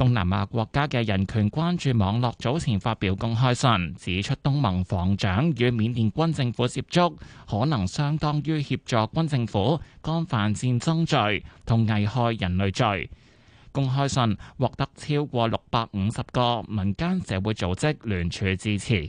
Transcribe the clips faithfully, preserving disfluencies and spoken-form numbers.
東南亞國家嘅人權關注網絡早前發表公開信，指出東盟防長與緬甸軍政府接觸，可能相當於協助軍政府干犯戰爭罪同危害人類罪。公開信獲得超過六百五十個民間社會組織聯署支持。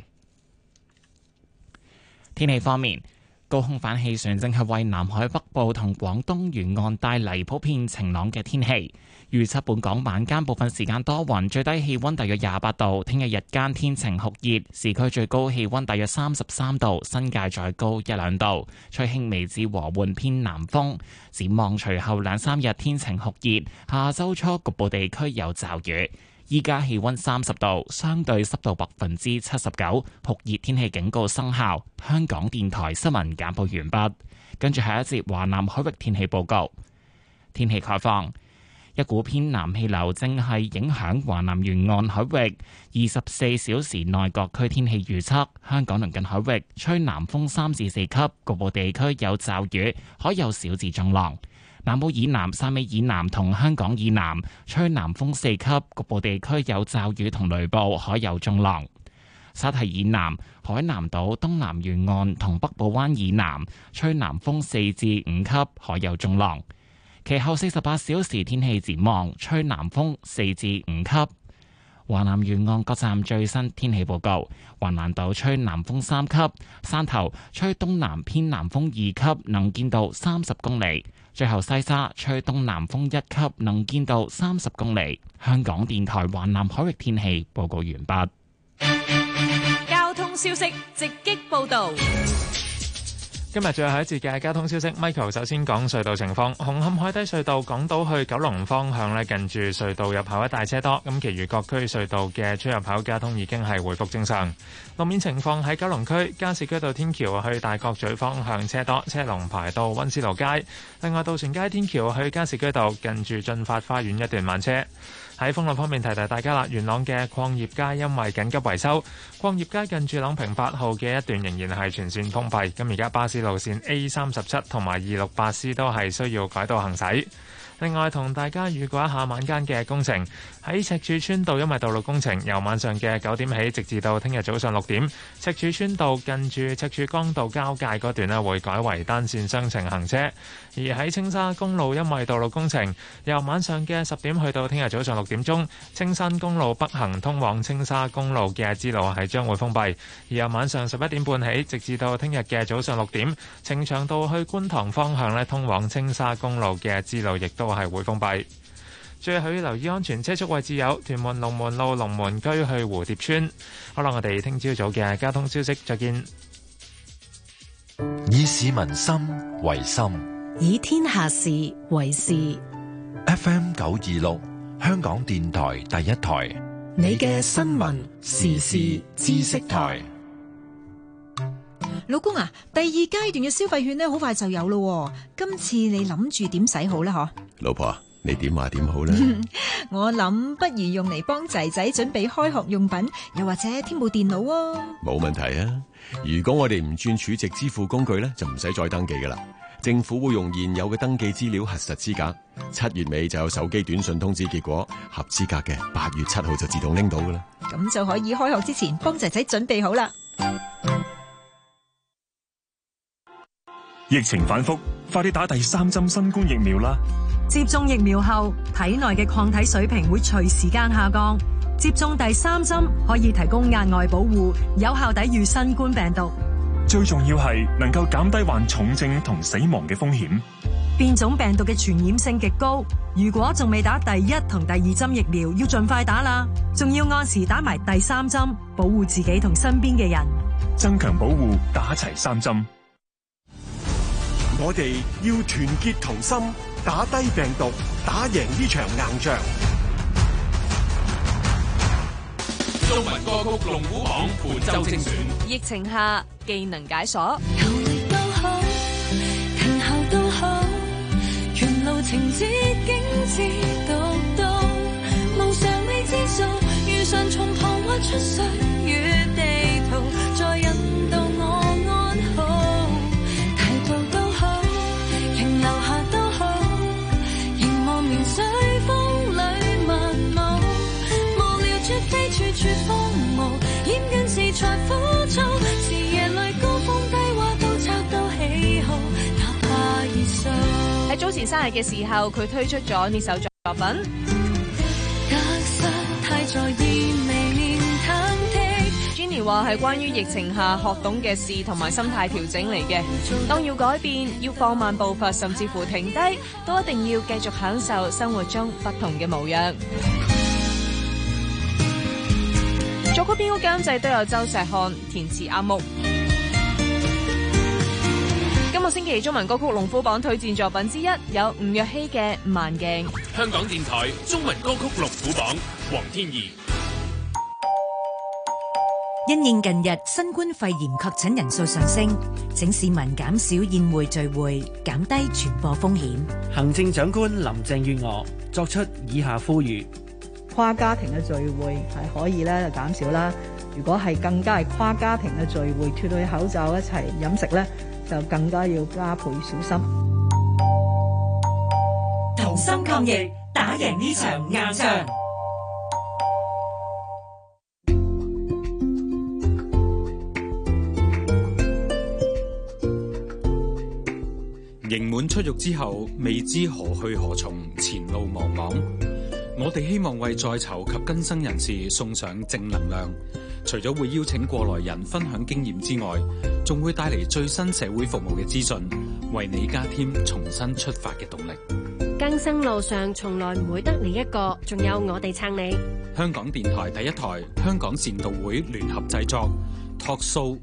天氣方面，高空反氣旋正係為南海北部同廣東沿岸帶嚟普遍晴朗嘅天氣。預測本港晚間部分時間多雲，最低氣溫大約廿八度。聽日日間天晴酷熱，市區最高氣溫大約三十三度，新界再高一兩度，吹輕微至和緩偏南風。展望隨後兩三日天晴酷熱，下周初局部地區有驟雨。依家氣溫三十度，相對濕度百分之七十九，酷熱天氣警告生效。香港電台新聞簡報完畢，跟住下一節華南海域天氣報告。天氣概況。一股偏南氣流正係影響華南沿岸海域，二十四小時內各區天氣預測：香港鄰近海域吹南風三至四級，局部地區有驟雨，海有小至中浪；南澳以南、汕尾以南同香港以南吹南風四級，局部地區有驟雨同雷暴，海有中浪；沙堤以南、海南島東南沿岸同北部灣以南吹南風四至五級，海有中浪。其後四十八小時天氣展望，吹南風四至五級。華南沿岸各站最新天氣報告：橫瀾島吹南風三級，汕頭吹東南偏南風二級，能見度三十公里；最後西沙吹東南風一級，能見度三十公里。香港電台華南海域天氣報告完畢。 交通消息直擊報道。 今日最後一節嘅交通消息 ，Michael 首先講隧道情況。紅磡海底隧道港島去九龍方向咧，近住隧道入口一帶車多，咁其餘各區隧道嘅出入口交通已經係回復正常。路面情況喺九龍區加士居道天橋去大角咀方向車多，車龍排到溫思勞街。另外，渡船街天橋去加士居道近住進發花園一段慢車。喺封路方面，提提大家啦，元朗嘅礦業街因為緊急維修，礦業街近住朗屏八號嘅一段仍然係全線封閉。咁而家巴士路線 A 三十七同埋二六八 C 都係需要改道行駛。另外，同大家預告一下晚間嘅工程。喺赤柱村道，因為道路工程，由晚上嘅九點起，直至到聽日早上六點，赤柱村道近住赤柱江道交界嗰段咧，會改為單線雙程行車。而喺青沙公路，因為道路工程，由晚上嘅十點去到聽日早上六點鐘，青山公路北行通往青沙公路嘅支路係將會封閉。而由晚上十一點半起，直至到聽日嘅早上六點，呈祥道去觀塘方向咧，通往青沙公路嘅支路亦都係會封閉。最後要留意安全車速位置有屯門龍門路龍門居去蝴蝶村。好啦，我哋聽朝早嘅交通消息再見。 以市民心為心， 以天下事為事。 F M 九二六，香港電台第一台， 你嘅新聞時事知識台。 老公啊，第二階段嘅消費券呢，好快就有咯。今次你諗住點使好呢？嗬， 老婆，你點話點好呢？ 我諗不如用嚟幫仔仔準備開學用品，又或者添部電腦啊。 冇問題啊！如果我哋唔轉儲值支付工具呢，就唔使再登記噶啦。政府會用現有嘅登記資料核實資格，七月尾就有手機短信通知結果，合資格嘅八月七號就自動拎到噶啦。 咁就可以開學之前幫仔仔準備好啦。 疫情反覆，快啲打第三針新冠疫苗啦！ 接種疫苗後，體內嘅抗體水平會隨時間下降。接種第三針可以提供額外保護，有效抵禦新冠病毒。 最重要係能夠減低患重症同死亡嘅風險。 變種病毒嘅傳染性極高，如果仲未打第一同第二針疫苗，要盡快打啦！仲要按時打埋第三針，保護自己同身邊嘅人。 增強保護，打齊三針。 我哋要團結同心，打低病毒，打贏呢場硬仗。 中文歌曲龍虎榜伴奏精選。 疫情下技能解鎖。 求力都好，勤校都好，沿路情節景致獨到，路上未知數，遇上從旁挖出歲月地圖，再引導我安好。提步都好，仍留下都好，凝望年水風裏漫舞。 生日嘅時候，佢推出咗呢首作品。Jenny 話係關於疫情下學懂嘅事同埋心態調整嚟嘅。當要改變，要放慢步伐，甚至乎停低，都一定要繼續享受生活中不同嘅模樣。作曲編曲監製都有周石漢，填詞阿木。今個星期中文歌曲龍虎榜推薦作品之一有吳若希嘅《慢鏡》。 香港電台中文歌曲龍虎榜，黃天怡。 因應近日新冠肺炎確診人數上升，請市民減少宴會聚會，減低傳播風險。 行政長官林鄭月娥作出以下呼籲： 跨家庭嘅聚會係可以咧減少啦，如果係更加係跨家庭嘅聚會，脫去口罩一齊飲食咧，就更加要加倍小心。 同心抗疫，打贏呢場硬仗。 刑滿出獄之後，未知何去何從，前路茫茫。我哋希望為在囚及更生人士送上正能量，除咗會邀請過來人分享經驗之外，仲會帶嚟最新社會服務嘅資訊，為你加添重新出發嘅動力。 更生路上從來唔會得你一個，仲有我哋撐你。 香港電台第一台，香港善導會聯合製作 Talk Show。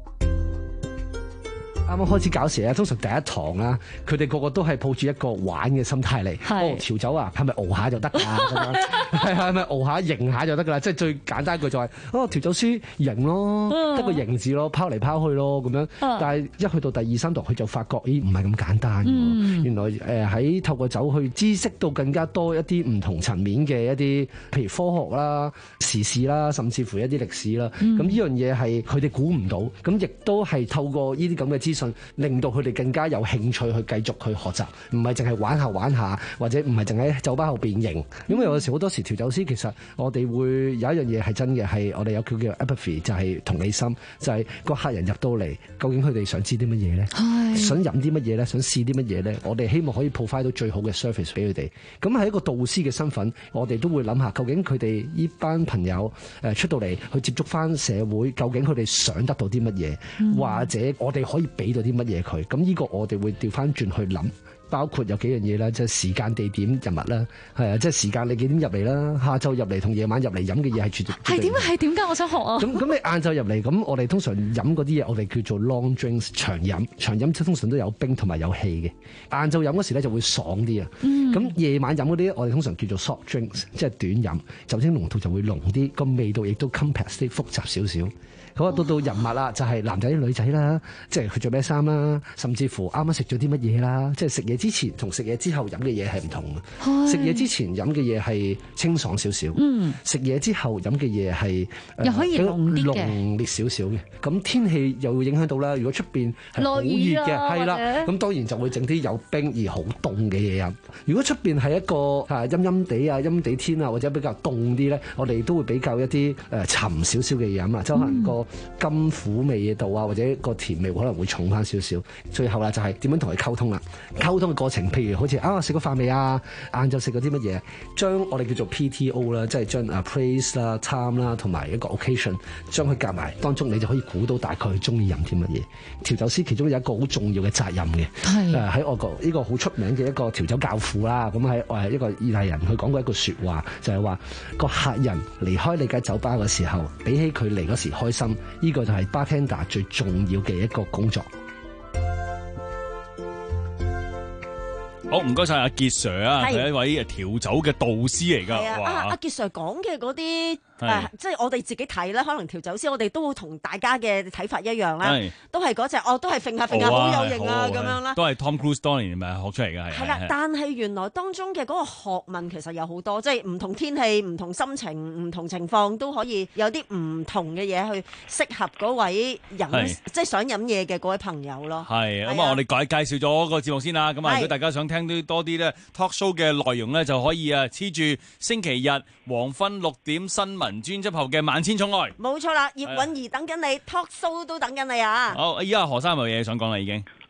啱啱開始搞時咧，通常第一堂啦，佢哋個個都係抱住一個玩嘅心態嚟。哦，調酒啊，係咪熬下就得㗎？咁樣係係咪熬下型下就得㗎啦？即係最簡單一句就係、是，哦，調酒師型咯，得個型字咯，拋嚟拋去咯咁樣。但係一去到第二三堂，佢就發覺，咦，唔係咁簡單㗎。嗯、原來誒喺、呃、透過酒去知識到更加多一啲唔同層面嘅一啲，譬如科學啦、時事啦，甚至乎一啲歷史啦。咁呢、嗯、樣嘢係佢哋估唔到，咁亦都係透過呢啲咁嘅資訊，令到佢哋更加有興趣去繼續去學習，唔係淨係玩下玩下，或者唔係淨喺酒吧後變型。因為有時好多時調酒師其實我哋會有一樣嘢係真嘅，係我哋有叫叫 empathy， 就係同理心，就係、是、個客人入到嚟，究竟佢哋想知啲乜嘢咧？想飲啲乜嘢咧？想試啲乜嘢咧？我哋希望可以 provide 到最好嘅 service 俾佢哋。咁喺一個導師嘅身份，我哋都會諗下，究竟佢哋呢班朋友誒出到嚟去接觸翻社會，究竟佢哋想得到啲乜嘢，嗯、或者我哋可以俾到啲乜嘢佢？咁呢個我哋會調翻轉去諗。包括有幾樣嘢啦，即係時間、地點、人物啦，係啊，即係時間你幾點入嚟啦？下晝入嚟同夜晚入嚟飲嘅嘢係絕對係點啊？係點㗎？我想學啊！ 咁咁你晏晝入嚟，咁我哋通常飲嗰啲嘢，我哋叫做 long drinks 長飲，長飲通常都有冰同埋有氣嘅。晏晝飲嗰時咧就會爽啲啊！咁夜、嗯、晚飲嗰啲，我哋通常叫做 soft drinks，即係短飲，酒精濃度就會濃啲，個味道亦都 complex 啲，複雜少少。好啊，到到人物啦，就係男仔女仔啦，即係佢着咩衫啦，甚至乎啱啱食咗啲乜嘢啦，即係食嘢之前同食嘢之後飲嘅嘢係唔同嘅。食嘢之前飲嘅嘢係清爽少少，嗯，食嘢之後飲嘅嘢係又可以濃啲嘅， 濃烈少少嘅。咁天氣又會影響到啦。如果出邊係好熱嘅，係啦，咁當然就會整啲有冰而好凍嘅嘢飲。如果出邊係一個啊陰陰地啊陰地天啊，或者比較凍啲咧，我哋都會比較一啲誒沉少少嘅嘢飲啊，即係可能個甘苦味嘅度啊，或者個甜味可能會重翻少少。最後啦，就係點樣同佢溝通啦？溝通嘅過程，譬如好似啊食個飯未啊，晏晝食過啲乜嘢？將我哋叫做 P T O 啦，即係將啊 place 啦、time 啦同埋一個 occasion， 將佢夾埋當中，你就可以估到大概佢中意飲啲乜嘢。調酒師其中有一個好重要嘅責任嘅，係誒喺外國呢個好出名嘅一個調酒教父啦。咁喺誒一個意大利人，佢講過一句説話，就係話個客人離開你間酒吧嘅時候，比起佢嚟嗰時開心。呢個就係 bartender 最重要嘅一個工作。 好，唔該晒阿傑 Sir 啊，係一位調酒嘅導師嚟㗎。 係啊，阿傑 Sir 講嘅嗰啲。誒、呃，即係我哋自己睇啦，可能調酒師我哋都會同大家嘅睇法一樣啦，都係嗰隻，哦，都係揈下揈下好有型啊咁樣啦， 都係 Tom Cruise 當年咪學出嚟嘅，係。係啦， 但係原來當中嘅嗰個學問其實有好多，即係唔同天氣、唔同心情、唔同情況都可以有啲唔同嘅嘢去適合嗰位飲，即係想飲嘢嘅嗰位朋友咯。係， 咁啊，我哋介介紹咗個節目先啦。咁啊，如果大家想聽啲多啲咧 talk show 嘅內容咧，就可以啊黐住星期日黃昏六點新聞專輯後嘅萬千寵愛， 冇錯啦，葉韻儀等緊你，talk show 都等緊你啊！ 好，依家何生有冇嘢想講啦？已經。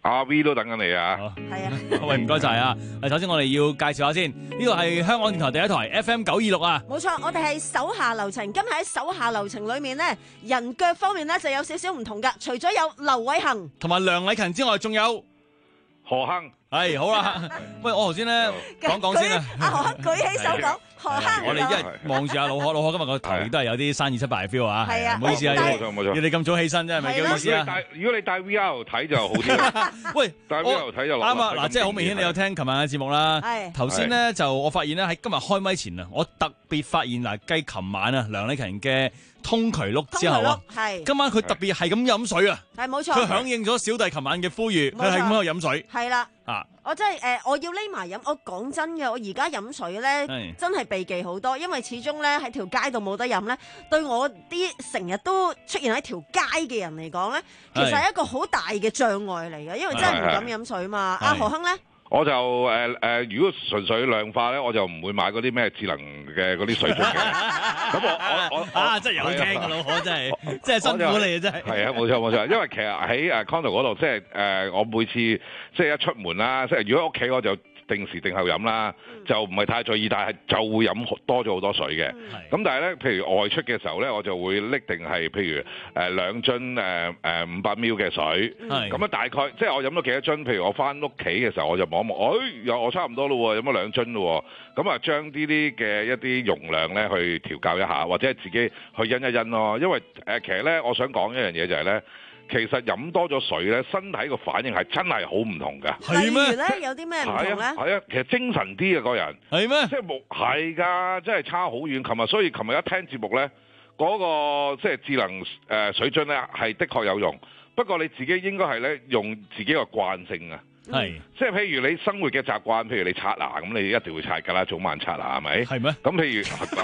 阿 V 都等緊你啊！ 係啊， 喂，唔該晒啊！首先我哋要介紹下先，呢度係香港電台第一台 F M 九二六啊。 冇錯，我哋係手下留情。今日喺手下留情裏面呢，人腳方面呢就有少少唔同噶。除咗有劉偉恒同埋梁禮勤之外，仲有何亨。 係好啦，喂，我頭先咧講講先啊。 阿何亨舉起手講，何亨。 我哋一係望住阿老何，老何今日個頭都係有啲生意失敗嘅 feel 啊。 係啊， 唔好意思啊， 冇錯冇錯。 要你咁早起身真係咪幾好意思啊？ 如果你帶 V R 睇就好啲。 喂， 帶 V R 睇就啱啊！嗱，即係好明顯你有聽琴晚嘅節目啦。係。頭先咧就我發現咧喺今日開咪前啊，我特別發現嗱，繼琴晚啊梁禮勤嘅通渠碌之後啊，今晚佢特別係咁飲水啊。係冇錯。佢響應咗小弟琴晚嘅呼籲，佢係咁喺度飲水。 係啦。 啊！ 我真係誒、呃，我要匿埋飲。我講真嘅，我而家飲水咧，真係避忌好多，因為始終咧喺條街度冇得飲咧，對我啲成日都出現喺條街嘅人嚟講咧，其實係一個好大嘅障礙嚟嘅，因為真係唔敢飲水嘛。阿何亨咧？ 我就誒誒、呃，如果純粹量化咧，我就唔會買嗰啲咩智能嘅嗰啲水樽嘅。咁我我我啊，真係有聽嘅老何，真係真係辛苦你啊！真係。係啊，冇錯冇錯，因為其實喺誒 condo 嗰度，即係誒我每次即係一出門啦，即係如果屋企我就定時定候飲啦，就唔係太在意，但係就會飲多咗好多水嘅。咁但係咧，譬如外出嘅時候咧，我就會拎定係譬如誒兩樽誒誒五百 ml 嘅水。咁啊大概即係我飲咗幾多樽？譬如我翻屋企嘅時候，我就望一望，哎，有我差唔多咯喎，飲咗兩樽咯喎。咁啊將呢啲嘅一啲容量咧去調校一下，或者係自己去因一因咯。因為誒其實咧，我想講一樣嘢就係咧。其實飲多咗水咧，身體個反應係真係好唔同㗎。 係咩？例如咧，有啲咩唔同咧？ 係啊，其實精神啲嘅個人。 係咩？ 即係冇係㗎，真係差好遠。琴日所以琴日一聽節目咧，嗰、那個即係智能誒水樽咧係的確有用。不過你自己應該係咧用自己個慣性啊。係，即係譬如你生活嘅習慣，譬如你刷牙咁，你一定會刷㗎啦，早晚刷牙係咪？係咩？咁譬如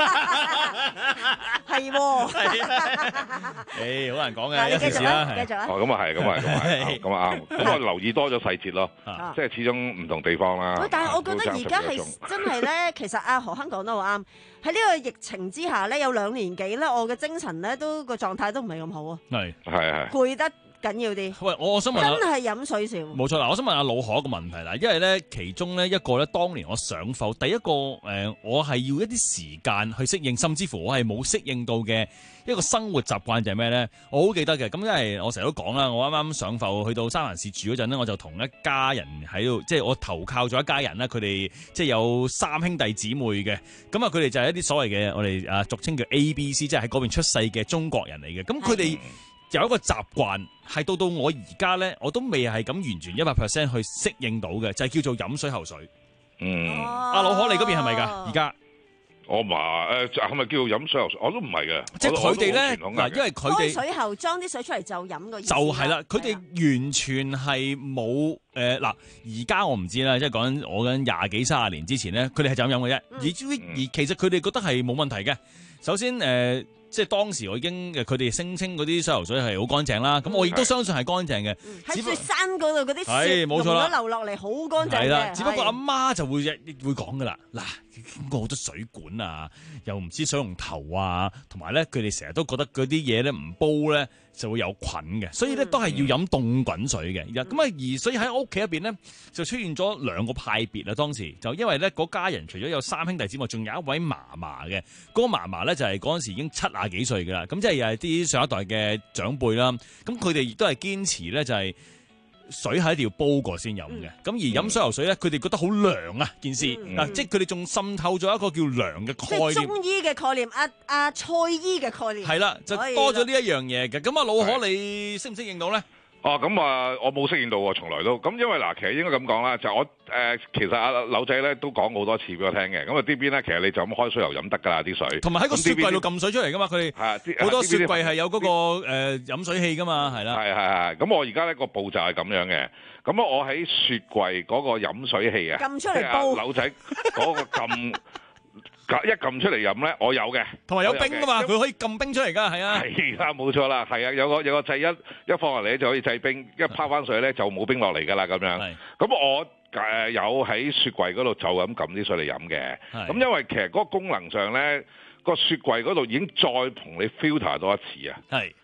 係喎， 誒好難講嘅，一時時啦，係。 繼續啊！ 哦，咁啊係，咁啊係，咁啊啱。咁我留意多咗細節咯，即係始終唔同地方啦。 喂，但係我覺得而家係真係咧，其實阿何亨講得好啱。喺呢個疫情之下咧，有兩年幾咧，我嘅精神咧都個狀態都唔係咁好啊。係係係。攰得緊要啲。喂， 我我想問下， 真係飲水少。 冇錯啦，我想問下老何一個問題啦，因為咧其中咧一個咧，當年我上埠第一個誒、呃，我係要一啲時間去適應，甚至乎我係冇適應到嘅一個生活習慣就係咩咧？我好記得嘅，咁因為我成日都講啦，我啱啱上埠去到三藩市住嗰陣咧，我就同一家人喺度，即係我投靠咗一家人啦，佢哋即係有三兄弟姊妹嘅，咁啊佢哋就係一啲所謂嘅我哋啊俗稱叫 A B C， 即係喺嗰邊出世嘅中國人嚟嘅，咁佢哋有一個習慣，係到到我而家咧，我都未係咁完全一百 percent 去適應到嘅，就係、是、叫做飲水喉水。嗯，阿老何你嗰邊係咪㗎？而家我唔係誒，係咪叫做飲水喉水？我都唔係嘅。 即係佢哋咧嗱，因為佢哋開水喉裝啲水出嚟就飲個意思。 就係啦，佢哋完全係冇誒嗱，而家我唔知啦，即係講緊我緊廿幾三十年之前咧，佢哋係就咁飲嘅啫。而而其實佢哋覺得係冇問題嘅。首先誒。呃即係當時我已經佢哋聲稱嗰啲水喉水係好乾淨啦，咁、嗯、我亦都相信係乾淨嘅。 喺、嗯、雪山嗰度嗰啲雪溶咗流落嚟好乾淨嘅。係啦， 只不過阿媽就會會講噶啦，嗱，經過好多水管啊，又唔知水龍頭啊，同埋咧佢哋成日都覺得嗰啲嘢咧唔煲咧就會有菌嘅，所以咧都係要飲凍滾水嘅。咁、嗯、啊而所以喺屋企入邊咧就出現咗兩個派別啦。當時就因為咧嗰家人除咗有三兄弟姊妹，仲有一位嫲嫲嘅，嗰、嗰個嫲嫲咧就係嗰陣時已經七廿幾歲㗎啦。咁即係又係啲上一代嘅長輩啦。咁佢哋亦都係堅持咧就係水係一定要煲過先飲嘅。咁、嗯、而飲水喉水咧，佢哋覺得好涼啊件事嗱、嗯，即係佢哋仲滲透咗一個叫涼嘅概念， 即係中醫嘅概念，阿阿蔡醫嘅概念係啦， 就多咗呢一樣嘢嘅。咁啊，老何你適唔適應到咧？ 哦，咁啊，我冇適應到喎，從來都咁，因為嗱，其實應該咁講啦，就我誒、呃，其實阿柳仔咧都講好多次俾我聽嘅，咁啊呢邊咧，其實你就咁開水喉飲得㗎啦啲水，同埋喺個雪櫃度撳水出嚟㗎嘛，佢哋好多雪櫃係有嗰、那個誒、呃、飲水器㗎嘛，係啦，係係係，咁我而家呢個步驟係咁樣嘅，咁我喺雪櫃嗰個飲水器啊， 撳出嚟煲， 柳仔嗰個撳。一撳出嚟飲咧，我有嘅，同埋有冰噶嘛，佢可以撳冰出嚟噶，係啊，係啊，冇錯啦，係啊，有個有個掣一一放落嚟就可以製冰，一拋翻水咧就冇冰落嚟噶啦咁樣。咁我誒有喺雪櫃嗰度就咁撳啲水嚟飲嘅。咁因為其實嗰個功能上咧，個雪櫃嗰度已經再同你 filter 多一次啊。係。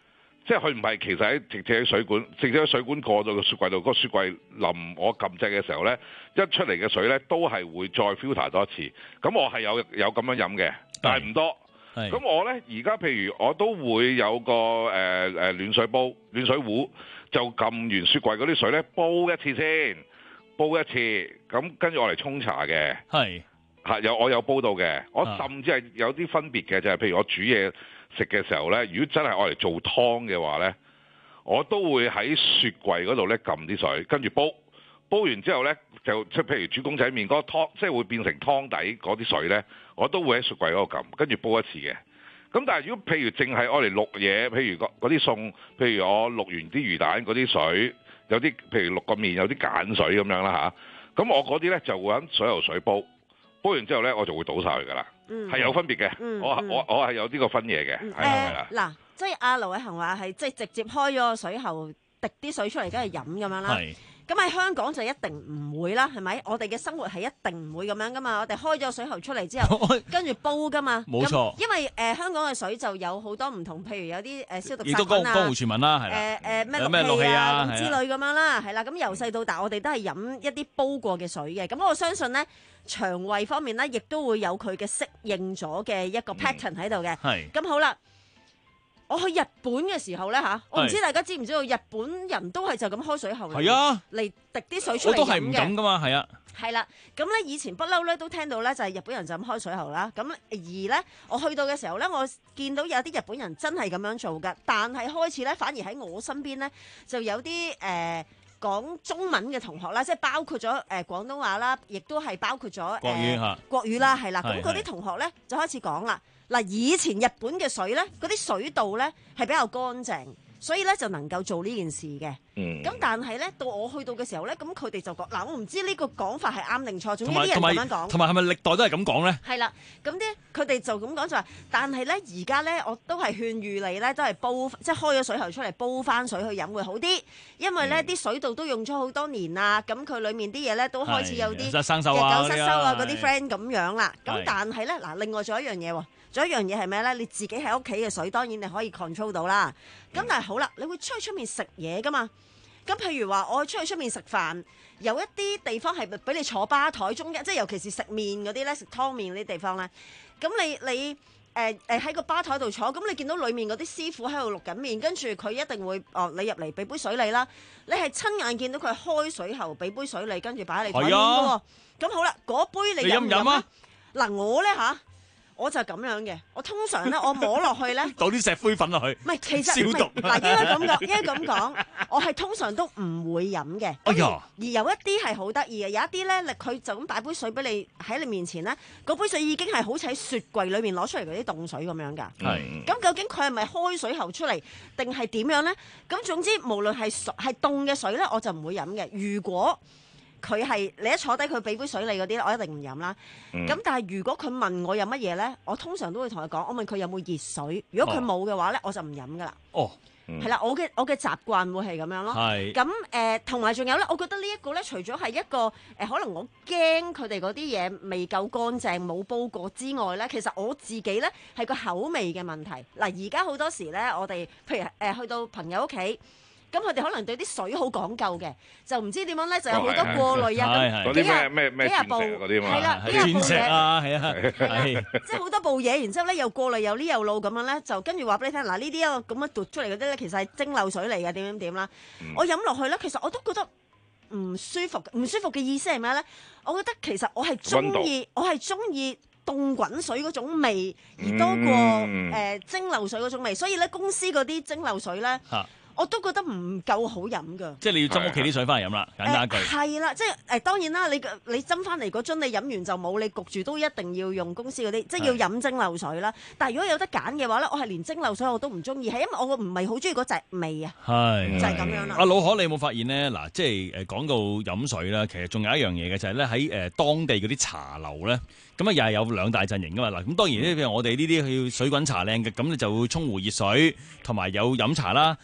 即係佢唔係其實喺直接喺水管，直接喺水管過咗個雪櫃度，嗰個雪櫃淋我撳掣嘅時候咧，一出嚟嘅水咧都係會再 filter 多一次。咁我係有有咁樣飲嘅，但係唔多。咁我咧而家譬如我都會有個誒誒、呃、暖水煲、暖水壺，就撳完雪櫃嗰啲水咧煲一次先，煲一次，咁跟住我嚟沖茶嘅。係係有我有煲到嘅，我甚至係有啲分別嘅，就係、是、譬如我煮嘢食嘅時候咧，如果真係我嚟做湯嘅話咧，我都會喺雪櫃嗰度咧撳啲水，跟住煲，煲完之後咧就即係譬如煮公仔麵嗰個湯，即係會變成湯底嗰啲水咧，我都會喺雪櫃嗰度撳，跟住煲一次嘅。咁但係如果譬如淨係我嚟淥嘢，譬如嗰啲餸，譬如我淥完啲魚蛋嗰啲水，有啲譬如淥個麵有啲鹼水咁樣啦吓，咁我嗰啲咧就會揾水喉水煲，煲完之後咧我就會倒晒佢噶啦。係、嗯、有分別嘅、嗯，我我我係有呢個分嘢嘅，係啦。嗱、呃， 即係阿盧偉恒話係即係直接開咗個水喉，滴啲水出嚟，梗係飲咁樣啦。咁喺香港就一定唔會啦，係咪？我哋嘅生活係一定唔會咁樣噶嘛。我哋開咗水喉出嚟之後，跟住煲噶嘛。冇錯。因為誒、呃、香港嘅水就有好多唔同，譬如有啲誒消毒殺菌啊，亦都江江湖傳聞啦，係啦。誒誒咩氯氣啊咁之類咁樣啦，係啦。咁由細到大，我哋都係飲一啲煲過嘅水嘅。咁我相信咧，腸胃方面咧，亦都會有佢嘅適應咗嘅一個 pattern 喺度嘅。係、嗯。咁好啦。我去日本嘅時候咧嚇，我唔知大家知唔知道日本人都係就咁開水喉嚟，嚟滴啲水出嚟飲嘅。我都係唔敢噶嘛，係啊。係啦，咁咧以前不嬲咧都聽到咧就係日本人就咁開水喉啦。咁而咧我去到嘅時候咧，我見到有啲日本人真係咁樣做㗎，但係開始咧反而喺我身邊咧就有啲誒、呃、講中文嘅同學啦，即係包括咗誒、呃、廣東話啦，亦都係包括咗誒、呃、國語嚇國語啦，係啦。咁嗰啲同學咧就開始講啦。嗱，以前日本嘅水咧，嗰啲水道咧係比較乾淨，所以咧就能夠做呢件事嘅。嗯。咁但係咧，到我去到嘅時候咧，咁佢哋就講，嗱，我唔知呢個講法係啱定錯，總之啲人咁樣講。同埋係咪歷代都係咁講咧？係啦，咁啲佢哋就咁講就話，但係咧而家咧，我都係勸喻你咧，都係煲，即係開咗水喉出嚟煲翻水去飲會好啲，因為咧啲、嗯、水道都用咗好多年啦，咁佢裡面啲嘢咧都開始有啲生鏽啊、舊失修啊嗰啲 friend 咁樣啦。咁但係咧，嗱，另外仲有一樣嘢喎。仲有一樣嘢係咩咧？你自己喺屋企嘅水，當然你可以 control 到啦。咁、嗯、但係好啦，你會出去出面食嘢噶嘛？咁譬如話，我出去出面食飯，有一啲地方係俾你坐吧台中間，即係尤其是食麵嗰啲咧，食湯麵嗰啲地方咧。咁你你誒誒喺個吧台度坐，咁你見到裡面嗰啲師傅喺度錄緊麵，跟住佢一定會哦，你入嚟俾杯水你啦。你係親眼見到佢開水喉俾杯水你，跟住擺喺你台面嘅喎。咁好啦，嗰杯你飲唔飲啊？嗱，我咧嚇。我就咁樣嘅，我通常咧，我摸落去咧，倒啲石灰粉落去，唔係其實消毒。嗱，應該咁講，應該咁講，我係通常都唔會飲嘅。哎呀！而有一啲係好得意嘅，有一啲咧，佢就咁擺杯水俾你喺你面前咧，嗰杯水已經係好似喺雪櫃裏面攞出嚟嗰啲凍水咁樣㗎。係。咁究竟佢係咪開水喉出嚟，定係點樣咧？咁總之，無論係水係凍嘅水咧，我就唔會飲嘅。如果佢係你一坐低佢俾杯水你嗰啲咧，我一定唔飲啦。咁、嗯、但係如果佢問我飲乜嘢咧，我通常都會同佢講，我問佢有冇熱水。如果佢冇嘅話咧、哦，我就唔飲噶啦。哦，係、嗯、啦，我嘅我嘅習慣會係咁樣咯。係。咁誒，同埋仲有咧，我覺得呢一個咧，除咗係一個誒、呃，可能我驚佢哋嗰啲嘢未夠乾淨冇煲過之外咧，其實我自己咧係個口味嘅問題。嗱，而家好多時咧，我哋譬如誒、呃、去到朋友屋企。咁佢哋可能對啲水好講究嘅，就唔知點樣咧，就有好多過濾啊，咁嗰啲咩咩咩鑽石嗰啲嘛，係啦，鑽石啊，係啊，係，即係好多部嘢，然之後咧又過濾又呢又路咁樣咧，就跟住話俾你聽，嗱呢啲一個咁樣奪出嚟嗰啲咧，其實係蒸餾水嚟嘅，點點點啦，我飲落去咧，其實我都覺得唔舒服，唔舒服嘅意思係咩咧？我覺得其實我係中意，我係中意凍滾水嗰種味，而多過誒蒸餾水嗰種味，所以咧公司嗰啲蒸餾水咧。我都覺得唔夠好飲㗎，即係你要斟屋企啲水翻嚟飲啦，簡單一句。係啦、呃，即係誒、呃、當然啦，你你斟翻嚟嗰樽你飲完就冇，你焗住都一定要用公司嗰啲，即係要飲蒸餾水啦。但係如果有得揀嘅話咧，我係連蒸餾水我都唔中意，係因為我唔係好中意嗰隻味啊。係就係、是、咁樣啦。阿老可，你有冇發現咧？嗱，即係誒講到飲水啦，其實仲有一樣嘢嘅就係咧喺誒當地嗰啲茶樓咧。咁啊，又係有兩大陣營噶嘛嗱。咁當然咧，譬如我哋呢啲要水滾茶靚嘅，咁你就會沖壺熱水，同埋有飲茶啦。好啦，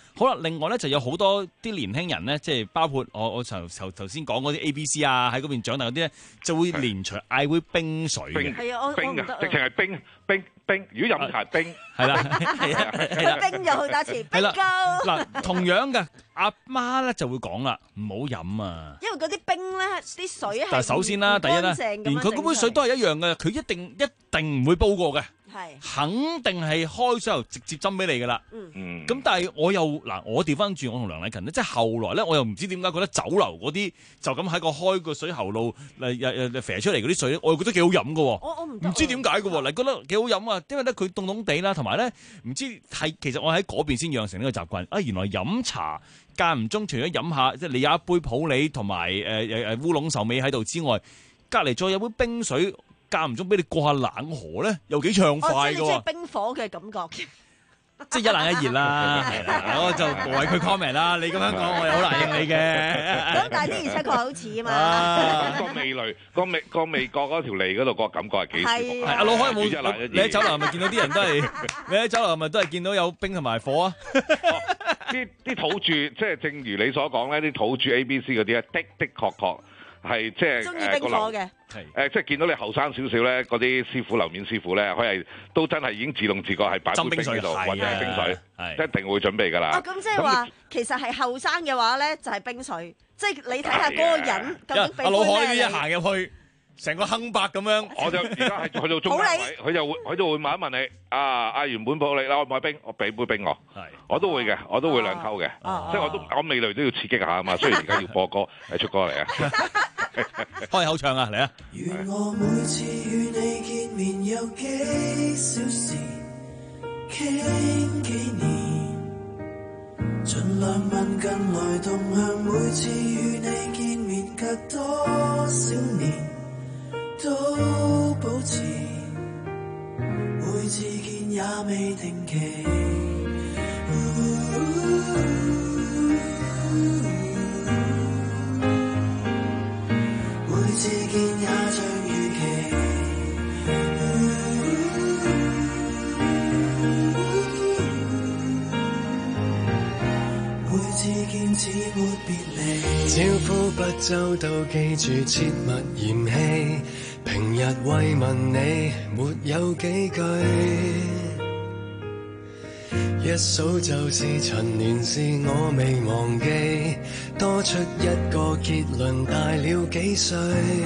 另外咧就有好多啲年輕人咧，即係包括我我頭頭頭先講嗰啲 A B C 啊，喺嗰邊長大嗰啲咧，就會連隨嗌杯冰水嘅。 係啊，我冰啊，直情係冰冰冰。如果飲茶冰， 係啦，係啊，係啦， 冰就去打前，冰夠。 嗱，同樣嘅阿媽咧就會講啦，唔好飲啊。 因為嗰啲冰咧，啲水係。 但係首先啦，第一啦，連佢嗰杯水都係一樣嘅，佢一定一定唔會煲過嘅。肯定係開水後直接斟俾你噶啦。嗯，咁但係我又嗱，我調翻轉，我同梁禮勤咧，即係後來咧，我又唔知點解覺得酒樓嗰啲就咁喺個開個水喉路誒誒誒肥出嚟嗰啲水咧，我又覺得幾好飲噶。我我唔唔知點解嘅喎，嗱覺得幾好飲啊，因為咧佢凍凍地啦，同埋咧唔知係其實我喺嗰邊先養成呢個習慣啊。原來飲茶間唔中除咗飲下，即係你有一杯普洱同埋誒誒誒烏龍壽尾喺度之外，隔離再有杯冰水。間唔中俾你過下冷河咧，又幾暢快㗎喎！ 即係冰火嘅感覺， 即係一冷一熱啦。我就無謂佢 comment 啦。你咁樣講，我又好難應你嘅。 咁但係啲而且確好似啊嘛。 個味蕾、個味、個味覺嗰條脷嗰度個感覺係幾舒服。 係阿老海有冇？你喺酒樓係咪見到啲人都係？你喺酒樓係咪都係見到有冰同埋火啊？ 啲啲土著，即係正如你所講咧，啲土著 A B C 嗰啲咧，的的確確。係即係中意冰火嘅， 誒即係見到你後生少少咧，嗰啲師傅樓面師傅咧，佢係都真係已經自動自覺係擺杯冰喺度，或者係冰水，一定會準備㗎啦。 哦，咁即係話其實係後生嘅話咧，就係冰水，即係你睇下嗰個人究竟俾杯咩你。阿老海呢一行入去， 成個坑伯咁樣。 我就而家係去到中間位，佢就會佢就會問一問你啊，嗌原本普洱啦，我買冰，我俾杯冰我。係，我都會嘅，我都會兩溝嘅，即係我都我味蕾都要刺激下啊嘛。雖然而家要播歌，係出歌嚟啊。 開口唱啊，嚟啊！ 願我每次與你見面有幾小時，傾幾年，盡量問近來動向。每次與你見面隔多少年，都保持每次見也未定期。每次見也像預期，每次見似沒別離。 招呼不周到記住切勿嫌棄，平日慰問你沒有幾句，一數就是陳年事我未忘記，多出一個結論大了幾歲，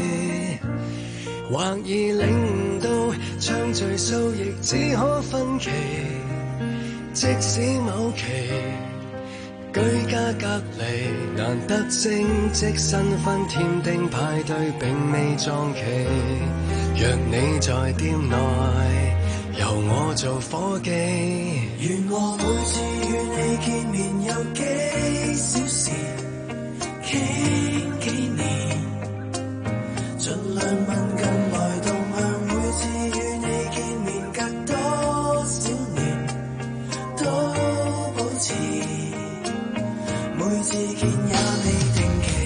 或已領悟到暢敘數亦只可分期，即使某期居家隔離難得正值新婚添丁派對並未撞期，若你在店內由我做夥計， 願我每次與你見面有幾小時，傾幾年，盡量問近來動向。每次與你見面隔多少年，都保持每次見也未定期。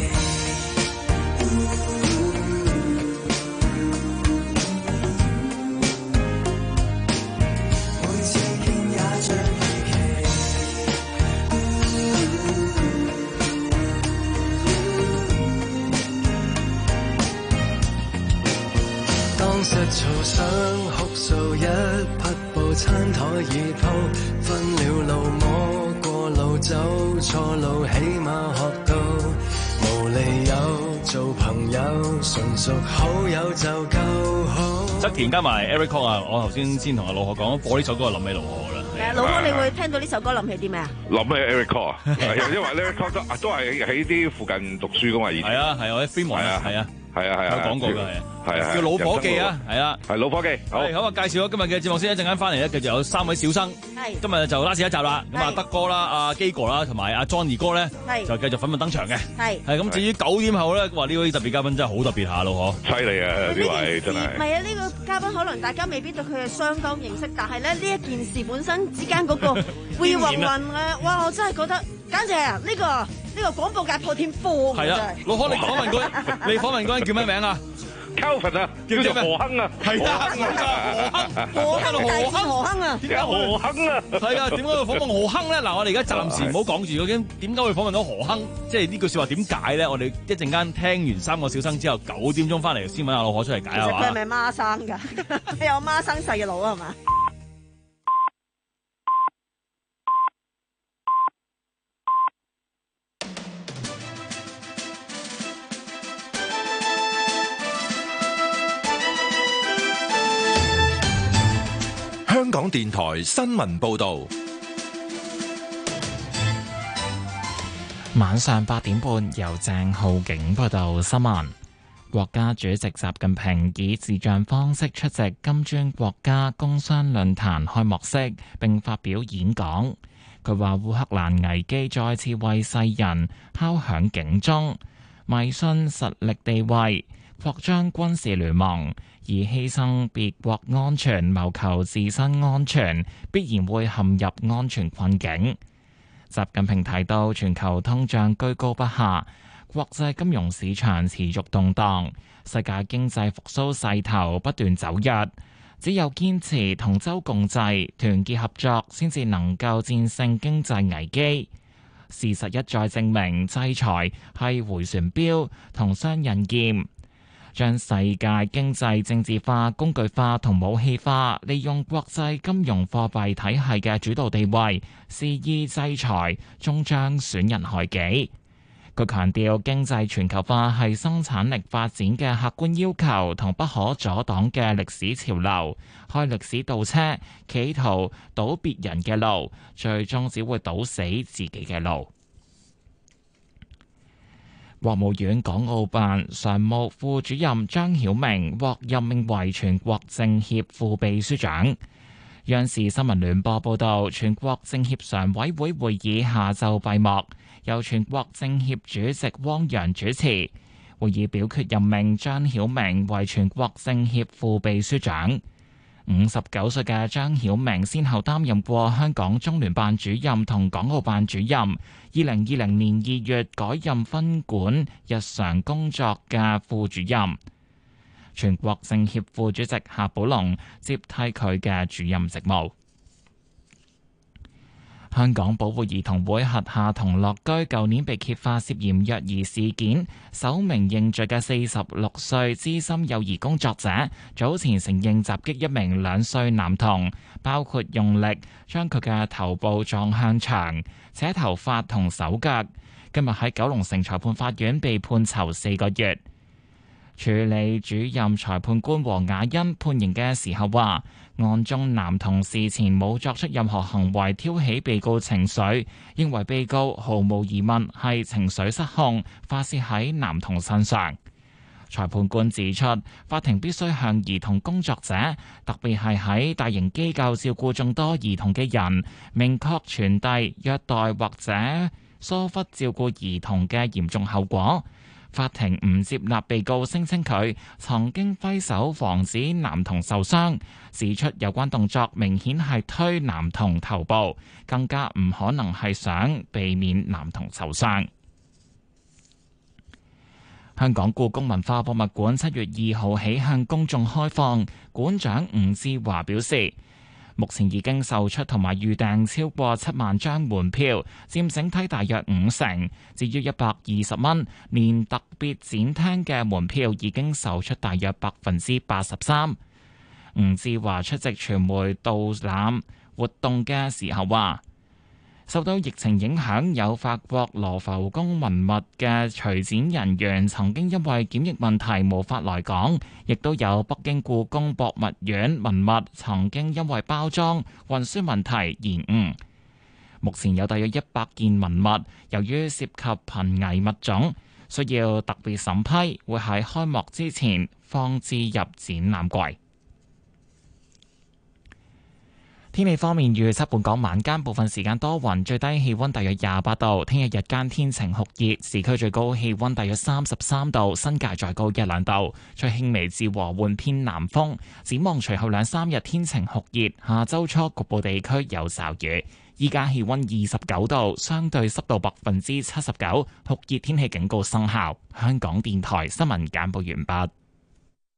實嘈想哭訴，一匹布餐台已鋪，分了路摸過路走錯路，起碼學到無理由做朋友，純屬好友就夠好。 側田加埋 Eric Kwok 啊，我頭先先同阿老何講，播呢首歌就諗起老何啦。 誒，老何你會聽到呢首歌諗起啲咩啊？ 諗起 Eric Kwok 啊，係啊，因為 Eric Kwok 都都係喺啲附近讀書噶嘛，以前。 係啊，係我喺 Fremont 啊，係啊。 係啊係啊， 有講過㗎係啊， 係啊， 叫老伙計啊，係啊， 係老伙計。好， 好啊，介紹咗今日嘅節目先，一陣間翻嚟咧，繼續有三位小生。 係， 今日就拉屎一集啦。咁啊，德哥啦、阿基哥啦，同埋阿 Johnny 哥咧，就繼續粉墨登場嘅。係，係咁。至於九點後咧，話呢位特別嘉賓真係好特別下咯，嗬。犀利啊！呢位真係。 唔係啊，呢個嘉賓可能大家未必對佢係相當認識，但係咧呢一件事本身之間嗰個會混混啊，哇！我真係覺得簡直係呢個呢個廣播界破天荒。 係啊，老何你訪問嗰你訪問嗰人叫咩名啊？ Calvin 啊，叫做何亨啊， 係啊， 何亨啊， 何亨大戰何亨啊， 點解何亨啊？ 係啊，點解會訪問何亨咧？嗱，我哋而家暫時唔好講住究竟點解會訪問到何亨，即係呢句説話點解咧？我哋一陣間聽完三個小生之後，九點鐘翻嚟先揾阿老何出嚟解下。 其實佢係咪孖生㗎？你有孖生細佬係嘛？ 香港電台新聞報道， 晚上八點半由鄭浩景報道新聞。國家主席習近平以視像方式出席金磚國家工商論壇開幕式，並發表演講。佢話烏克蘭危機再次為世人敲響警鐘，迷信實力地位，擴張軍事聯盟，而犧牲別國安全謀求自身安全，必然會陷入安全困境。習近平提到，全球通脹居高不下，國際金融市場持續動盪，世界經濟復甦勢頭不斷走弱。只有堅持同舟共濟、團結合作，先至能夠戰勝經濟危機。事實一再證明，制裁係迴旋鏢同雙刃劍，將世界經濟政治化、工具化同武器化，利用國際金融貨幣體系嘅主導地位，肆意制裁，終將損人害己。佢強調，經濟全球化係生產力發展嘅客觀要求同不可阻擋嘅歷史潮流。開歷史倒車，企圖堵別人嘅路，最終只會堵死自己嘅路。國務院港澳辦常務副主任張曉明獲任命為全國政協副秘書長。央視新聞聯播報道，全國政協常委會會議下晝閉幕，由全國政協主席汪洋主持。會議表決任命張曉明為全國政協副秘書長。五十九歲嘅張曉明先後擔任過香港中聯辦主任同港澳辦主任。二零二零年二月改任分管日常工作嘅副主任。全國政協副主席夏寶龍接替佢嘅主任職務。香港保護兒童會轄下童樂居舊年被揭發涉嫌虐兒事件，首名認罪嘅四十六歲資深幼兒工作者，早前承認襲擊一名兩歲男童，包括用力將佢嘅頭部撞向牆、扯頭髮同手腳。今日喺九龍城裁判法院被判囚四個月。處理主任裁判官黃雅欣判刑嘅時候話，案中男童事前冇作出任何行為挑起被告情緒，認為被告毫無疑問係情緒失控，發洩喺男童身上。裁判官指出，法庭必須向兒童工作者，特別係喺大型機構照顧眾多兒童嘅人，明確傳遞虐待或者疏忽照顧兒童嘅嚴重後果。法庭唔接納被告聲稱佢曾經揮手防止男童受傷，指出有關動作明顯係推男童頭部，更加唔可能係想避免男童受傷。香港故宮文化博物館七月二號起向公眾開放，館長吳志華表示，目前已經售出同埋預訂超過七萬張門票，佔整體大約五成。至於一百二十蚊連特別展廳嘅門票，已經售出大約百分之八十三。吳志華出席傳媒導覽活動嘅時候話，受到疫情影響，有法國羅浮宮文物嘅隨展人員曾經因為檢疫問題無法來港，亦都有北京故宮博物院文物曾經因為包裝運輸問題延誤。目前有大約一百件文物，由於涉及瀕危物種，需要特別審批，會喺開幕之前放置入展覽櫃。天氣方面，預測本港晚間部分時間多雲，最低氣溫大約廿八度。聽日日間天晴酷熱，市區最高氣溫大約三十三度，新界再高一兩度。吹輕微至和緩偏南風。展望隨後兩三日天晴酷熱，下周初局部地區有驟雨。依家氣溫二十九度，相對濕度百分之七十九，酷熱天氣警告生效。香港電台新聞簡報完畢。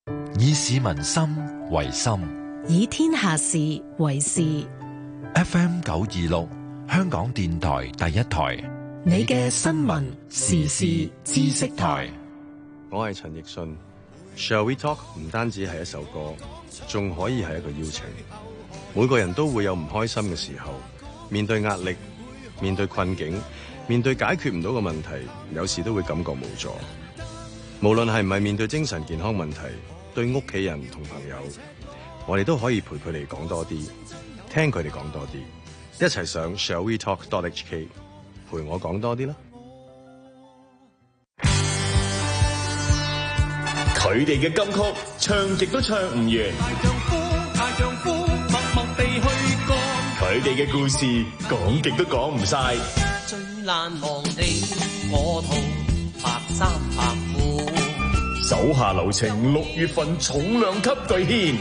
以市民心為心， 以天下事為事。 F M 九二六，香港電台第一台， 你嘅新聞時事知識台。 我係陳奕迅。Shall We Talk 唔單止係一首歌，仲可以係一個邀請。每個人都會有唔開心嘅時候，面對壓力，面對困境，面對解決唔到嘅問題，有時都會感覺無助。無論係唔係面對精神健康問題，對屋企人同朋友，我哋都可以陪佢哋講多啲，聽佢哋講多啲，一齊上 Shall We Talk dot H K 陪我講多啲啦。 佢哋嘅金曲唱極都唱唔完，佢哋嘅故事講極都講唔晒。 最難忘你，我同白衫白褲， 手下留情，六月份重量級巨獻。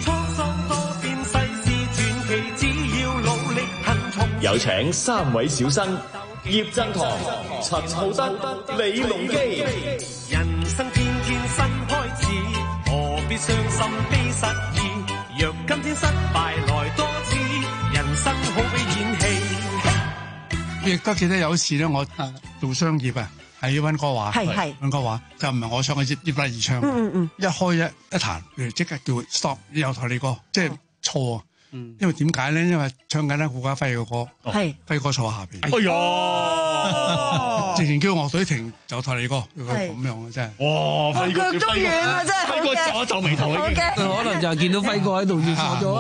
有請三位小生：葉振棠、陳浩德、李龍基。 人生天天新開始，何必傷心悲失意？若今天失敗來多次，人生好比演戲。 亦都記得有一次咧，我做商業啊，喺溫哥華， 係係溫哥華就唔係我唱嘅葉葉麗儀唱， 嗯嗯嗯， 一開一一彈，佢即刻叫 stop，由頭嚟過，即係錯。因為點解咧？因為唱緊咧顧嘉輝嘅歌， 係輝哥坐下邊。 哎呀！ 直情叫樂隊停，就台你歌，咁樣嘅真係。 哇！輝哥腳都軟啊，真係。 輝哥皺一皺眉頭已經。 可能就係見到輝哥喺度要錯咗。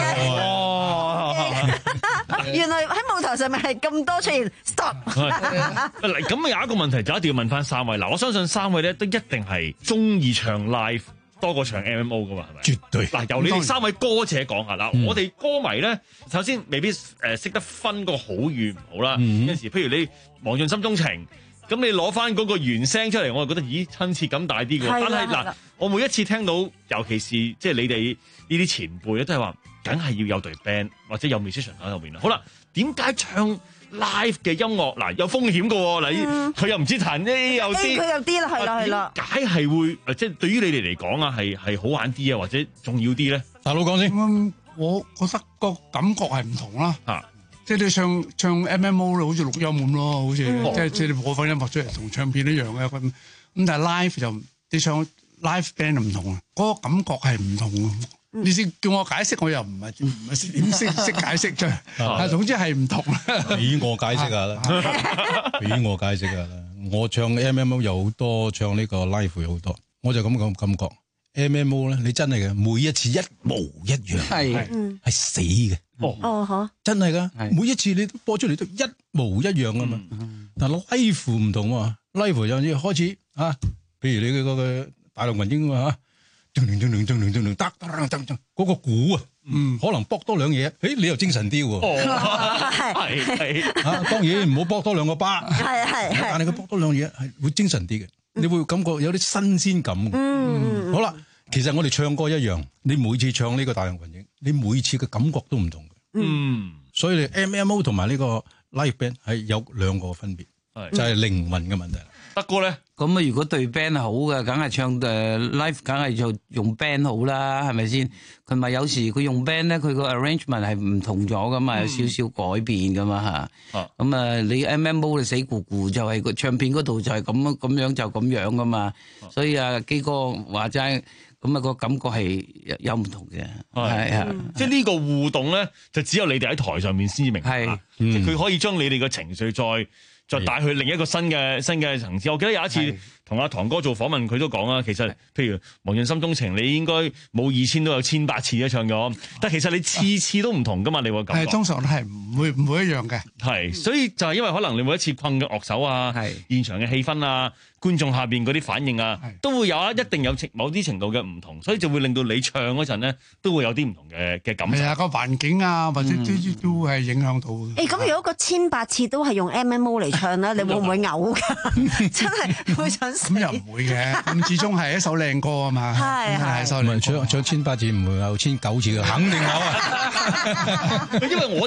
哇！ 原來喺舞台上面係咁多出現 stop。 嗱，咁有一個問題就一定要問翻三位。嗱，我相信三位咧都一定係中意唱 live。多過唱 M M O 噶嘛，係咪？絕對。嗱，由你哋三位歌者講下啦。嗯、我哋歌迷咧，首先未必誒識、呃、得分個好與唔好啦。嗯、有時譬如你忘盡心中情，咁你攞翻嗰個原聲出嚟，我就覺得咦親切感大啲嘅。但係嗱，我每一次聽到，尤其是即係你哋呢啲前輩咧，都係話，梗係要有隊 band 或者有 musician 喺後邊啦。好啦，點解唱 live 嘅音樂嗱有風險嘅喎？嗱，佢又唔知彈 A 又知， 佢又啲啦，係啦係啦。 點解係會即係對於你哋嚟講啊，係係好玩啲啊，或者重要啲咧？ 大佬講先，嗯，我覺得個感覺係唔同啦。嚇，即係你唱唱 M M O 咧，好似錄音咁咯，好似即係即係你播放音樂出嚟，同唱片一樣嘅咁。咁但係 live 就你唱 live band 就唔同啊，嗰個感覺係唔同。你先叫我解釋，我又唔係唔係點識識解釋啫。啊，總之係唔同啦。 俾我解釋下啦，俾我解釋下啦。我唱 M M O 有好多，唱呢個 live 有好多，我就咁講感覺。M M O 咧，你真係嘅，每一次一模一樣，係係死嘅。 哦，嚇， 真係噶，每一次你都播出嚟都一模一樣噶嘛。但 live 唔同喎 ，live 有啲開始啊，譬如你嘅嗰個大陸民英啊。噔噔噔噔噔噔噔噔噔噔噔，嗰個鼓啊，嗯，可能搏多兩嘢，誒，你又精神啲喎，係係啊，當然唔好搏多兩個巴，係係係，但係佢搏多兩嘢係會精神啲嘅，你會感覺有啲新鮮感。嗯，好啦，其實我哋唱歌一樣，你每次唱呢個大陸群英，你每次嘅感覺都唔同嘅。嗯，所以你 M M O 同埋呢個 live band 係有兩個分別，就係靈魂嘅問題。 德哥咧， 咁啊，如果對 band 好嘅，梗係唱誒 live，梗係就用 band 好啦，係咪先？佢咪有時佢用 band 咧，佢個 arrangement 係唔同咗噶嘛，有少少改變噶嘛嚇。咁啊，你 M M O 你死咕咕就係個唱片嗰度就係咁咁樣就咁樣噶嘛。所以啊，基哥話齋，咁啊個感覺係有唔同嘅，係啊。 即係呢個互動咧，就只有你哋喺台上面先至明白，即係佢可以將你哋嘅情緒再。再帶去另一個新嘅新嘅層次。我記得有一次同阿唐哥做訪問，佢都講啦，其實譬如忘盡心中情，你應該冇二千都有千百次一唱咗，但其實你次次都唔同噶嘛，你會感覺係通常都係唔會唔會一樣嘅。 係，所以就係因為可能你每一次困嘅樂手啊，現場嘅氣氛啊，觀眾下邊嗰啲反應啊，都會有一一定有某啲程度嘅唔同，所以就會令到你唱嗰陣咧，都會有啲唔同嘅嘅感受。係啊， 個環境啊，或者都都係影響到。 誒，咁如果個千百次都係用 M M O 嚟唱咧，你會唔會嘔㗎？真係會想死。 咁又唔會嘅，咁始終係一首靚歌啊嘛。係係。 唔係唱唱千百次唔會有千九次嘅，肯定嘔啊！ 因為我哋譬如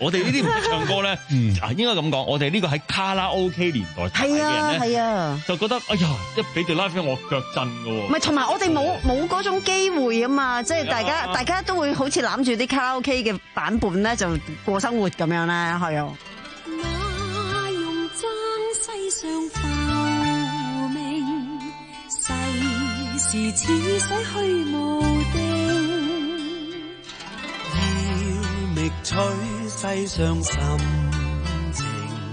我哋呢啲唔識唱歌咧，啊應該咁講，我哋呢個喺卡拉 OK 年代睇嘅人咧， 係啊， 就覺得哎呀，一俾對 live 我腳震㗎喎。 唔係，同埋我哋冇冇嗰種機會啊嘛，即係大家大家都會好似攬住啲卡拉 OK 嘅版本咧，就過生活咁樣咧，係啊。 那用爭世上浮名，世事似水虛無定， 要覓取世上深情，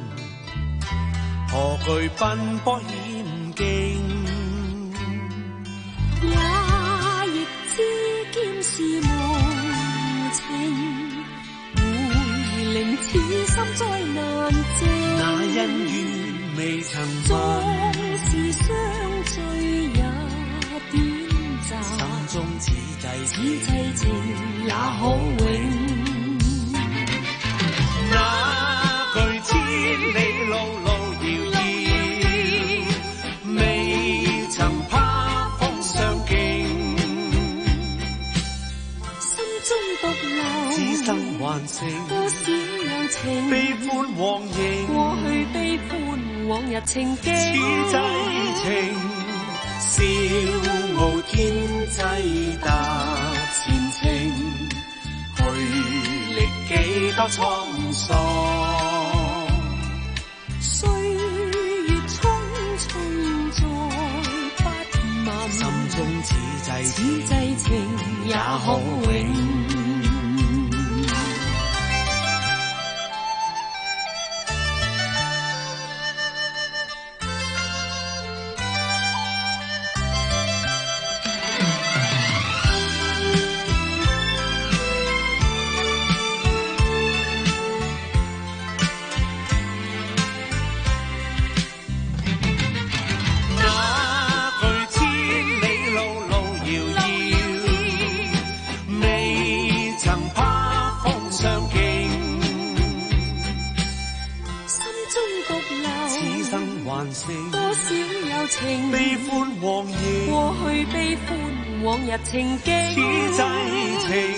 何懼奔波險境， 也亦知劍是無情，會令此心災難靜。 那恩怨未曾縱是相聚也短暫， 心中此際此際情也可永。 那句千里路路遙遙，未曾怕風相勁， 心中獨留此生還剩多少有情， 悲歡往迎， 過去悲歡往日情景， 此際情笑傲天際踏前程，去歷幾多滄桑， 歲月匆匆在不問， 心中此際此際情也可永。 多少有情， 悲歡往迎， 過去悲歡往日情景， 此際情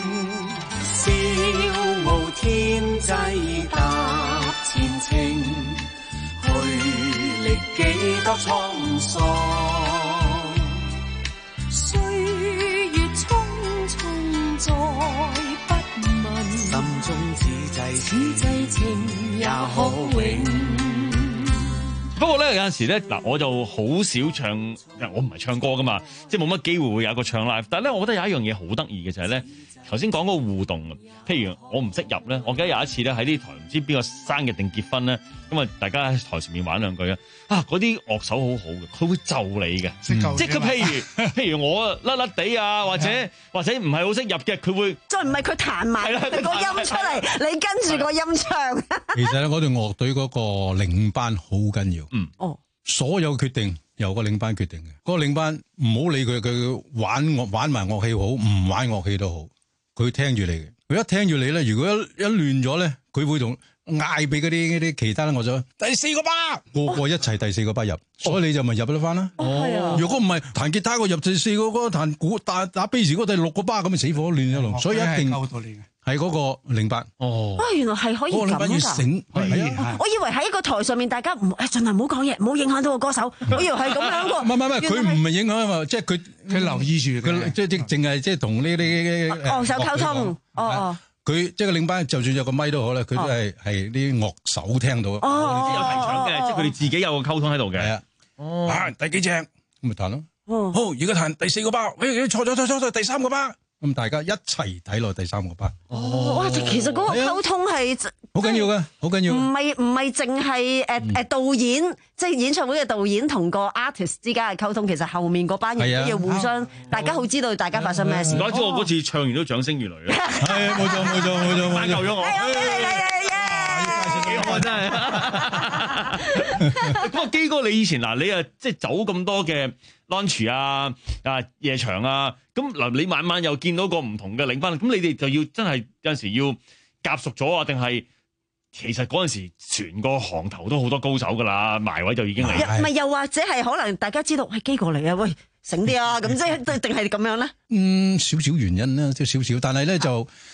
笑傲天際踏前程，去歷幾多滄桑， 歲月匆匆在不問， 心中此際此際情也可永。 不過咧有陣時咧嗱，我就好少唱，我唔係唱歌噶嘛，即係冇乜機會會有一個唱 live。但係咧，我覺得有一樣嘢好得意嘅就係咧，頭先講嗰個互動啊。譬如我唔識入咧，我記得有一次咧喺呢台唔知邊個生日定結婚咧，咁啊大家喺台前面玩兩句啊，啊嗰啲樂手好好嘅，佢會就你嘅，嗯、即係佢譬如譬如我甩甩地啊，或者或者唔係好識入嘅，佢會再唔係佢彈埋個音出嚟，你跟住個音唱。 其實咧，我哋樂隊嗰個領班好緊要。 嗯， 哦， 所有決定由個領班決定嘅。嗰、嗰個領班唔好理佢，佢玩樂玩埋樂器好，唔玩樂器都好，佢聽住你嘅。佢一聽住你咧，如果一一亂咗咧，佢會同嗌俾嗰啲啲其他咧，我就第四個巴，個個一齊第四個巴入，哦、所以你就咪入得翻啦。 哦， 如果唔係彈吉他個入第四個，嗰彈鼓打打 bass 嗰第六個巴，咁咪死火亂一路。所以一定係嗰個領班。 哦，啊，原來係可以咁噶。 醒係啊， 我以為喺個台上面，大家唔誒盡量唔好講嘢，唔好影響到個歌手。我以為係咁樣喎。 唔係唔係，佢唔係影響啊嘛，即係佢佢留意住佢，即係即係淨係即係同呢啲樂手溝通。哦哦。 佢即係個領班，就算有個咪都好啦，佢都係係啲樂手聽到。 哦，有提場嘅，即係佢哋自己有個溝通喺度嘅。係啊。 哦。啊，第幾隻咁咪彈咯。 哦。 好，而家彈第四個巴，誒，錯錯錯錯錯，第三個巴。咁大家一齊睇落第三個班。 哦，哇！其實嗰個溝通係好緊要嘅，好緊要。 唔係唔係淨係誒誒導演，即係演唱會嘅導演同個 artist 之間嘅溝通，其實後面嗰班人都要互相，大家好知道大家發生咩事。 唔怪之我嗰次唱完都掌聲如雷嘅。 係啊，冇錯冇錯冇錯冇錯。 救咗我。 係我俾你嚟嘅，幾好啊真係。不過基哥，你以前嗱，你啊即係走咁多嘅 launch 啊啊夜場啊。咁嗱，你晚晚又見到個唔同嘅領班，咁你哋就要真係有陣時要夾熟咗啊？定係其實嗰陣時全個行頭都好多高手噶啦，埋位就已經嚟。 唔係又或者係可能大家知道係機過嚟啊？喂，醒啲啊！咁即係定係咁樣咧？ 嗯，少少原因啦，即係少少，但係咧就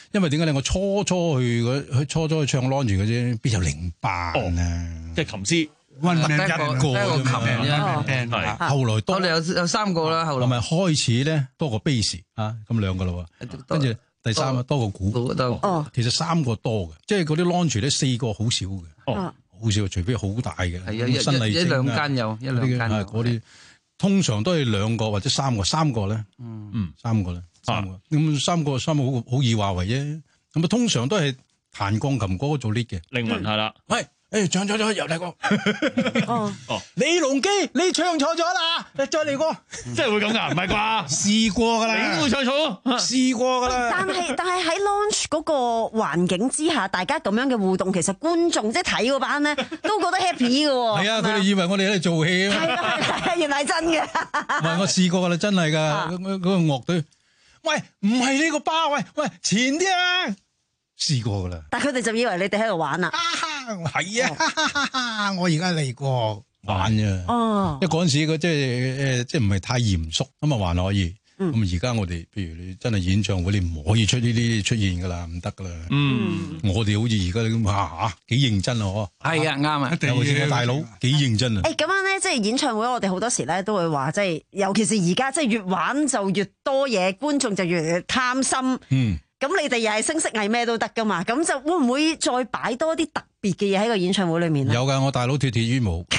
因為點解咧？我初初去去初初去唱 launch 嘅啫，邊有零班啊？ 即係琴師。 溫一個得個琴啫， 係後來多， 我哋有有三個啦，後來咪開始咧多個 bass 啊，咁兩個咯喎，跟住第三個多個鼓， 哦， 其實三個多嘅，即係嗰啲 launch 咧四個好少嘅，哦，好少，除非好大嘅， 係一新麗一兩間有，一兩間有， 嗰啲通常都係兩個或者三個，三個咧，嗯，三個咧，三個，咁三個三個好好易話為啫，咁啊通常都係彈鋼琴嗰個做 lead 嘅， 靈魂係啦， 喂。誒，唱錯咗又嚟過。哦哦，李龍基，你唱錯咗啦，再嚟過。 真係會咁噶？唔係啩？ 試過噶啦， 你會唱錯？ 試過噶啦。 但係但係喺 launch 嗰個環境之下，大家咁樣嘅互動，其實觀眾即係睇嗰班咧，都覺得 happy 嘅喎。 係啊，佢哋以為我哋喺度做戲啊。 係啊係啊，原來係真嘅。 唔係，我試過噶啦，真係噶。嗰嗰個樂隊，喂，唔係呢個巴，喂喂，前啲啊。試過噶啦， 但係佢哋就以為你哋喺度玩啊！ 係啊，我而家嚟過玩啫。哦，因為嗰陣時佢即係誒，即係唔係太嚴肅咁啊，還可以。咁而家我哋，譬如你真係演唱會，你唔可以出呢啲出現噶啦，唔得噶啦。嗯，我哋好似而家咁嚇幾認真啊！嗬， 係啊，啱啊， 尤其是大佬幾認真啊！ 誒咁樣咧，即係演唱會，我哋好多時咧都會話，即係尤其是而家，即係越玩就越多嘢，觀眾就越貪心。嗯。咁你哋又係聲色藝咩都得噶嘛？咁就會唔會再擺多啲特別嘅嘢喺個演唱會裏面咧？ 有噶，我大佬脫鐵羽毛。喂，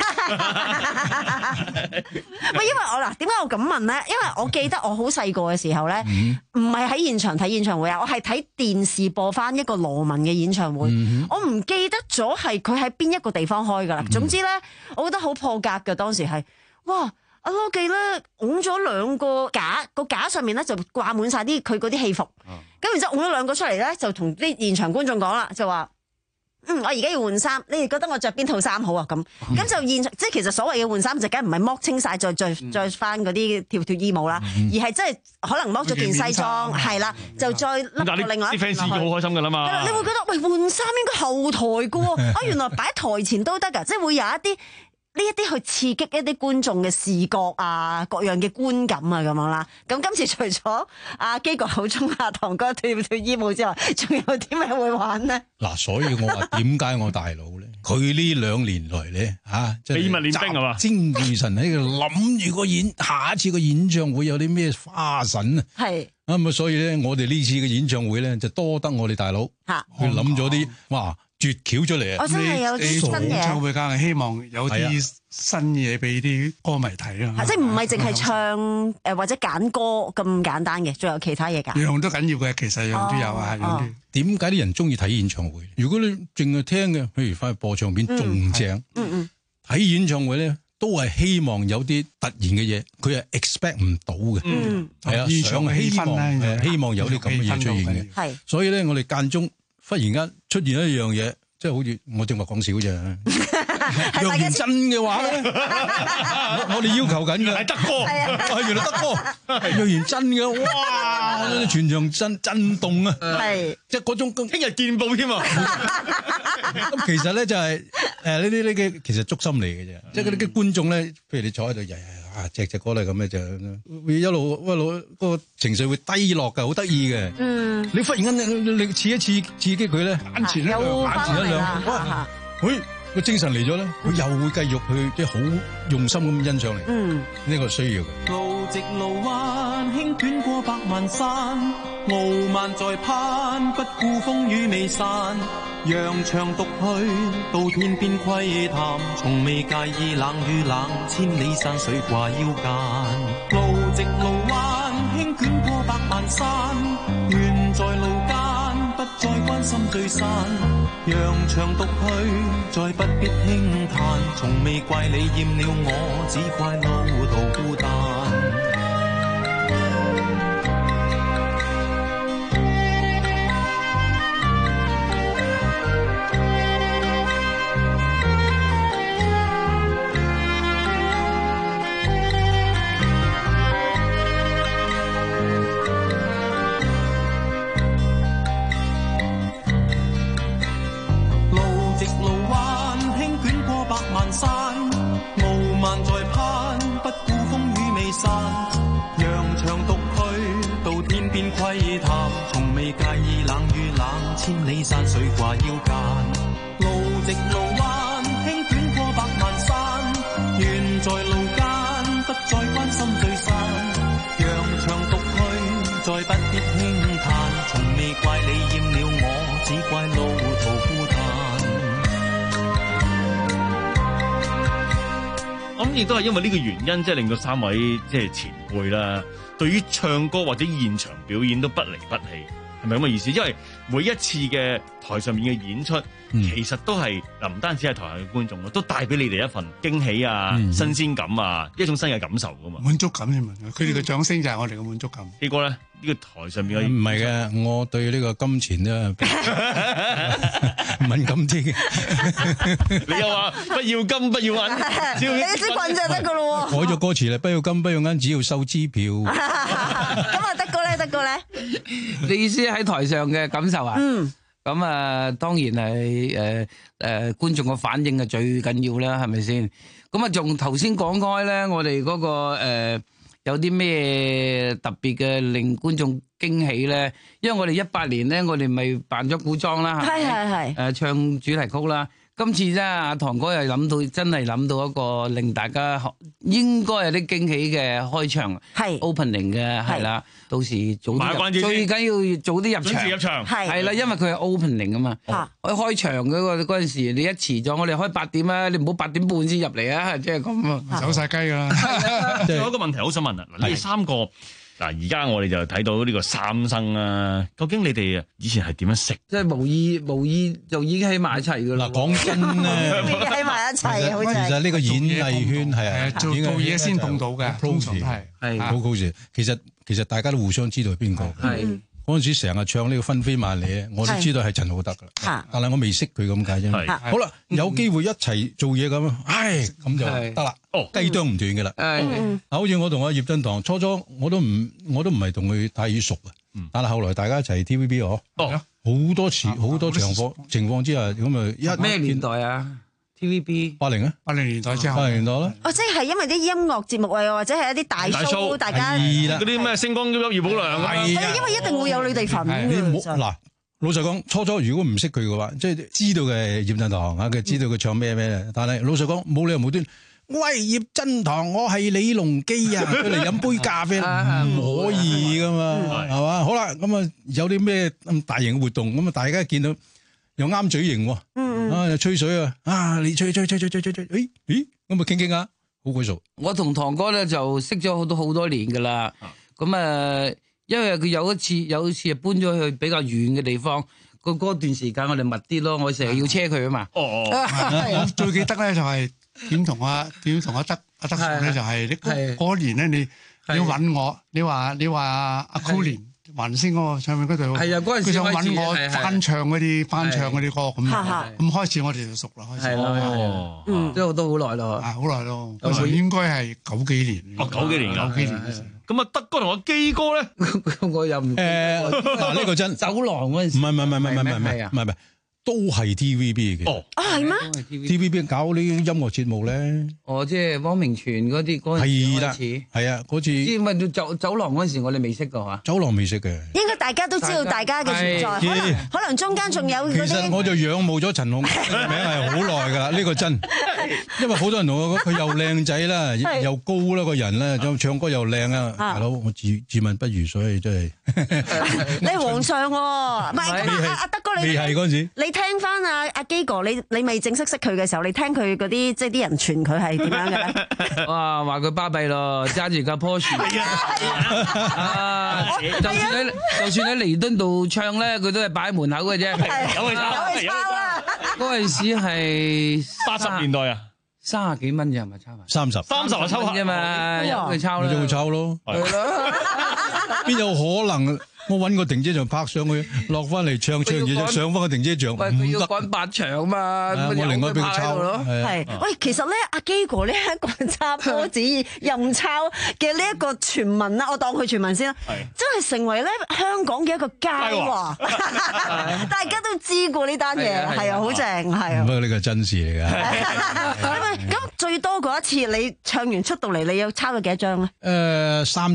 因為我嗱，點解我咁問咧？因為我記得我好細個嘅時候咧，唔係喺現場睇演唱會啊，我係睇電視播翻一個羅文嘅演唱會。嗯、我唔記得咗係佢喺邊一個地方開噶啦。嗯、總之咧，我覺得好破格嘅當時係，哇！阿羅記咧，拱咗兩個架，個架上面咧就掛滿晒啲佢嗰啲戲服，咁、嗯、然之後拱咗兩個出嚟咧，就同啲現場觀眾講啦，就話：嗯，我而家要換衫，你哋覺得我着邊套衫好啊？咁咁、嗯、就現場，即係其實所謂嘅換衫就梗係唔係剝清晒再再再翻嗰啲跳脱衣舞啦，嗯、而係真係可能剝咗件西裝，係啦，就再笠個另外一件落去。啲 fans 已經好開心噶啦嘛！你會覺得喂，換衫應該後台噶喎，啊原來擺喺台前都得噶，即係會有一啲。呢一啲去刺激一啲觀眾嘅視覺啊，各樣嘅觀感啊，咁樣啦。咁今次除咗阿基哥口中阿唐哥跳跳衣舞之外，仲有啲咩會玩呢？ 嗱，所以我話點解我大佬咧？佢呢兩年來咧嚇，即係秘密練兵係嘛？ 精氣神喺度諗住個演下一次個演唱會有啲咩花神啊？係咁啊，所以咧，我哋呢次嘅演唱會咧就多得我哋大佬嚇，佢諗咗啲哇。絕橋出嚟啊！ 我真係有啲新嘢。 演唱會梗係希望有啲新嘢俾啲歌迷睇啊！ 即係唔係淨係唱誒或者揀歌咁簡單嘅，仲有其他嘢㗎。 樣都緊要嘅，其實樣都有啊，係樣啲。 點解啲人中意睇演唱會？如果你淨係聽嘅，譬如翻去播唱片仲正。嗯嗯。睇演唱會咧，都係希望有啲突然嘅嘢，佢係 expect 唔到嘅。嗯。係啊，想希望希望有啲咁嘅嘢出現嘅。係。所以咧，我哋間中。忽然間出現一樣嘢，即係好似我正話講少啫。若然真嘅話咧，我我哋要求緊嘅係德哥，係原來德哥。若然真嘅，哇！全場震震動啊！係即係嗰種聽日見報添啊！咁其實咧就係誒呢啲呢啲其實捉心理嘅啫，即係嗰啲啲觀眾咧，譬如你坐喺度，日日啊隻隻歌嚟咁咧，就會一路一路嗰個情緒會低落㗎，好得意嘅。嗯，你忽然間你你刺一刺刺激佢咧，眼前一亮，眼前一亮，哇！佢個精神嚟咗咧，佢又會繼續去即係好用心咁欣賞嚟。嗯，呢個需要嘅。 路直路彎，輕捲過百萬山，傲慢在攀，不顧風雨未散。揚長獨去，到天邊窺探，從未介意冷與冷，千里山水掛腰間。路直路彎，輕捲過百萬山，願在路間，不再關心聚散。揚長獨去，再不必輕嘆，從未怪你厭了我，只怪路途孤單。山傲慢在攀，不顧風雨未散，揚長獨去，到天邊窺探，從未介意冷雨話要揀，路直路彎，輕捲過百萬山，願在路間不再關心聚散，揚長獨去，再不必輕嘆，從未怪你厭了我，只怪路途孤單。 我諗亦都係因為呢個原因，即係令到三位即係前輩啦，對於唱歌或者現場表演都不離不棄，係咪咁嘅意思？因為每一次嘅台上面嘅演出，嗯、其實都係嗱，唔單止係台下嘅觀眾咯，都帶俾你哋一份驚喜啊、嗯、新鮮感啊，一種新嘅感受噶嘛。 滿足感添嘛，佢哋嘅掌聲就係我哋嘅滿足感。 基哥咧，呢、呢個台上面嘅唔係嘅，我對呢個金錢咧敏感啲嘅。 你又話不要金不要銀，只要你識棍就得噶咯喎。 改咗歌詞啦，不要金不要銀，只要收支票。咁啊，得個咧，得個咧。 你意思喺台上嘅感受啊？嗯。咁啊，當然係誒誒觀眾嘅反應係最緊要啦，係咪先？咁啊，仲頭先講開咧，我哋嗰、嗰個誒、呃、有啲咩特別嘅令觀眾驚喜咧？因為我哋一八年咧，我哋咪扮咗古裝啦， 係係係誒唱主題曲啦。今次咧，阿堂哥又諗到，真係諗到一個令大家應該有啲驚喜嘅開場，係 opening 嘅，係啦。到時早啲入，最緊要早啲入場， 入場係啦，因為佢係 opening 啊嘛。我開場嗰個嗰陣時，你一遲咗，我哋開八點啊，你唔好八點半先入嚟啊，即係咁啊， 走晒雞㗎啦。 仲有一個問題好想問啊，嗱，你哋三個。嗱，而家我哋就睇到呢個三生啊，究竟你哋啊以前係點樣識？ 即係無意無意就已經喺埋一齊噶啦。 嗱，講真咧， 喺埋一齊，好似其實呢個演藝圈係啊， 做做嘢先碰到嘅，通常係係好高時。其實其實大家都互相知道係邊個。係嗰陣時成日唱呢個紛飛萬里，我都知道係陳浩德噶啦。但係我未識佢咁解啫。好啦，有機會一齊做嘢咁，唉，咁就得啦。哦，雞啄唔斷嘅啦。嗱，好似我同阿葉振棠，初初我都唔我都唔係同佢太熟啊。但係後來大家一齊 T V B 嗬，好多次好多場況情況之下，咁啊一咩年代啊 ？T V B 八零啊， 八零年代之後， 八零年代啦。 哦，即係因為啲音樂節目啊，又或者係一啲大 show，大家嗰啲咩星光熠熠、葉寶良啊， 因為一定會有你哋份嘅。 嗱，老實講，初初如果唔識佢嘅話，即係知道嘅葉振棠啊，佢知道佢唱咩咩，但係老實講，冇理由無端。喂，葉振棠，我係李龍基啊，佢嚟飲杯咖啡，唔可以噶嘛，係嘛？好啦，咁啊有啲咩咁大型嘅活動，咁啊大家見到又啱嘴型喎，啊又吹水啊，啊你吹吹吹吹吹吹吹，誒咦，咁啊傾傾下，好鬼熟。 我同堂哥咧就識咗好多好多年噶啦，咁啊，因為佢有一次有一次搬咗去比較遠嘅地方，嗰嗰段時間我哋密啲咯，我成日要車佢啊嘛。哦哦， 我最記得咧就係。點同阿點同阿德阿德叔咧就係你嗰嗰年咧你你揾我，你話你話阿 Colin 雲星嗰個唱片嗰度， 係啊，嗰陣時佢想揾我翻唱嗰啲翻唱嗰啲歌咁，咁開始我哋就熟啦，開始哦，嗯，都都好耐咯， 啊好耐咯，嗰時應該係九幾年， 哦九幾年九幾年嘅時候， 咁啊德哥同阿基哥咧， 我又唔誒嗱呢個真走廊嗰陣時， 唔係唔係唔係唔係唔係唔係唔係。都係 T V B 嘅。 哦， 啊係咩 ？T V B 搞呢啲音樂節目咧。 哦，即係汪明荃嗰啲嗰陣時開始。 係啊，嗰次。 知唔係走走廊嗰陣時，我哋未識過嚇。 走廊未識嘅。 應該大家都知道大家嘅存在，可能可能中間仲有嗰啲。 其實我就仰慕咗陳紅名係好耐㗎啦，呢個真。因為好多人同我講佢又靚仔啦，又高啦個人啦，咁唱歌又靚啊，大佬我自自問不如，所以真係。 你係皇上喎，唔係咁啊！阿德哥你未係嗰陣時。 你聽翻阿阿基哥，你你未正式識佢嘅時候，你聽佢嗰啲即係啲人傳佢係點樣嘅咧？ 哇！話佢巴閉咯，揸住架 Porsche。啊！就算喺就算喺彌敦道唱咧，佢都係擺喺門口嘅啫。 有去抄， 有去抄啦！ 嗰陣時係八十年代啊， 三十幾蚊啫，係咪抄埋？ 三十， 三十啊，抄啫嘛，有去抄啦， 有去抄咯。係咯，邊有可能？我揾個停車場拍上去，落翻嚟唱唱嘢，上翻個停車場，唔得。 佢要趕八場嘛， 我另外俾佢抄咯。 係，喂，其實咧，阿基哥呢一個插波子任抄嘅呢一個傳聞啦，我當佢傳聞先啦，真係成為咧香港嘅一個佳話，大家都知過呢單嘢，係啊，好正，係啊。 不過呢個真事嚟㗎。 咁最多嗰一次，你唱完出到嚟，你有抄咗幾多張咧？ 誒，三張。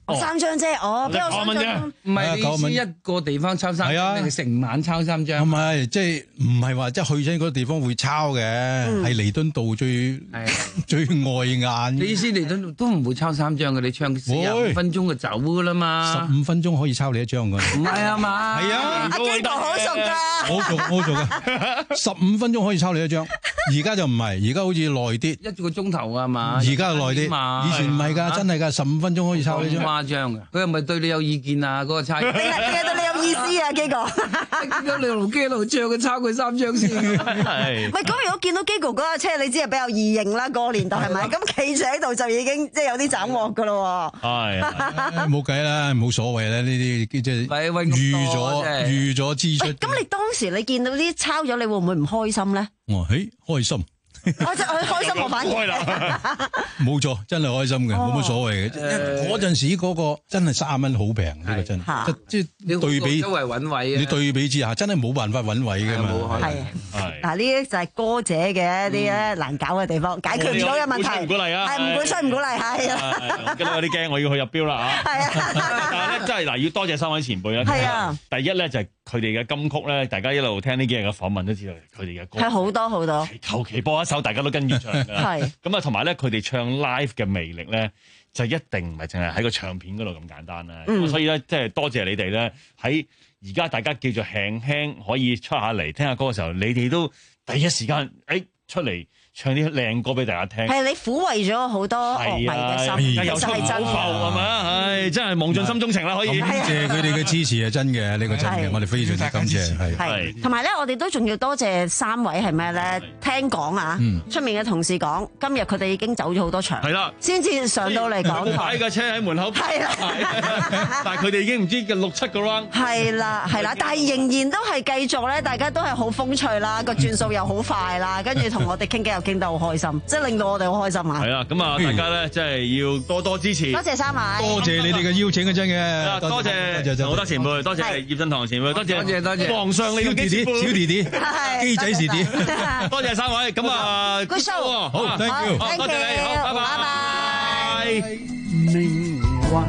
三張啫，哦，俾我三張。 唔係你知一個地方抄三張，定係成晚抄三張？ 唔係，即係唔係話即係去親嗰個地方會抄嘅，係彌敦道最最礙眼。 你意思彌敦道都唔會抄三張嘅，你唱四十五分鐘就走噶啦嘛。 十五分鐘可以抄你一張㗎。 唔係啊嘛？ 係啊， 阿基哥好熟㗎。 我做我做㗎，十五分鐘可以抄你一張。而家就唔係，而家好似耐啲， 一個鐘頭啊嘛。 而家就耐啲，以前唔係㗎，真係㗎，十五分鐘可以抄你張。 誇張㗎，佢係咪對你有意見啊？嗰個差， 定係定係對你有意思啊？基哥， 見到你路機路唱佢抄佢三張先。 係。唔係咁，如果見到基哥嗰架車，你知係比較易認啦。個年代係咪？咁企住喺度就已經即係有啲斬獲㗎咯。 係。冇計啦，冇所謂啦，呢啲即係預咗預咗支出。 咁你當時你見到啲抄咗，你會唔會唔開心咧？ 我誒開心。 我真係開心，我反而冇錯，真係開心嘅，冇乜所謂嘅。嗰陣時嗰個真係三蚊好平，呢個真係即係對比周圍揾位， 你對比之下真係冇辦法揾位嘅嘛。 係係嗱，呢啲就係歌者嘅一啲咧難搞嘅地方，解決唔到嘅問題。 唔鼓勵啊， 係唔鼓吹唔鼓勵係。 我見到有啲驚，我要去入標啦嚇。係啊，但係咧真係嗱，要多謝三位前輩啦。 係啊， 第一咧就係佢哋嘅金曲咧，大家一路聽呢幾日嘅訪問都知道佢哋嘅歌係好多好多， 求其播一首大家都跟住唱㗎。係咁啊，同埋咧佢哋唱 live 嘅魅力咧，就一定唔係淨係喺個唱片嗰度咁簡單啦。咁所以咧，即係多謝你哋咧，喺而家大家叫做輕輕可以出下嚟聽下歌嘅時候，你哋都第一時間誒出嚟唱啲靚歌俾大家聽。 係你撫慰咗好多樂迷嘅心， 又真係真係嘛？唉，真係望盡心中情啦！可以感謝佢哋嘅支持係真嘅，呢個真嘅，我哋非常之感謝。係係，同埋咧，我哋都仲要多謝三位係咩咧？聽講啊，出面嘅同事講，今日佢哋已經走咗好多場，係啦，先至上到嚟講台。 擺架車喺門口，係啦，但係佢哋已經唔知六七個 round。 係啦係啦，但係仍然都係繼續咧，大家都係好風趣啦，個轉數又好快啦，跟住同我哋傾偈又傾得好開心，即係令到我哋好開心啊！ 係啦，咁啊，大家咧真係要多多支持。 多謝三位， 多謝你哋嘅邀請啊，真嘅。 多謝好多前輩，多謝葉振棠前輩，多謝多謝多謝皇上你嘅弟弟小弟弟，機仔弟弟， 多謝三位。咁啊 ，Good show， 好 ，thank you， 多謝你，好，拜拜。 命運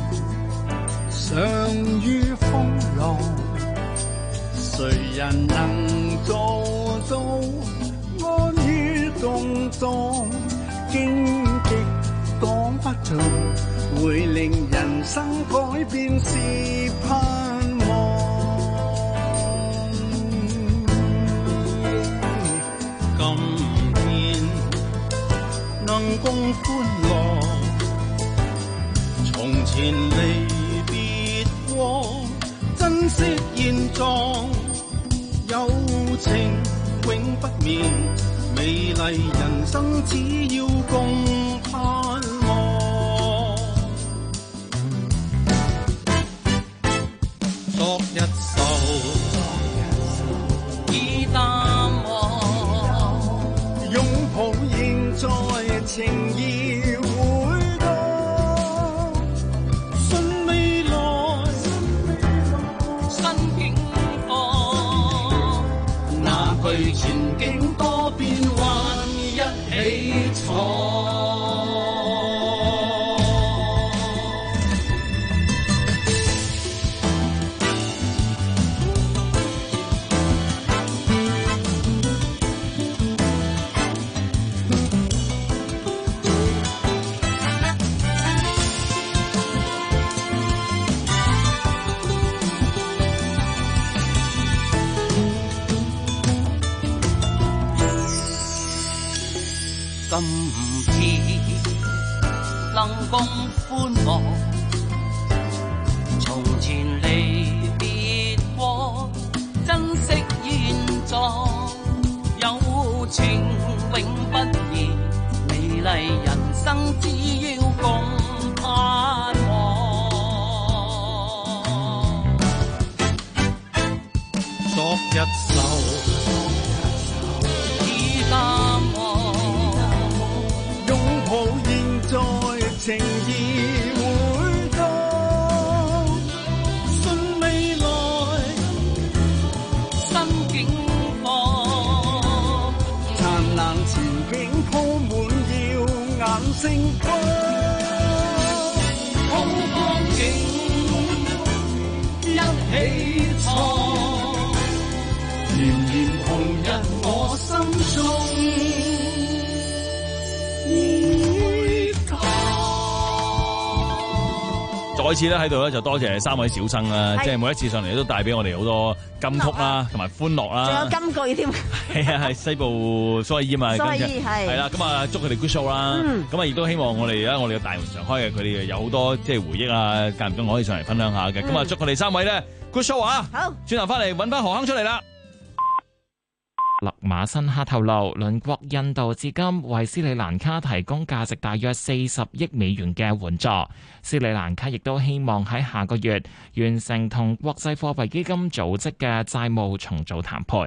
常於風浪，誰人能做到安於動盪？荊棘講不盡，會令人生改變是盼望。今天能共歡樂，從前離別過，珍惜現狀，友情永不滅，美麗人生只要共盼望。昨日愁已淡忘，擁抱現在情意回盪，信未來新境況，那句前景多變幻一起闖。 今天能共歡樂，從前離別過，珍惜現狀，友情永不滅，美麗人生只要共盼望。 昨日愁已淡忘， 擁抱現在情意回盪，信未來新境況， 燦爛前景鋪滿耀眼星光。 我心中再次咧喺度咧就多謝三位小生啦，即係每一次上嚟都帶俾我哋好多金曲啦，同埋歡樂啦。 仲有金句添。 係啊，係西部蘇慧姨嘛， 蘇慧姨係。 係啦，咁啊祝佢哋 good show 啦。咁啊亦都希望我哋而家我哋嘅大門常開嘅，佢哋有好多即係回憶啊，間唔中可以上嚟分享下嘅。咁啊祝佢哋三位咧 good show 啊！好，轉頭翻嚟揾翻何鏗出嚟啦。 勒馬辛克透露，鄰國印度至今為斯里蘭卡提供價值大約四十億美元嘅援助。斯里蘭卡亦都希望喺下個月完成同國際貨幣基金組織嘅債務重組談判。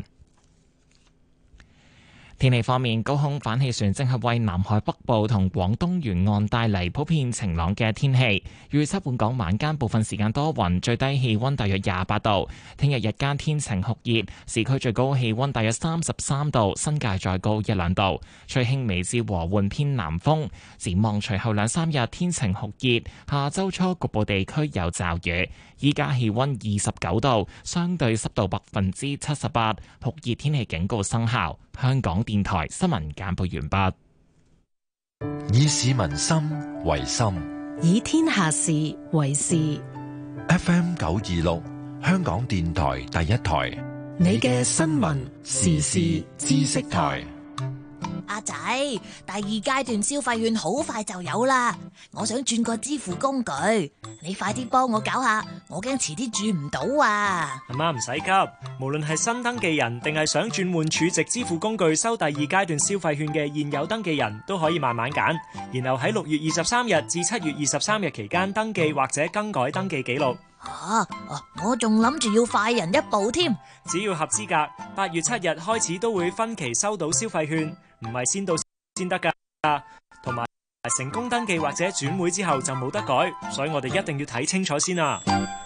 天氣方面，高空反氣旋正係為南海北部同廣東沿岸帶嚟普遍晴朗嘅天氣。預測本港晚間部分時間多雲，最低氣溫大約廿八度。聽日日間天晴酷熱，市區最高氣溫大約三十三度，新界再高一兩度。吹輕微至和緩偏南風。展望隨後兩三日天晴酷熱，下周初局部地區有驟雨。依家氣溫二十九度，相對濕度百分之七十八，酷熱天氣警告生效。香港電台新聞簡報完畢。 以市民心為心， 以天下事為事。 F M 九二六，香港電台第一台， 你嘅新聞時事知識台。 阿仔，第二階段消費券好快就有啦，我想轉個支付工具，你快啲幫我搞下，我驚遲啲轉唔到啊！ 阿媽唔使急，無論係新登記人定係想轉換儲值支付工具收第二階段消費券嘅現有登記人都可以慢慢揀，然後喺六月二十三日至七月二十三日期間登記或者更改登記記錄。 啊，我仲諗住要快人一步添， 只要合資格，八月七日開始都會分期收到消費券。唔係先到先得噶，同埋成功登記或者轉會之後就冇得改，所以我哋一定要睇清楚先啊！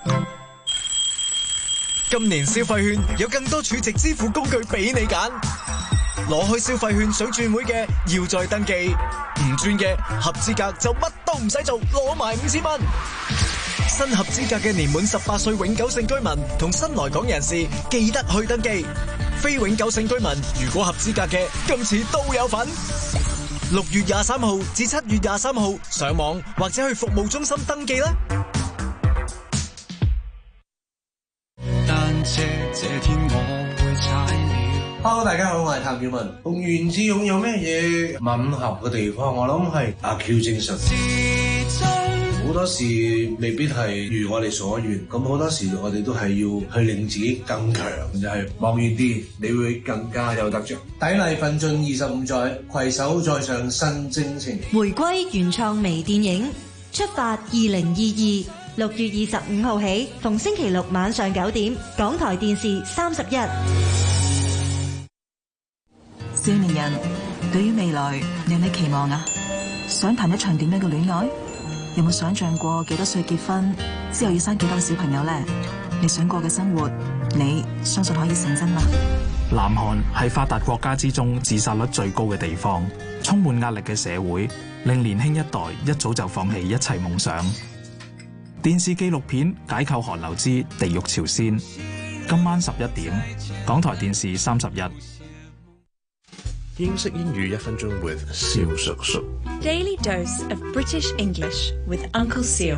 今年消費券有更多儲值支付工具俾你揀，攞開消費券想轉會嘅要再登記，唔轉嘅合資格就乜都唔使做，攞埋五千蚊。新合資格嘅年滿十八歲永久性居民同新來港人士記得去登記。非永久性居民如果合資格嘅，今次都有份。六月廿三號至七月廿三號上網或者去服務中心登記啦。 單車這天我會踩了。 Hello， 大家好，我係譚耀文。同袁志勇有咩嘢吻合嘅地方？我諗係阿 Q 精神。好多事未必係如我哋所願，咁好多時我哋都係要去令自己更強，就係望遠啲，你會更加有得着。砥礪奮進二十五載，攜手再上新征程。 回歸原創微電影，出發二零二二，六月二十五號起，逢星期六晚上九點，港台電視三十一。 少年人對於未來有咩期望啊？想談一場點樣嘅戀愛？有冇想象過幾多歲結婚之後要生幾多個小朋友呢？你想過嘅生活，你相信可以成真嗎？ 南韓係發達國家之中自殺率最高嘅地方，充滿壓力嘅社會令年輕一代一早就放棄一切夢想。電視紀錄片《解構韓流之地獄朝鮮》，今晚十一點，港台電視三十一。 英式英語一分鐘 with 蕭叔叔。 Daily dose of British English with Uncle Seal.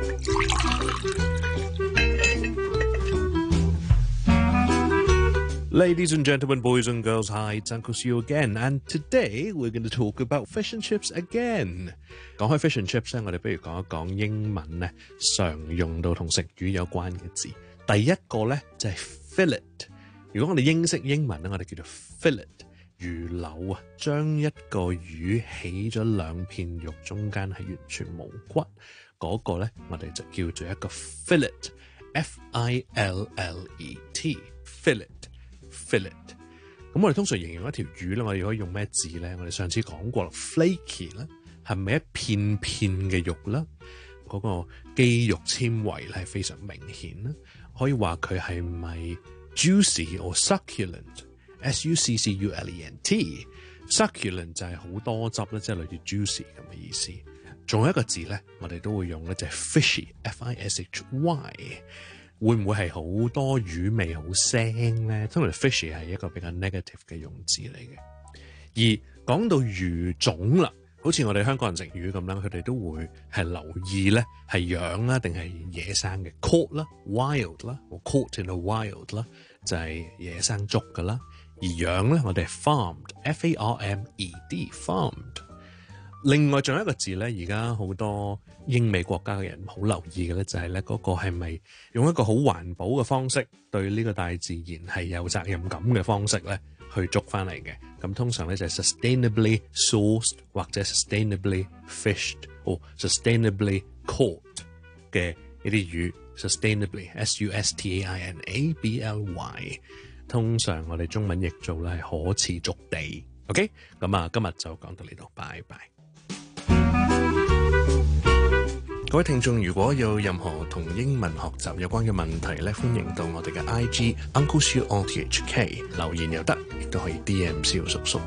Ladies and gentlemen, boys and girls, hi, it's Uncle Seal again, and today we're going to talk about fish and chips again. 講開 fish and chips 咧，我哋不如講一講英文咧常用到同食魚有關嘅字。第一個咧就係 fillet。如果我哋英式英文咧，我哋叫做 fillet。魚柳啊，將一個魚起咗兩片肉，中間係完全冇骨，嗰、那個咧我哋就叫做一個 fillet，F I L L E T，fillet，fillet。咁我哋通常形容一條魚咧，我哋可以用咩字咧？我哋上次講過啦 ，flaky 啦，係咪一片片嘅肉啦？嗰、那個肌肉纖維咧係非常明顯啦，可以話佢係咪 juicy or succulent？S U C C U L E N T，succulent 就係好多汁咧，即係類似 juicy 咁嘅意思。仲有一個字咧，我哋都會用咧，就係 fishy，F I S H Y。 會唔會係好多魚味好腥咧？通常 fishy 係一個比較 negative 嘅用字嚟嘅。而講到魚種啦，好似我哋香港人食魚咁啦，佢哋都會係留意咧係養啦定係野生嘅 caught 啦 wild 啦 caught in the wild 啦，就係野生捉噶啦。而養咧我哋係 farmed F A R M E D farmed。另外仲有一個字咧，而家好多英美國家嘅人好留意嘅咧，就係咧嗰個係咪用一個好環保嘅方式對呢個大自然係有責任感嘅方式咧去捉翻嚟嘅。咁通常咧就係 sustainably sourced 或者 sustainably fished 或 sustainably caught 嘅一啲魚 sustainably S U S T A I N A B L Y， 通常我哋中文譯做咧係可持續地。 OK， 咁啊今日就講到呢度，拜拜。各位聽眾，如果有任何同英文學習有關嘅問題咧，歡迎到我哋嘅 I G Uncle Siu O T H K 留言又得，亦都可以 D M 蕭叔叔。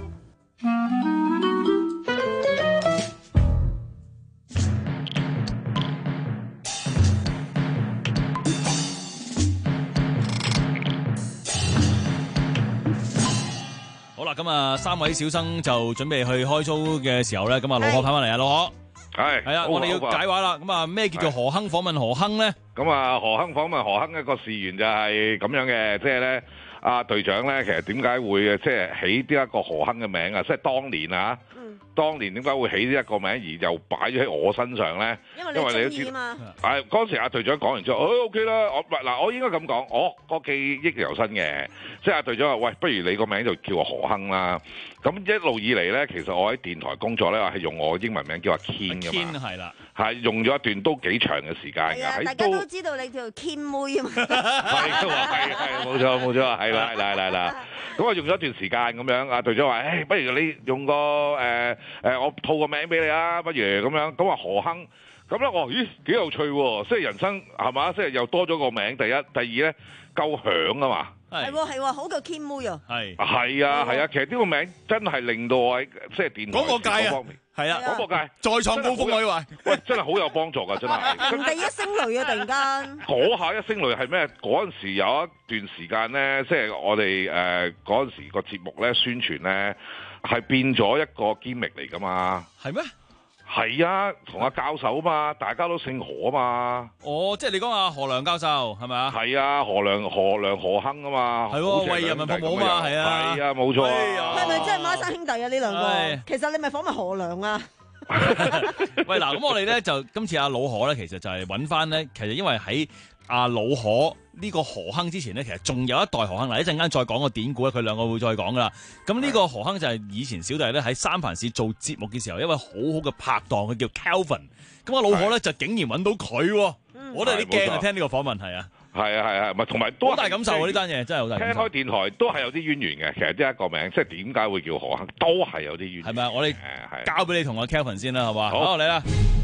好啦，咁啊，三位小生就準備去開 show 嘅時候咧，咁啊，老何返返嚟啊，老何。係係啊，我哋要解話啦。咁啊，咩叫做何亨訪問何亨咧？ 咁啊，何亨訪問何亨一個事緣就係咁樣嘅，即係咧，阿隊長咧，其實點解會即係起呢一個何亨嘅名啊？即係當年啊，嗯、當年點解會起呢一個名而又擺咗喺我身上咧？因為你中意啊嘛。係嗰時阿隊長講完之後，誒 O K 啦，我嗱我應該咁講，我個記憶猶新嘅，即係阿隊長話：喂，不如你個名就叫何亨啦。咁一路以嚟咧，其實我喺電台工作咧，係用我英文名叫阿 Ken 㗎嘛。Ken 係啦，係用咗一段都幾長嘅時間㗎。喺大家都知道你叫 Ken 妹啊嘛。 係係係冇錯冇錯，係啦係啦係啦。咁我用咗一段時間咁樣，阿隊長話：誒，不如你用個誒誒，我套個名俾你啊，不如咁樣。咁話何亨，咁咧我咦幾有趣喎！即係人生係嘛，即係又多咗個名。第一，第二咧夠響啊嘛。 係喎係喎，好過 Ken 妹啊！係係啊係啊，其實呢個名真係令到我喺即係電台廣播界啊，係啊廣播界再創高峰啊！喂喂， 真係好有幫助㗎，真係。 人哋一聲雷啊！突然間嗰下一聲雷係咩？嗰陣時有一段時間咧，即係我哋誒嗰陣時個節目咧宣傳咧係變咗一個 gimmick嚟㗎嘛。 係咩？ 係啊，同阿教授啊嘛，大家都姓何啊嘛。 哦，即係你講阿何良教授係咪啊？ 係啊，何良何良何亨啊嘛。 係喎，為人民服務啊嘛，係啊。 係啊，冇錯。 係咪真係孖生兄弟啊？呢兩個其實你咪訪問何良啊？ 喂，嗱，咁我哋咧就今次阿老何咧，其實就係揾翻咧，其實因為喺阿老何呢個何亨之前咧，其實仲有一代何亨。嗱，一陣間再講個典故咧，佢兩個會再講噶啦。咁呢個何亨就係以前小弟咧喺三藩市做節目嘅時候，一位好好嘅拍檔，佢叫 Calvin。咁阿老何咧就竟然揾到佢，嗯、我都有啲驚啊！聽呢個訪問係啊， 係啊係啊，唔係同埋都好大感受喎！呢單嘢真係好大感受。 聽開電台都係有啲淵源嘅，其實即係一個名，即係點解會叫何亨，都係有啲淵源。 係咪啊？我哋交俾你同阿 Calvin 先啦，好嘛？好嚟啦！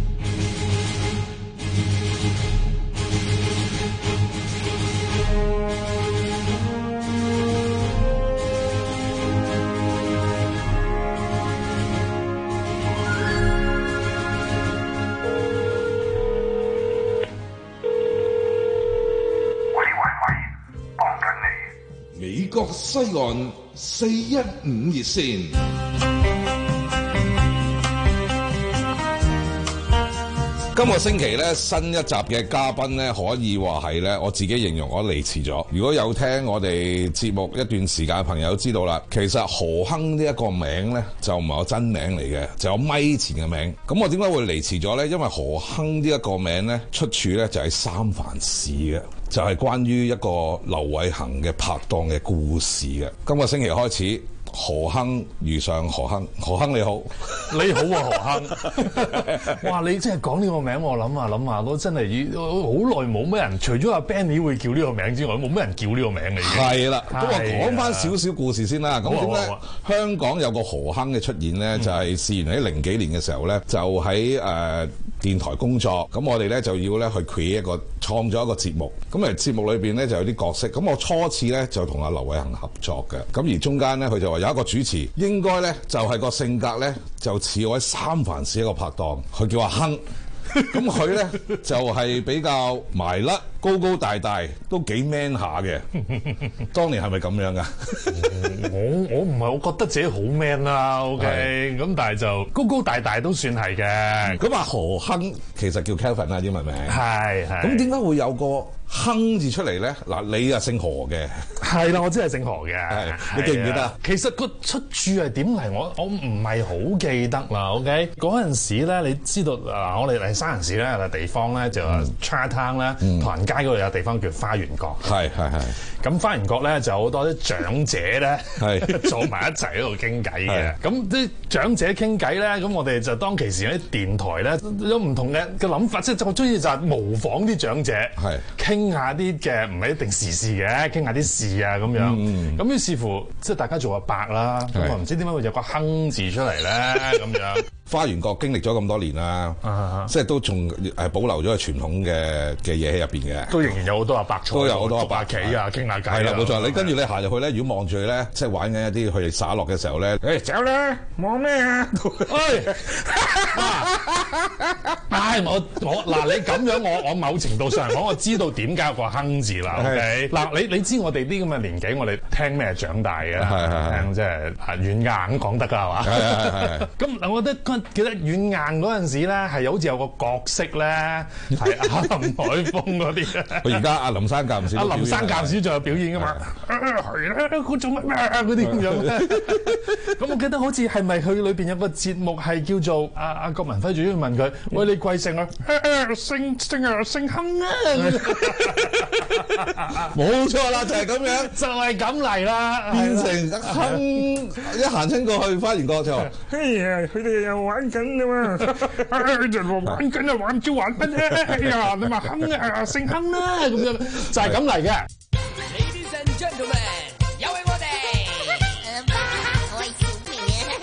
美國西岸四一五熱線， 今個星期咧新一集嘅嘉賓咧，可以話係咧，我自己形容我離遲咗。如果有聽我哋節目一段時間嘅朋友知道啦，其實何亨呢一個名咧就唔係我真名嚟嘅，就有咪前嘅名。咁我點解會離遲咗咧？因為何亨呢一個名咧出處咧就喺三藩市嘅。就係關於一個劉偉恒嘅拍檔嘅故事嘅。今個星期開始，何亨遇上何亨，何亨你好， 你好啊何亨。哇！你真係講呢個名，我諗下諗下，我真係好耐冇咩人，除咗阿 Benny 會叫呢個名之外，冇咩人叫呢個名嚟嘅。 係啦，咁我講翻少少故事先啦。咁點解香港有個何亨嘅出現咧？就係事緣喺零幾年嘅時候咧，就喺誒、呃、電台工作。咁我哋咧就要咧去 create 一個創作一個節目。咁誒節目裏邊咧就有啲角色。咁我初次咧就同阿劉偉恒合作嘅。咁而中間咧佢就話有一個主持，應該咧就係個性格咧就似我喺三藩市一個拍檔，佢叫阿亨。 咁佢咧就係、是、比較埋甩、高高大大，都幾 man 下嘅。當年係咪咁樣噶？ 我我唔係，我覺得自己好 man 啦。OK，咁但係就高高大大都算係嘅。 咁啊何亨其實叫 Kelvin 啊，英文名。係係。咁點解會有個亨字出嚟咧？嗱，你啊姓何嘅。 係啦，我真係姓何嘅。係， 你記唔記得？ 其實個出處係點嚟？我我唔係好記得啦。OK，嗰陣時咧，你知道嗱，我哋嚟沙田市咧，地方咧就 Chinatown 咧，唐人街嗰度有地方叫花園角。係係係。咁花園角咧就好多啲長者咧，係坐埋一齊喺度傾偈嘅。咁啲長者傾偈咧，咁我哋就當其時啲電台咧有唔同嘅嘅諗法，即係我中意就係模仿啲長者，係傾下啲嘅唔係一定時事嘅，傾下啲事啊咁樣。咁、嗯、於是乎，即係大家做阿伯啦，咁啊唔知點解會有個亨字出嚟咧咁樣。 花園角經歷咗咁多年啦，啊、即係都仲係保留咗個傳統嘅嘅嘢喺入邊嘅， 都仍然有好多阿伯坐，都有好多阿伯企啊，傾下偈。係啦，冇錯。你跟住你行入去咧，如果望住佢咧，即係玩緊一啲佢哋耍落嘅時候咧，誒走啦，望咩啊？喂，唉，我我嗱你咁樣，我我某程度上嚟講，我知道點解有個亨字啦。OK，嗱你你知我哋啲咁嘅年紀，我哋聽咩長大嘅？係係聽即係軟硬講得㗎係嘛？係係係。咁嗱，我覺得。記得軟硬嗰陣時咧，係好似有個角色咧，係阿林海峰嗰啲。 佢而家阿林生教唔少。阿林生教少仲有表演噶嘛？係啦，佢做乜咩嗰啲咁樣。咁我記得好似係咪佢裏邊有個節目係叫做阿阿郭文輝主要問佢：喂，你貴姓啊？姓姓啊，姓亨啊！ 冇錯啦，就係咁樣， 就係咁嚟啦， 變成亨一行親過去花園角就。 嘿呀，佢哋又〜玩緊啊嘛，人話玩緊啊，玩招玩乜啫？哎呀，你話亨啊，姓亨啦，咁樣就係咁嚟嘅。 Ladies and gentlemen， 有請我哋。我係小明。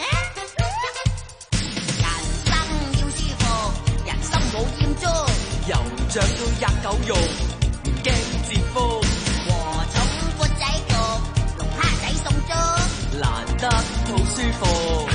人生要舒服，人生冇厭足，由長到廿九肉，唔驚折福。禾蟲缽仔焗，龍蝦仔送粥，難得好舒服。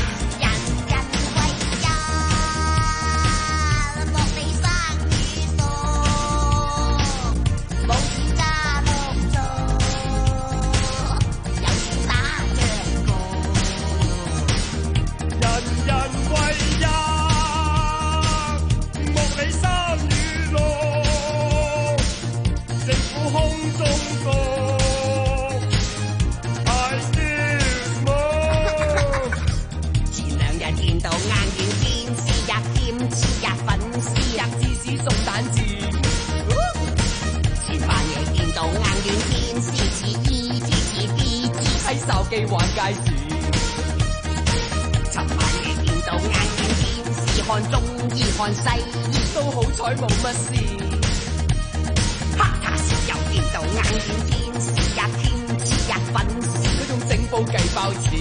手機玩街市，尋晚夜見到眼見電視，看中醫看西醫，都好彩冇乜事。哈卡士又見到眼見電視，日天之日粉絲，佢仲整煲計包翅。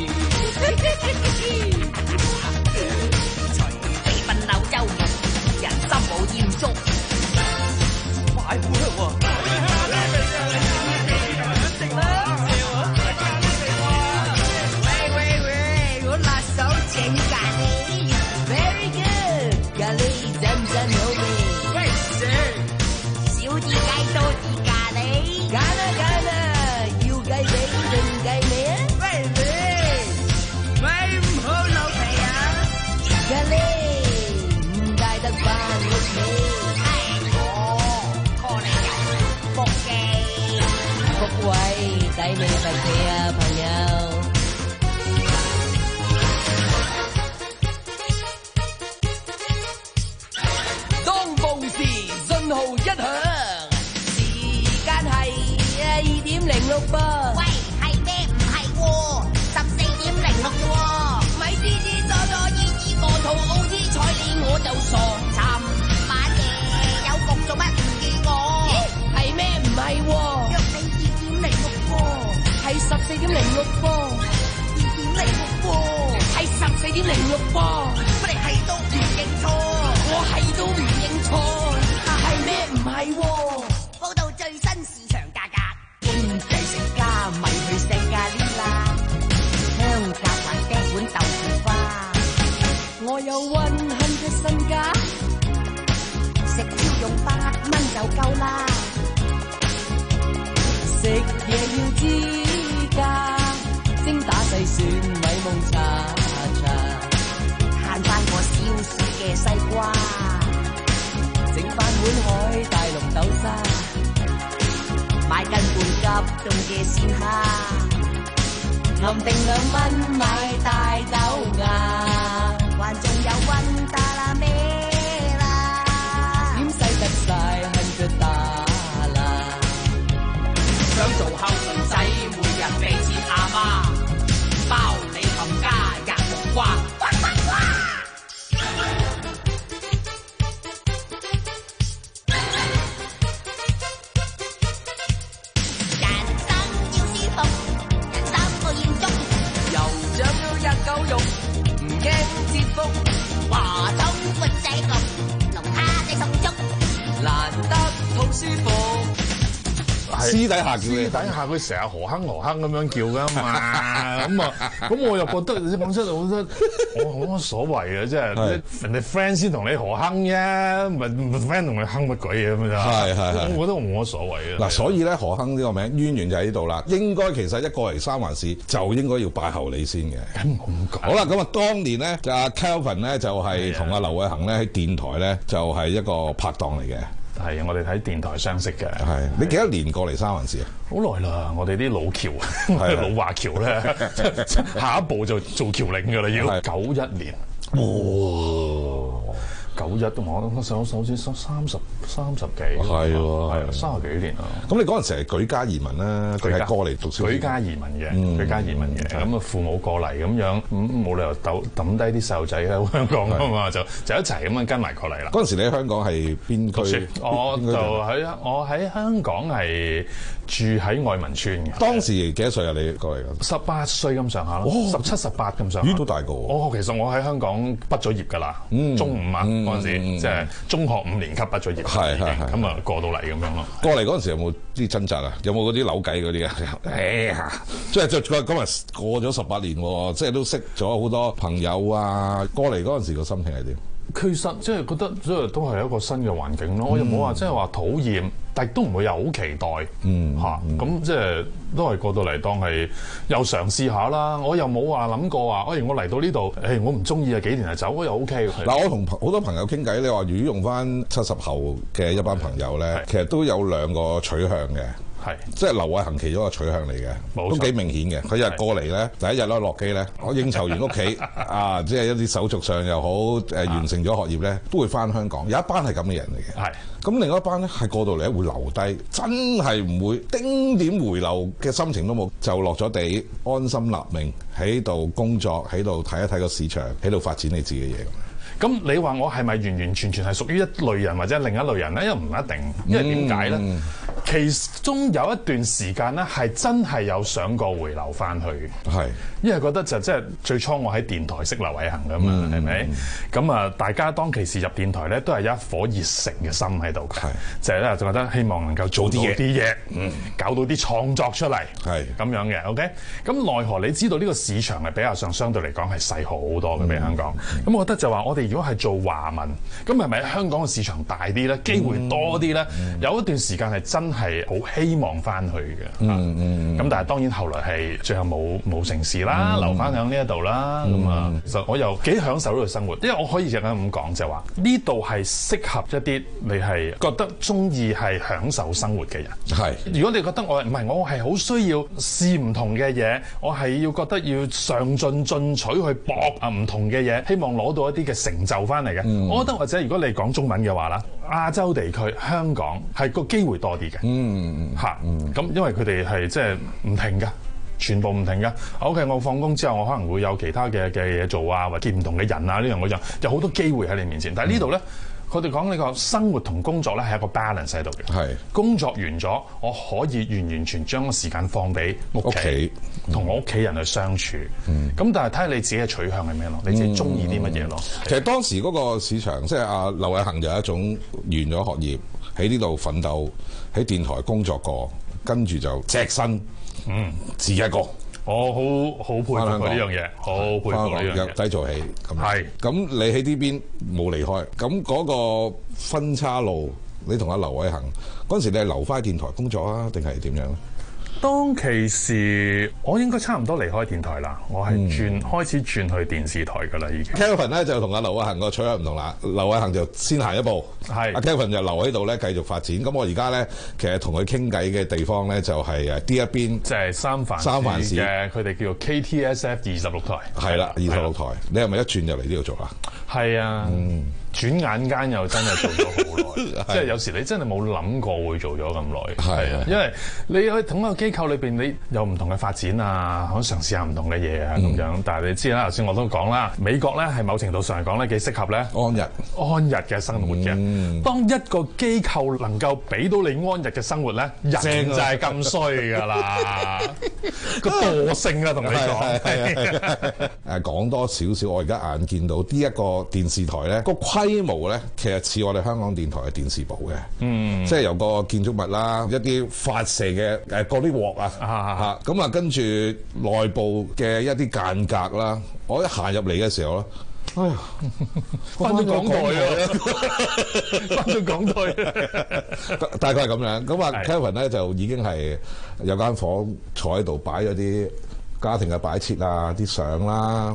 隨地分扭周末，人心冇厭足，快活喎！抵你份氣啊，朋友！當報時信號一響，時間係二點零六噃。喂，係咩？唔係喎，十四點零六喎。咪支支左左依依我肚好啲彩你我就傻。尋晚夜有局做乜唔見我？咦，係咩？唔係喎。係十四點零六噃，二點零六喎，係十四點零六噃，乜你係都唔認錯，我係都唔認錯，係咩唔係喎？報道最新市場價格，經濟成家咪去聖加呢啦，香格還釘碗豆腐花，我有溫馨嘅身家， 夠啦。食嘢要知價，精打細算咪蒙查查，慳翻個消暑嘅西瓜，整翻碗海帶綠豆沙，買斤半急凍嘅鮮蝦，暗定兩蚊買大豆芽，還仲有溫達啦咩啦，點使得晒恨腳打啦，想做後生仔每日俾錢阿媽，包你冚家日木瓜，呱呱呱。夠肉，唔驚折福，華中砵仔焗，龍蝦仔送粥，難得好舒服。 私底下叫你， 私底下佢成日何亨何亨咁樣叫㗎嘛，咁啊，咁我又覺得你講真，我覺得我冇乜所謂嘅，即係人哋 friend 先同你何亨啫，唔係 friend 同你亨乜鬼嘢咁樣。 係係係， 我覺得我冇乜所謂嘅。 嗱，所以咧何亨呢個名淵源就喺呢度啦。應該其實一過嚟三藩市就應該要拜候你先嘅。 咁咁講。 好啦，咁啊當年咧就阿 Kelvin 咧就係同阿劉偉恒咧喺電台咧就係一個拍檔嚟嘅。 係，我哋喺電台相識嘅。 係，你幾多年過嚟三藩市啊？ 好耐啦，我哋啲老僑，老華僑咧，下一步就做僑領㗎啦，要九一年。哦，九一我我手手指三三十三十幾， 係喎， 係三十幾年啦。 咁你嗰陣時係舉家移民啦，佢係過嚟讀書。 舉家移民嘅，舉家移民嘅。咁啊，父母過嚟咁樣，咁冇理由抌抌低啲細路仔喺香港啊嘛，就就一齊咁樣跟埋過嚟啦。 嗰陣時你喺香港係邊區？ 我就喺我喺香港係住喺愛民村嘅。 當時幾多歲啊？你過嚟㗎？ 十八歲咁上下咯，十七十八咁上下。 咦，都大個喎！ 我其實我喺香港畢咗業㗎啦，中五啊嗰陣時，即係中學五年級畢咗業， 係係係咁啊過到嚟咁樣咯。 過嚟嗰陣時有冇啲掙扎啊？有冇嗰啲扭計嗰啲啊？哎呀，即係就咁啊過咗十八年喎，即係都識咗好多朋友啊。過嚟嗰陣時個心情係點？ 其實即係覺得即係都係一個新嘅環境咯。我又冇話即係話討厭，但係都唔會有好期待嚇。咁即係都係過到嚟當係又嘗試下啦。我又冇話諗過話，哎我嚟到呢度，誒我唔中意啊，幾年就走，我又 O K。 嗱，我同好多朋友傾偈，你話如果用翻七十後嘅一班朋友咧，其實都有兩個取向嘅。係，即係劉偉恒其中一個取向嚟嘅，都幾明顯嘅。佢日過嚟咧，第一日咧落機咧，我應酬完屋企啊，即係一啲手續上又好，誒完成咗學業咧，都會翻香港。有一班係咁嘅人嚟嘅。係，咁另外一班咧係過到嚟咧會留低，真係唔會丁點回流嘅心情都冇，就落咗地安心立命喺度工作，喺度睇一睇個市場，喺度發展你自己嘅嘢。 咁你話我係咪完完全全係屬於一類人或者另一類人咧？因為唔一定，因為點解咧？嗯、其中有一段時間咧係真係有想過回流翻去嘅，係因為覺得就即係最初我喺電台識劉偉恒噶嘛，係咪？咁啊，大家當其時入電台咧都係一顆熱誠嘅心喺度嘅，就係咧就覺得希望能夠做啲啲嘢，嗯，搞到啲創作出嚟，係咁樣嘅。OK，咁奈何你知道呢個市場係比較上相對嚟講係細好多嘅比香港，咁、嗯、我覺得就話我哋。如果係做華文，咁係咪香港嘅市場大啲咧？機會多啲咧？嗯、有一段時間係真係好希望翻去嘅。嗯嗯。咁、嗯、但係當然後來係最後冇冇成事啦，嗯、留翻喺呢一度啦。咁啊、嗯，其實我又幾享受呢度生活，因為我可以咁樣咁講就係話，呢度係適合一啲你係覺得中意係享受生活嘅人。係。如果你覺得我唔係，我係好需要試唔同嘅嘢，我係要覺得要上進進取去搏啊唔同嘅嘢，希望攞到一啲嘅成就翻嚟嘅，嗯、我覺得或者如果你講中文嘅話啦，亞洲地區香港係個機會多啲嘅，嗯嚇，咁、嗯、因為佢哋係即係唔停㗎，全部唔停㗎。OK，我放工之後我可能會有其他嘅嘅嘢做啊，或者見唔同嘅人啊，呢樣嗰樣，有好多機會喺你面前。但係呢度咧。嗯佢哋講呢個生活同工作咧係一個 balance 喺度嘅。係工作完咗，我可以完完全將個時間放俾屋企，同我屋企人去相處。咁、嗯、但係睇下你自己嘅取向係咩咯？你自己中意啲乜嘢咯？ 其實當時嗰個市場，即係阿劉偉恒有一種完咗學業喺呢度奮鬥，喺電台工作過，跟住就隻身，嗯，自己一個。 我好好佩服佢呢樣嘢，好佩服呢樣嘢。 低做起咁，係咁你喺呢邊冇離開，咁嗰個分岔路你同阿劉偉恒嗰陣時，你係留翻喺電台工作啊，定係點樣咧？ 當其時，我應該差唔多離開電台啦，我係轉、嗯、開始轉去電視台噶啦，已經。 Kelvin 咧就同阿劉偉恒個取向唔同啦，劉偉恒就先行一步， 係阿 Kelvin 就留喺度咧繼續發展。咁我而家咧其實同佢傾偈嘅地方咧就係誒呢一邊， 即係三藩三藩市嘅，佢哋叫做 K T S F 二十六台。 係啦，二十六台，你係咪一轉入嚟呢度做啊？ 係啊。嗯轉眼間又真係做咗好耐，即係有時你真係冇諗過會做咗咁耐。係啊，因為你喺同一個機構裏邊，你有唔同嘅發展啊，可以嘗試下唔同嘅嘢啊咁樣。但係你知啦，頭先我都講啦，美國咧係某程度上嚟講咧幾適合咧安逸安逸嘅生活嘅。嗯、當一個機構能夠俾到你安逸嘅生活咧，人就係咁衰㗎啦，個惰性啊同你講。 誒講多少少，我而家眼見到呢一個電視台咧個規模咧，其實似我哋香港電台嘅電視部嘅，嗯，即係由個建築物啦，一啲發射嘅誒嗰啲鑊啊，嚇咁啊，跟住內部嘅一啲間隔啦，我一行入嚟嘅時候咧，哎呀， 翻咗港台啊，翻咗港台， 大概係咁樣。咁啊 ，Kelvin 咧就已經係有間房坐喺度擺咗啲家庭嘅擺設啊，啲相啦，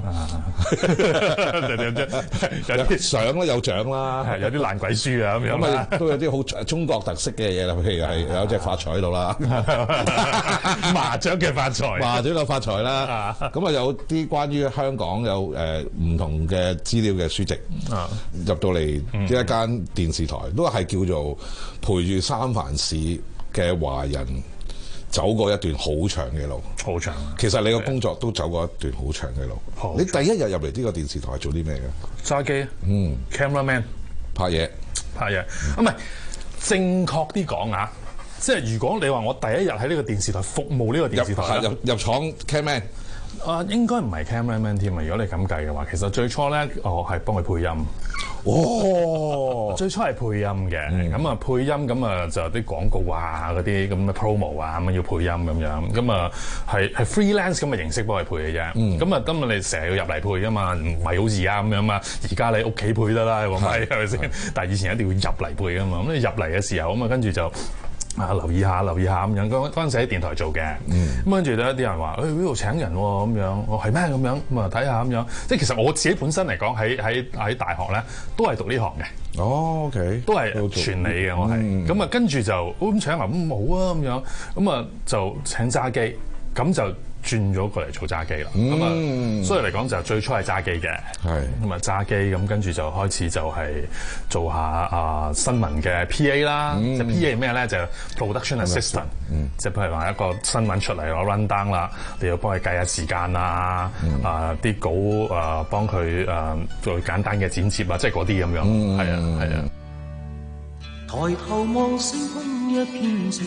有啲相啦，有獎啦， 有啲爛鬼書啊咁樣， 咁啊都有啲好中國特色嘅嘢啦，譬如係有隻發財喺度啦， 麻雀嘅發財， 麻雀嘅發財啦，咁啊有啲關於香港有誒唔同嘅資料嘅書籍，入到嚟呢一間電視台，都係叫做陪住三藩市嘅華人走過一段好長嘅路， 好長。 其實你個工作都走過一段好長嘅路。你第一日入嚟呢個電視台做啲咩嘅？ 揸機， 嗯 ，cameraman， 拍嘢， 拍嘢。唔係，正確啲講啊，即係如果你話我第一日喺呢個電視台服務呢個電視台入入入廠 camman， 啊，應該唔係 cameraman 添啊。如果你咁計嘅話，其實最初咧，我係幫佢配音。 哦， 最初係配音嘅，咁啊、嗯、配音咁啊就有啲廣告啊嗰啲咁嘅 promo 啊咁要配音咁樣，咁啊係係 freelance 咁嘅形式幫佢配嘅啫。咁啊今日你成日要入嚟配噶嘛，唔係好易啊咁樣嘛。而家你屋企配得啦，係咪係咪先？但係以前一定要入嚟配噶嘛。咁你入嚟嘅時候咁啊，跟住就啊留意下留意下咁樣。嗰嗰陣時喺電台做嘅，咁跟住咧啲人話：誒呢度請人喎咁樣，我係咩咁樣？咁啊睇下咁樣。即係其實我自己本身嚟講喺喺喺大學咧都係讀呢行嘅。 哦 ，OK， 都係傳理嘅我係。咁啊跟住就咁請人咁好啊咁樣，咁啊就請揸機，咁就轉咗過嚟做揸機啦。咁啊、嗯，所以嚟講就最初係揸機嘅，係咁啊揸機，咁跟住就開始就係做下啊、呃、新聞嘅 P A 啦。即、嗯、P A 係咩咧？就 Production Assistant，即係譬如話一個新聞出嚟攞 run down 啦，你要幫佢計下時間啊，啊啲、呃、稿啊幫佢誒做簡單嘅剪接啊，即係嗰啲咁樣。係、嗯、啊係啊。 抬頭望星空一片靜，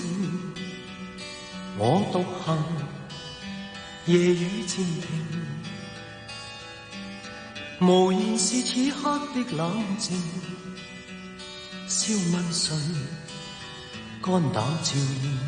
我獨行。夜雨漸停，無言是此刻的冷靜。笑問誰，肝膽照應。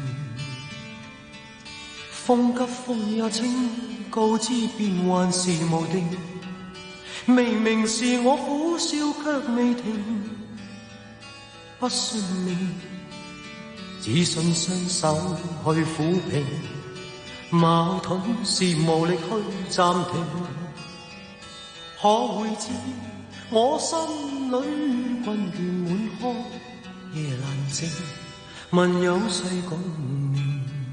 風急風也清，告知變幻是無定。明明是我苦笑卻未停，不信命，只信雙手去撫平。矛盾是無力去暫停，可會知我心裏困倦滿腔，夜難靜，問有世共鳴。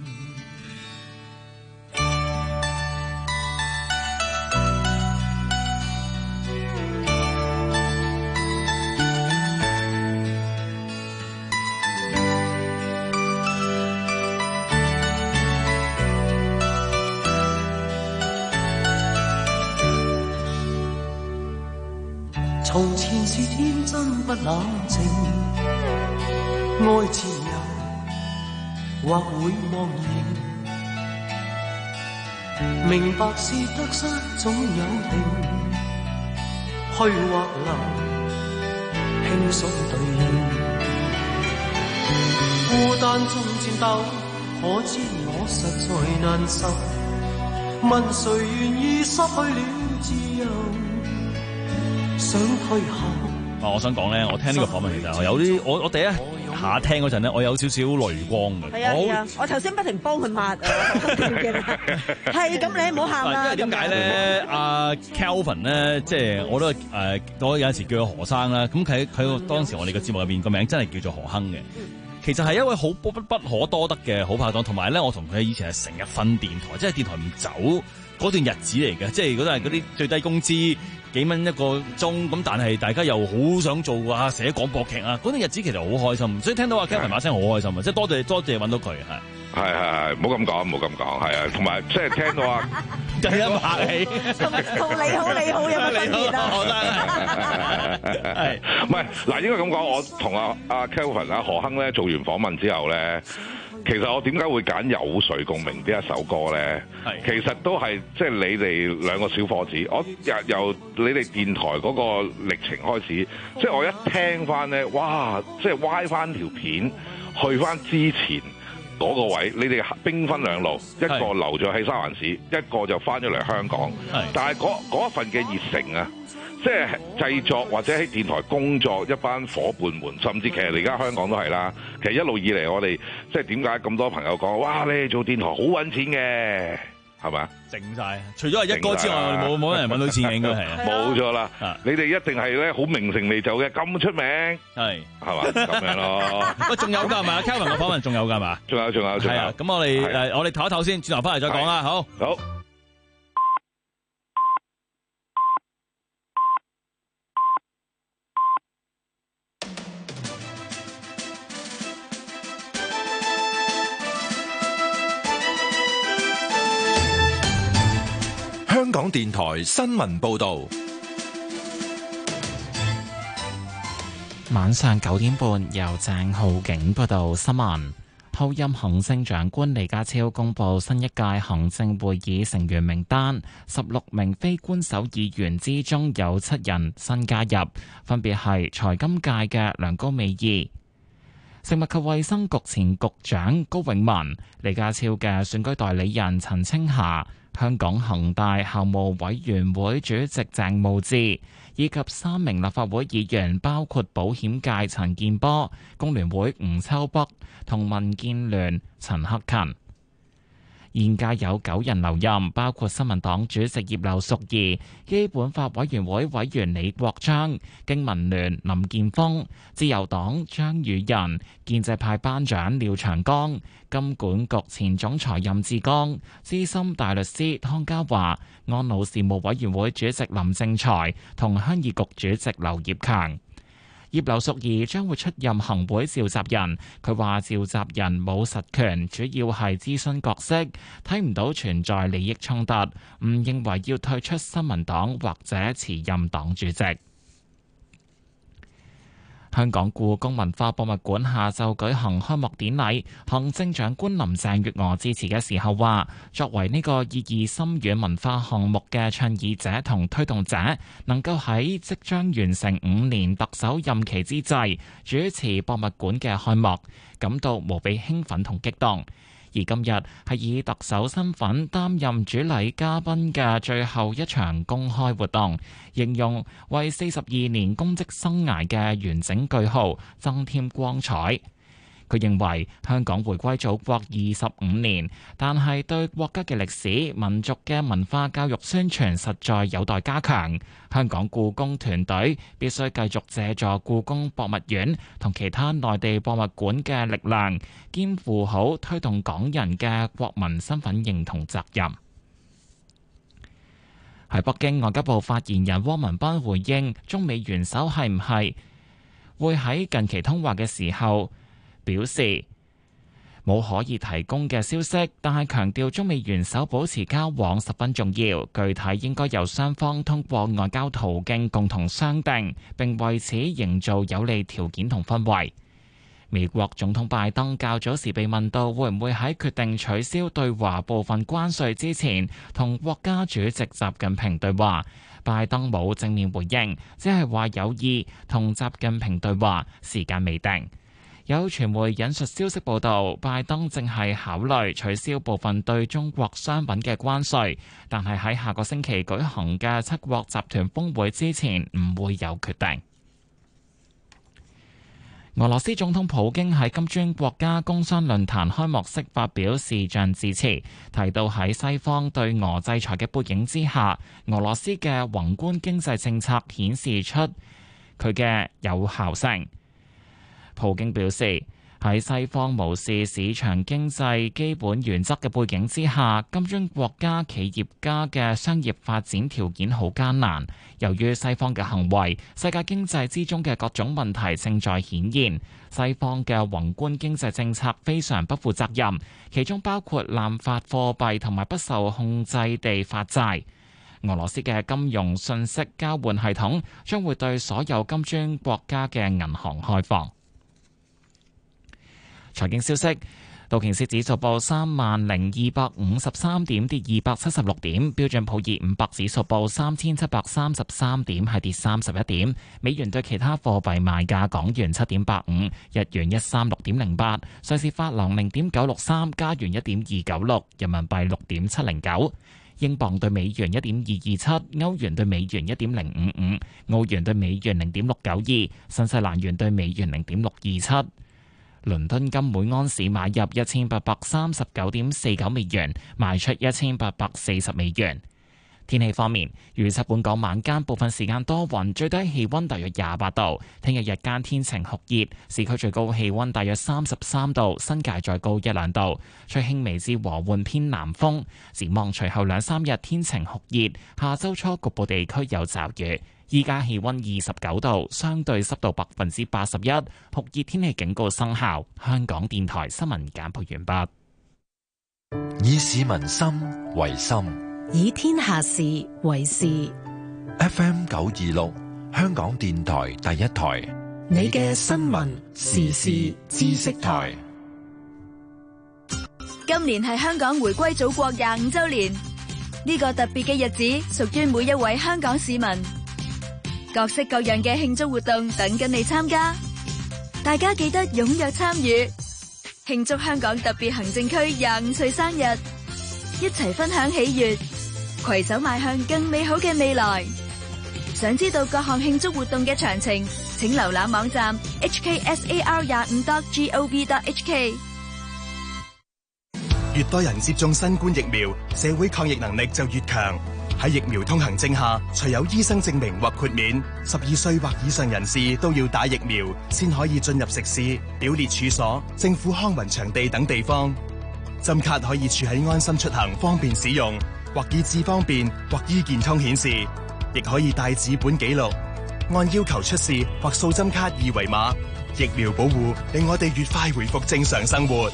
從前是天真不冷靜，愛自由或會忘形，明白是得失總有定，虛或流，輕鬆對應，孤單中戰鬥，可知我實在難受，問誰願意失去了自由？想退後。 啊！我想講咧，我聽呢個訪問其實我有啲，我我第一下聽嗰陣咧，我有少少淚光嘅。 係啊係啊，我頭先不停幫佢抹啊，係咁你唔好喊啦。 因為點解咧？阿 Kelvin 咧，即係我都誒，我有陣時叫佢何生啦。咁佢佢當時我哋嘅節目入邊個名真係叫做何亨嘅。其實係一位好不不可多得嘅好拍檔，同埋咧，我同佢以前係成日瞓電台，即係電台唔走嗰段日子嚟嘅，即係嗰啲係嗰啲最低工資幾蚊一個鐘，咁但係大家又好想做啊寫廣播劇啊，嗰段日子其實好開心，所以聽到阿 Kevin 把聲好開心啊，即係多謝多謝揾到佢係。係係係，唔好咁講，唔好咁講，係啊，同埋即係聽到啊， 第一客氣，同同你好你好有乜分別啊？ 係，唔係嗱，應該咁講，我同阿阿 Kelvin 啊何亨咧做完訪問之後咧，其實我點解會揀有誰共鳴呢一首歌咧？係，其實都係即係你哋兩個小伙子，我由由你哋電台嗰個歷程開始，即係我一聽翻咧，哇！即係歪翻條片，去翻之前。嗰個位，你哋兵分兩路，一個留咗喺三藩市，一個就翻咗嚟香港。但係嗰嗰一份嘅熱誠啊，即係製作或者喺電台工作一班伙伴們，甚至其實而家香港都係啦。其實一路以嚟，我哋即係點解咁多朋友講，哇！你哋做電台好揾錢嘅。係咪啊？靜晒，除咗係一哥之外，冇冇人揾到錢嘅，應該係啊，冇咗啦。你哋一定係咧好名成利就嘅，咁出名，係係嘛咁樣咯。喂，仲有㗎係咪？Kevin 嘅訪問仲有㗎係嘛？仲有仲有仲有。係啊，咁我哋誒我哋唞一唞先，轉頭翻嚟再講啦。好，好。 香港電台新聞報道， 晚上九點半由鄭浩景報道新聞。候任行政長官李家超公布新一屆行政會議成員名單，十六名非官守議員之中有七人新加入，分別係財金界嘅梁高美儀、食物及衛生局前局長高永文、李家超嘅選舉代理人陳清霞、香港恒大校務委員會主席鄭慕智，以及三名立法會議員，包括保險界陳健波、工聯會吳秋北同民建聯陳克勤。現屆有九人留任，包括新民黨主席葉劉淑儀、基本法委員會委員李國章、經民聯林健鋒、自由黨張宇人、建制派班長廖長江、金管局前總裁任志剛、資深大律師湯家驊、安老事務委員會主席林正財同鄉議局主席劉業強。葉劉淑儀將會出任行會召集人，佢話召集人冇實權，主要係諮詢角色，睇唔到存在利益衝突，唔認為要退出新民黨或者辭任黨主席。香港故宮文化博物館下晝舉行開幕典禮，行政長官林鄭月娥致辭嘅時候話，作為呢個意義深遠文化項目嘅倡議者同推動者，能夠喺即將完成五年特首任期之際主持博物館嘅開幕，感到無比興奮同激動。而今日係以特首身份擔任主禮嘉賓嘅最後一場公開活動，形容為四十二年公職生涯嘅完整句號增添光彩。佢認為香港回歸祖國二十五年，但係對國家嘅歷史、民族嘅文化教育宣傳實在有待加強。香港故宮團隊必須繼續借助故宮博物院同其他內地博物館嘅力量，肩負好推動港人嘅國民身份認同責任。喺北京，外交部發言人汪文斌回應中美元首係唔係會喺近期通話嘅時候表示冇可以提供嘅消息，但係強調中美元首保持交往十分重要，具體應該由雙方通過外交途徑共同商定，並為此營造有利條件同氛圍。美國總統拜登較早時被問到會唔會喺決定取消對華部分關稅之前同國家主席習近平對話，拜登冇正面回應，只係話有意同習近平對話，時間未定。有傳媒引述消息報道，拜登正係考慮取消部分對中國商品嘅關稅，但係喺下個星期舉行嘅七國集團峰會之前唔會有決定。 俄羅斯總統普京喺金磚國家工商論壇開幕式發表視像致辭，提到喺西方對俄制裁嘅背景之下，俄羅斯嘅宏觀經濟政策顯示出佢嘅有效性。普京表示，喺西方無視市場經濟基本原則嘅背景之下，金磚國家企業家嘅商業發展條件好艱難。由於西方嘅行為，世界經濟之中嘅各種問題正在顯現。西方嘅宏觀經濟政策非常不負責任，其中包括濫發貨幣同埋不受控制地發債。俄羅斯嘅金融信息交換系統將會對所有金磚國家嘅銀行開放。財經消息，道瓊斯指數報三萬零二百五十三點，跌二百七十六點；標準普爾五百指數報三千七百三十三點，係跌三十一點。美元對其他貨幣賣價：港元七點八五，日元一三六點零八，瑞士法郎零點九六三，加元一點二九六，人民幣六點七零九，英鎊對美元一點二二七，歐元對美元一點零五五，澳元對美元零點六九二，新西蘭元對美元零點六二七。倫敦金每安士買入一千八百三十九點四九美元，賣出一千八百四十美元。天氣方面，預測本港晚間部分時間多雲，最低氣溫大約廿八度。聽日日間天晴酷熱，市區最高氣溫大約三十三度，新界再高一兩度，吹輕微至和緩偏南風。展望隨後兩三日天晴酷熱，下周初局部地區有驟雨。依家氣溫二十九度，相對濕度百分之八十一，酷熱天氣警告生效。香港電台新聞簡報完畢。 以市民心為心， 以天下事為事。 F M 九二六，香港電台第一台， 你嘅新聞時事知識台。 今年係香港回歸祖國廿五周年，呢個特別嘅日子屬於每一位香港市民。各式各樣嘅慶祝活動等緊你參加，大家記得踴躍參與，慶祝香港特別行政區廿五歲生日，一齊分享喜悅，攜手邁向更美好嘅未來。想知道各項慶祝活動嘅詳情，請瀏覽網站 h k s a r 廿五 dot gov dot h k。 越多人接種新冠疫苗，社會抗疫能力就越強。喺疫苗通行證下，除有醫生證明或豁免，十二歲或以上人士都要打疫苗，先可以進入食肆、表列處所、政府康文場地等地方。針卡可以儲喺安心出行，方便使用，或以智方便，或醫健通顯示，亦可以帶紙本記錄，按要求出示或掃針卡二維碼。疫苗保護令我哋越快回復正常生活。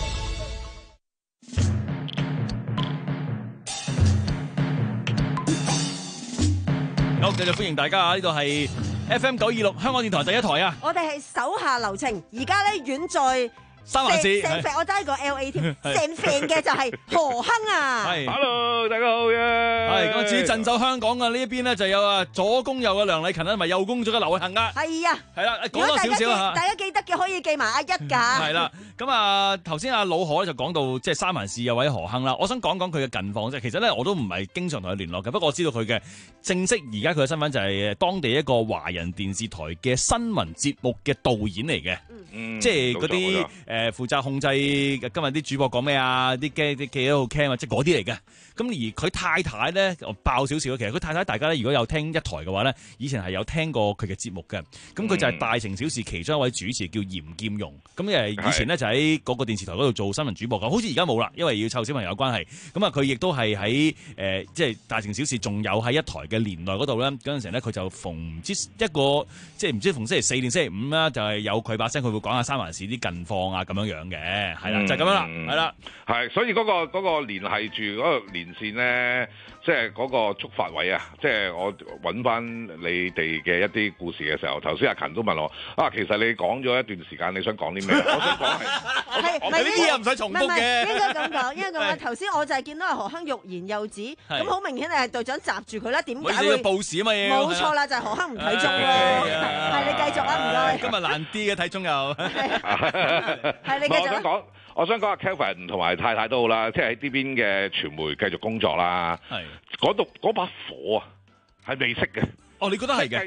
好，繼續歡迎大家啊！呢度係 F M 九二六香港電台第一台啊！ 我哋係手下留情，而家咧遠在三藩市， 成成我揸個 L A 添，成成嘅就係何亨啊！ 係 ，Hello， 大家好嘅。 係咁，至於鎮守香港嘅呢一邊咧，就有啊左攻右嘅梁禮勤啦，同埋右攻咗嘅劉行啊。 係啊， 係啦，講多少少啊， 大家記得嘅可以記埋阿一㗎。 係啦，咁啊頭先阿老何就講到即係三藩市有位何亨啦，我想講講佢嘅近況啫。其實咧我都唔係經常同佢聯絡嘅，不過我知道佢嘅正式而家佢嘅身份就係當地一個華人電視台嘅新聞節目嘅導演嚟嘅。嗯，即係嗰啲誒負責控制今日啲主播講咩啊，啲機啲記者喺度 cam 啊，即係嗰啲嚟嘅。咁而佢太太咧，爆少少，其實佢太太大家咧，如果有聽一台嘅話咧，以前係有聽過佢嘅節目嘅。咁佢就係大城小事其中一位主持，叫嚴劍蓉。咁誒以前咧就喺嗰個電視台嗰度做新聞主播嘅，好似而家冇啦，因為要湊小朋友關係。咁啊，佢亦都係喺誒即係大城小事，仲有喺一台嘅年代嗰度咧。嗰陣時咧，佢就逢唔知一個即係唔知逢星期四定星期五啦，就係有佢把聲，佢會講下三藩市啲近況啊咁樣樣嘅，係啦，就係咁樣啦，係啦， 係，所以嗰個嗰個聯繫住嗰個連線咧，即係嗰個觸發位啊，即係我揾翻你哋嘅一啲故事嘅時候，頭先阿勤都問我啊，其實你講咗一段時間，你想講啲咩？我想講係， 係咪呢啲又唔使重複嘅？ 應該咁講，因為咁啊，頭先我就係見到阿何亨欲言又止，咁好明顯係隊長閘住佢啦。點解會報時啊嘛？ 冇錯啦，就係何亨唔睇鐘咯。係你繼續啊，唔該。 今日難啲嘅睇鐘又。 係你繼續。 我想講，我想講阿 Kelvin 同埋太太都好啦，即係喺呢邊嘅傳媒繼續工作啦。係嗰度嗰把火啊，係未熄嘅。 哦，你覺得係嘅？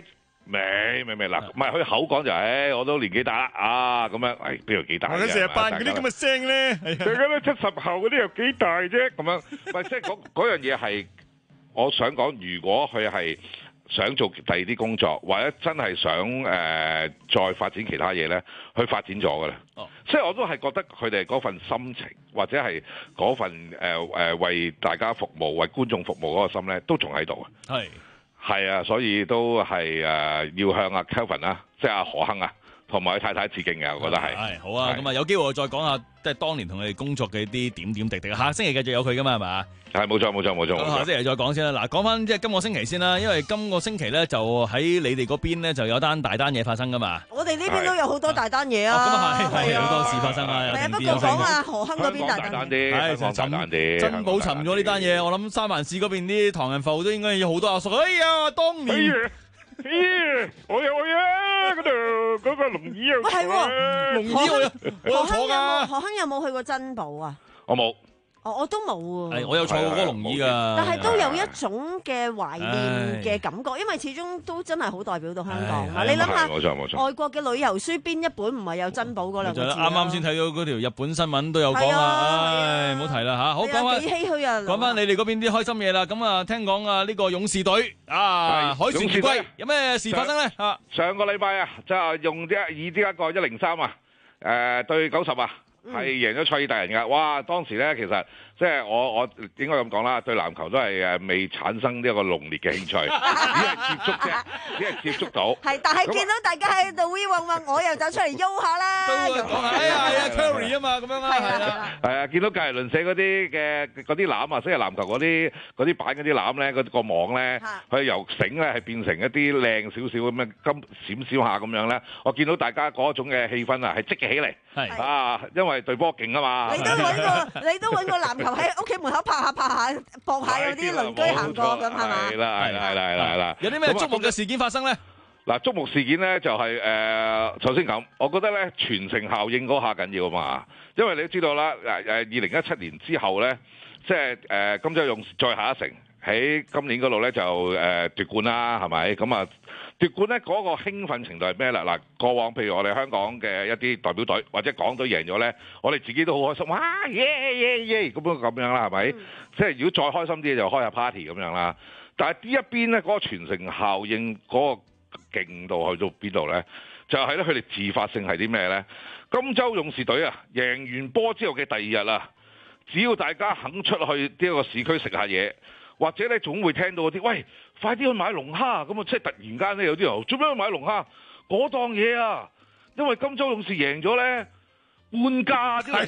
未未未嗱，唔係佢口講就係，我都年紀大啦啊咁樣，誒邊度幾大？ 我成日扮嗰啲咁嘅聲咧， 大家都七十後嗰啲又幾大啫咁樣，唔係即係嗰嗰樣嘢係，我想講，如果佢係想做第二啲工作，或者真係想誒、呃、再發展其他嘢咧，去發展咗㗎啦。哦，所以我都係覺得佢哋嗰份心情，或者係嗰份誒誒、呃、為大家服務、為觀眾服務嗰個心咧，都仲喺度啊。係。係啊，所以都係誒、呃、要向阿 Kelvin 啦，即係阿何亨啊，同埋佢太太致敬嘅，我覺得係。係好啊，咁啊有機會我再講下，即係當年同佢哋工作嘅啲點點滴滴。下星期繼續有佢噶嘛，係嘛？係冇錯冇錯冇錯。咁下星期再講先啦。嗱，講翻即係今個星期先啦，因為今個星期咧就喺你哋嗰邊咧就有單大單嘢發生噶嘛。我哋呢邊都有好多大單嘢啊。咁啊係，係好多事發生啊。係啊，不過講下何亨嗰邊大單啲，係大單啲。珍寶沉咗呢單嘢，我諗三藩市嗰邊啲唐人埠都應該有好多阿叔。哎呀，當年。咦，我有去啊！嗰度嗰個龍椅有坐啊，龍椅我有我有坐㗎。何亨有冇去過珍寶啊？我冇。哦，我都冇喎。係，我有坐過嗰個龍椅㗎。但係都有一種嘅懷念嘅感覺，因為始終都真係好代表到香港啊！你諗下，冇錯冇錯，外國嘅旅遊書邊一本唔係有珍寶嗰兩個字？啱啱先睇到嗰條日本新聞都有講啊！唉，唔好提啦嚇。好，講翻幾唏噓啊！講翻你哋嗰邊啲開心嘢啦。咁啊，聽講啊，呢個勇士隊啊，海船回歸，有咩事發生咧？啊，上個禮拜啊，就係用啲以呢一個一零三啊，誒對九十啊。係贏咗賽爾特人㗎，哇！當時咧其實即係我我應該咁講啦，對籃球都係誒未產生呢一個濃烈嘅興趣，只係接觸啫，只係接觸到。係，但係見到大家喺度 we 混混，我又走出嚟喐下啦。都講下，哎呀哎呀 Curry 啊嘛，咁樣啦，係啦。係啊，見到隔離鄰舍嗰啲嘅嗰啲籃啊，即係籃球嗰啲嗰啲板嗰啲籃咧，嗰個網咧，佢由繩咧係變成一啲靚少少咁樣金閃閃下咁樣咧，我見到大家嗰種嘅氣氛啊係積極起嚟。係啊，因為對波勁啊嘛！你都揾個，你都揾個籃球喺屋企門口拍下拍下，搏下有啲鄰居行過咁係嘛？係啦係啦係啦係啦係啦！有啲咩觸目嘅事件發生咧？嗱，觸目事件咧就係誒，首先咁，我覺得咧傳承效應嗰下緊要啊嘛，因為你都知道啦，誒誒二零一七年之後咧，即係誒金州勇士再下一城喺今年嗰度咧就誒奪冠啦，係咪？咁啊奪冠咧嗰個興奮程度係咩啦？嗱，過往譬如我哋香港嘅一啲代表隊或者港隊贏咗咧，我哋自己都好開心，哇耶耶耶咁樣咁樣啦，係咪？嗯、即係如果再開心啲就開下 party 咁樣啦。但係呢一邊咧嗰個傳承效應嗰個勁度去到邊度咧？就係咧佢哋自發性係啲咩咧？金州勇士隊啊，贏完波之後嘅第二日啊，只要大家肯出去呢一個市區食下嘢。或者咧總會聽到嗰啲，喂，快啲去買龍蝦咁啊！即係突然間咧有啲人做咩去買龍蝦？嗰檔嘢啊，因為金州勇士贏咗咧，半價啲。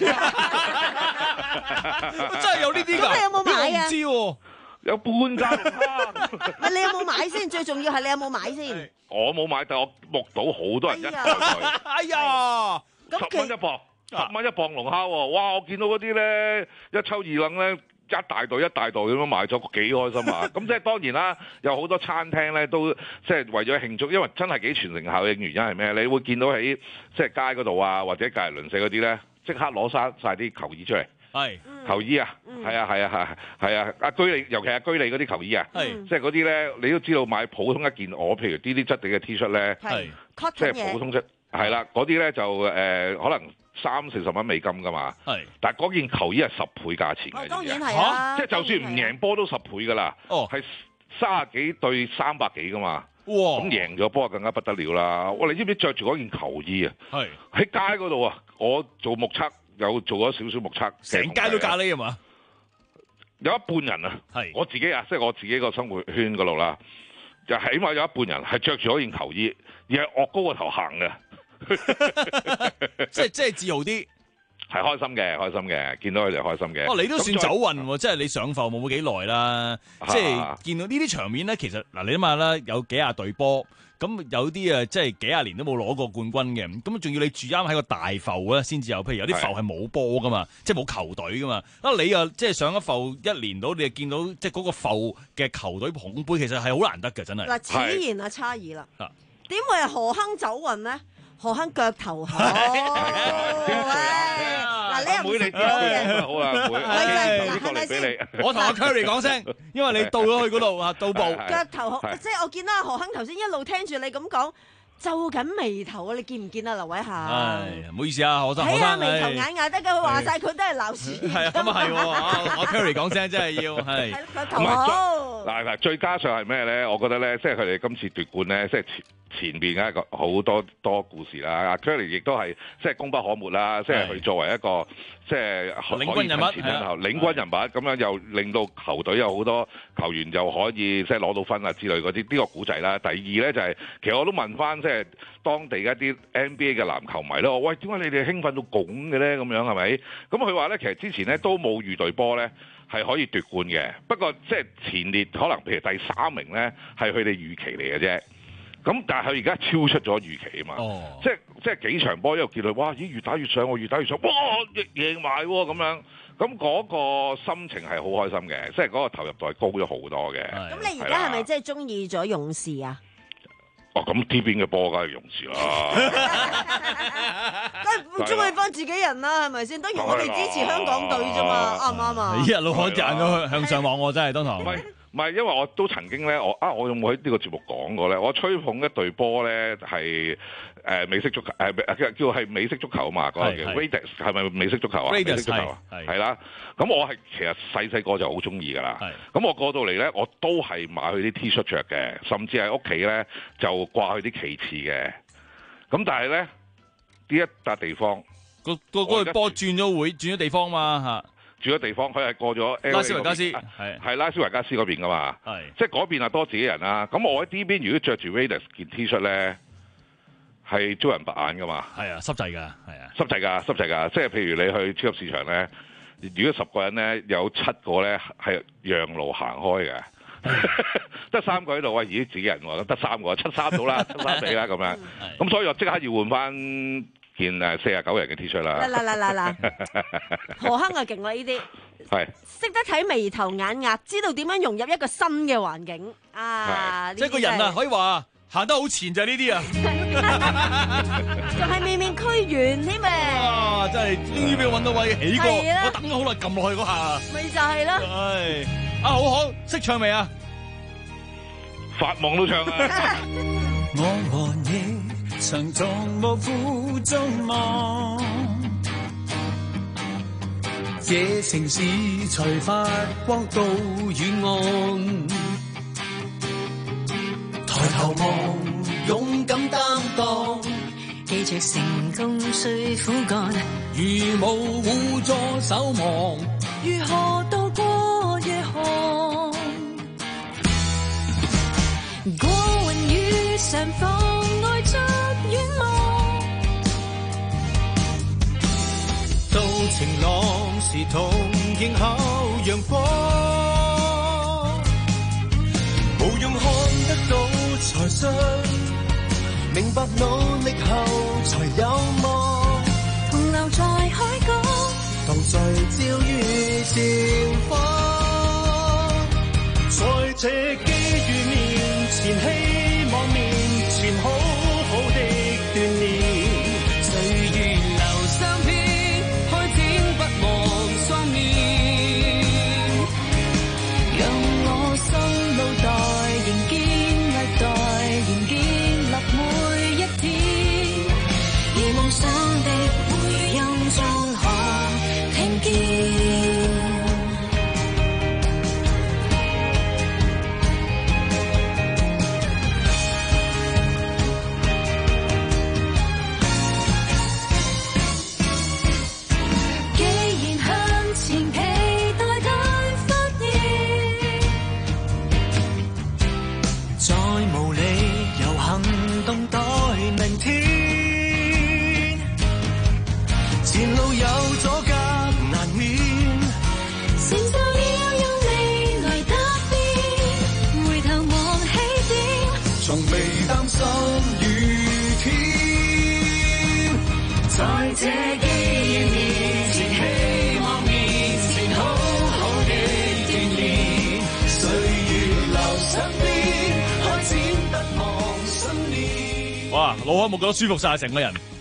真係有呢啲㗎？咁你有冇買啊？唔知喎，有半價龍蝦。你有冇買先？最重要係你有冇買先？我冇買，但我目睹好多人一袋袋。哎呀，十蚊一磅，十蚊一磅龍蝦喎！哇，我見到嗰啲咧一抽二楞咧。一大袋一大袋咁樣買咗，幾開心啊！咁即係當然啦，有好多餐廳咧都即係為咗慶祝，因為真係幾傳承效應。原因係咩？你會見到喺即係街嗰度啊，或者隔離鄰舍嗰啲咧，即刻攞晒晒啲球衣出嚟。係球衣啊，係啊係啊係係啊！阿居里，尤其係居里嗰啲球衣啊，即係嗰啲咧，你都知道買普通一件，我譬如呢啲質地嘅 T 恤咧，即係普通質係啦，嗰啲咧就誒、呃、可能。三四十蚊美金噶嘛，但係嗰件球衣係十倍價錢嘅，哦，當然係啊，即係就算唔贏波都十倍噶啦，哦，係三十幾對三百幾噶嘛，哇，咁贏咗波更加不得了啦！哇，你知唔知着住嗰件球衣啊？係喺街嗰度啊，我做目測有做咗少少目測，成街都咖喱啊嘛，有一半人啊，係我自己啊，即係我自己個生活圈嗰度啦，就起碼有一半人係着住嗰件球衣，而係岳高個頭行嘅。即係即係自豪啲，係開心嘅，開心嘅，見到佢哋開心嘅。哦，你都算走運喎，即係你上埠冇冇幾耐啦，即係見到呢啲場面咧。其實嗱，你諗下啦，有幾廿隊波，咁有啲啊，即係幾廿年都冇攞過冠軍嘅，咁仲要你住啱喺個大埠咧，先至有。譬如有啲埠係冇波噶嘛，即係冇球隊噶嘛。啊，你又即係上咗埠一年到，你就見到即係嗰個埠嘅球隊捧杯，其實係好難得嘅，真係。嗱，此言啊差異啦，點會係何亨走運咧？何亨腳頭好，嗱嗱，你又唔識講嘅。 好啦，阿妹，呢個嚟俾你。 我同阿 Curry 講聲，因為你到咗去嗰度啊，到步。 腳頭好，即係我見到阿何亨頭先一路聽住你咁講，皺緊眉頭啊！你見唔見啊，劉偉霞？ 係，唔好意思啊，何生，何生。 睇下眉頭眼額得㗎，佢話晒佢都係鬧事。 係啊，咁啊係喎，我 Curry 講聲真係要係。 腳頭好。 嗱嗱，最加上係咩咧？我覺得咧，即係佢哋今次奪冠咧，即係前前邊嘅一個好多多故事啦。阿 Curry 亦都係即係功不可沒啦，即係佢作為一個即係領軍人物， 係領軍人物咁樣又令到球隊有好多球員又可以即係攞到分啊之類嗰啲，呢個古仔啦。第二咧就係其實我都問翻即係當地一啲 N B A 嘅籃球迷咧，我喂，點解你哋興奮到咁嘅咧？咁樣係咪？咁佢話咧，其實之前咧都冇預隊波咧係可以奪冠嘅，不過即係前列可能譬如第三名咧係佢哋預期嚟嘅啫。咁但係佢而家超出咗預期啊嘛，哦、即係即係幾場波一路見到，哇！咦，越打越上，我越打越上，哇！贏埋喎咁樣，咁嗰個心情係好開心嘅，即係嗰個投入度係高咗好多嘅。 咁你而家係咪真係中意咗勇士啊？ 哦，咁呢邊嘅波梗係勇士啦， 梗係唔中意翻自己人啦，係咪先？等於我哋支持香港隊啫嘛，啱唔啱啊？ 一路可賺咗向上望喎，真係當堂。 唔係，因為我都曾經咧，我啊，我有冇喺呢個節目講過咧？我吹捧一隊波咧，係誒美式足球，誒、呃、叫係美式足球啊嘛，嗰、那個叫 Raiders 係咪美式足球啊？美式足球啊，係啦。咁我係其實細細個就好中意㗎啦。咁我過到嚟咧，我都係買佢啲 T 恤着嘅，甚至喺屋企咧就掛佢啲旗幟嘅。咁但係咧呢一笪地方， 個個嗰個波轉咗會，轉咗地方嘛嚇。 住咗地方，佢係過咗拉斯維加斯， 係係拉斯維加斯嗰邊噶嘛，係即係嗰邊係多自己人啦。咁我喺呢邊如果着住 Raiders 件 T 恤咧，係招人白眼噶嘛。係啊，濕滯㗎，係啊，濕滯㗎，濕滯㗎。即係譬如你去超級市場咧，如果十個人咧有七個咧係讓路行開嘅，得三個喺度喂，咦自己人喎，得三個，七三到啦，七三四啦咁樣。咁所以我即刻要換翻件誒四十九人嘅 T 恤啦！ 嗱嗱嗱嗱何亨啊勁啦呢啲，係識得睇眉頭眼額，知道點樣融入一個新嘅環境啊！ 即係個人啊，可以話行得好前就係呢啲啊， 仲係面面俱圓添咩？ 哇！真係終於俾我揾到位起過，我等咗好耐，撳落去嗰下， 咪就係咯。 係啊，好好識唱未啊？ 發夢都唱啊！ 我和你曾同臥虎中望，這城市才發光到遠岸。抬頭望，勇敢擔當，記着成功需苦幹。如無互助守望，如何渡過夜寒？過雲雨上放愛着遠望，到晴朗時同迎候陽光。無用看得到才信，明白努力後才有望。同留在海角，同聚焦於前方。在這機遇面前，希望面前好好的鍛鍊。歲月留相片，開展不忘雙面。讓我心路代仍堅毅待，仍建立每一天。而夢想的回音中可聽見。前路有阻隔難免，承受了有未來得變，回頭望起點，從未擔心雨天。在這機遇面前，希望面前好好的鍛鍊，歲月留身邊，開展不忘信念。 哇，老開冇覺得舒服晒成個人。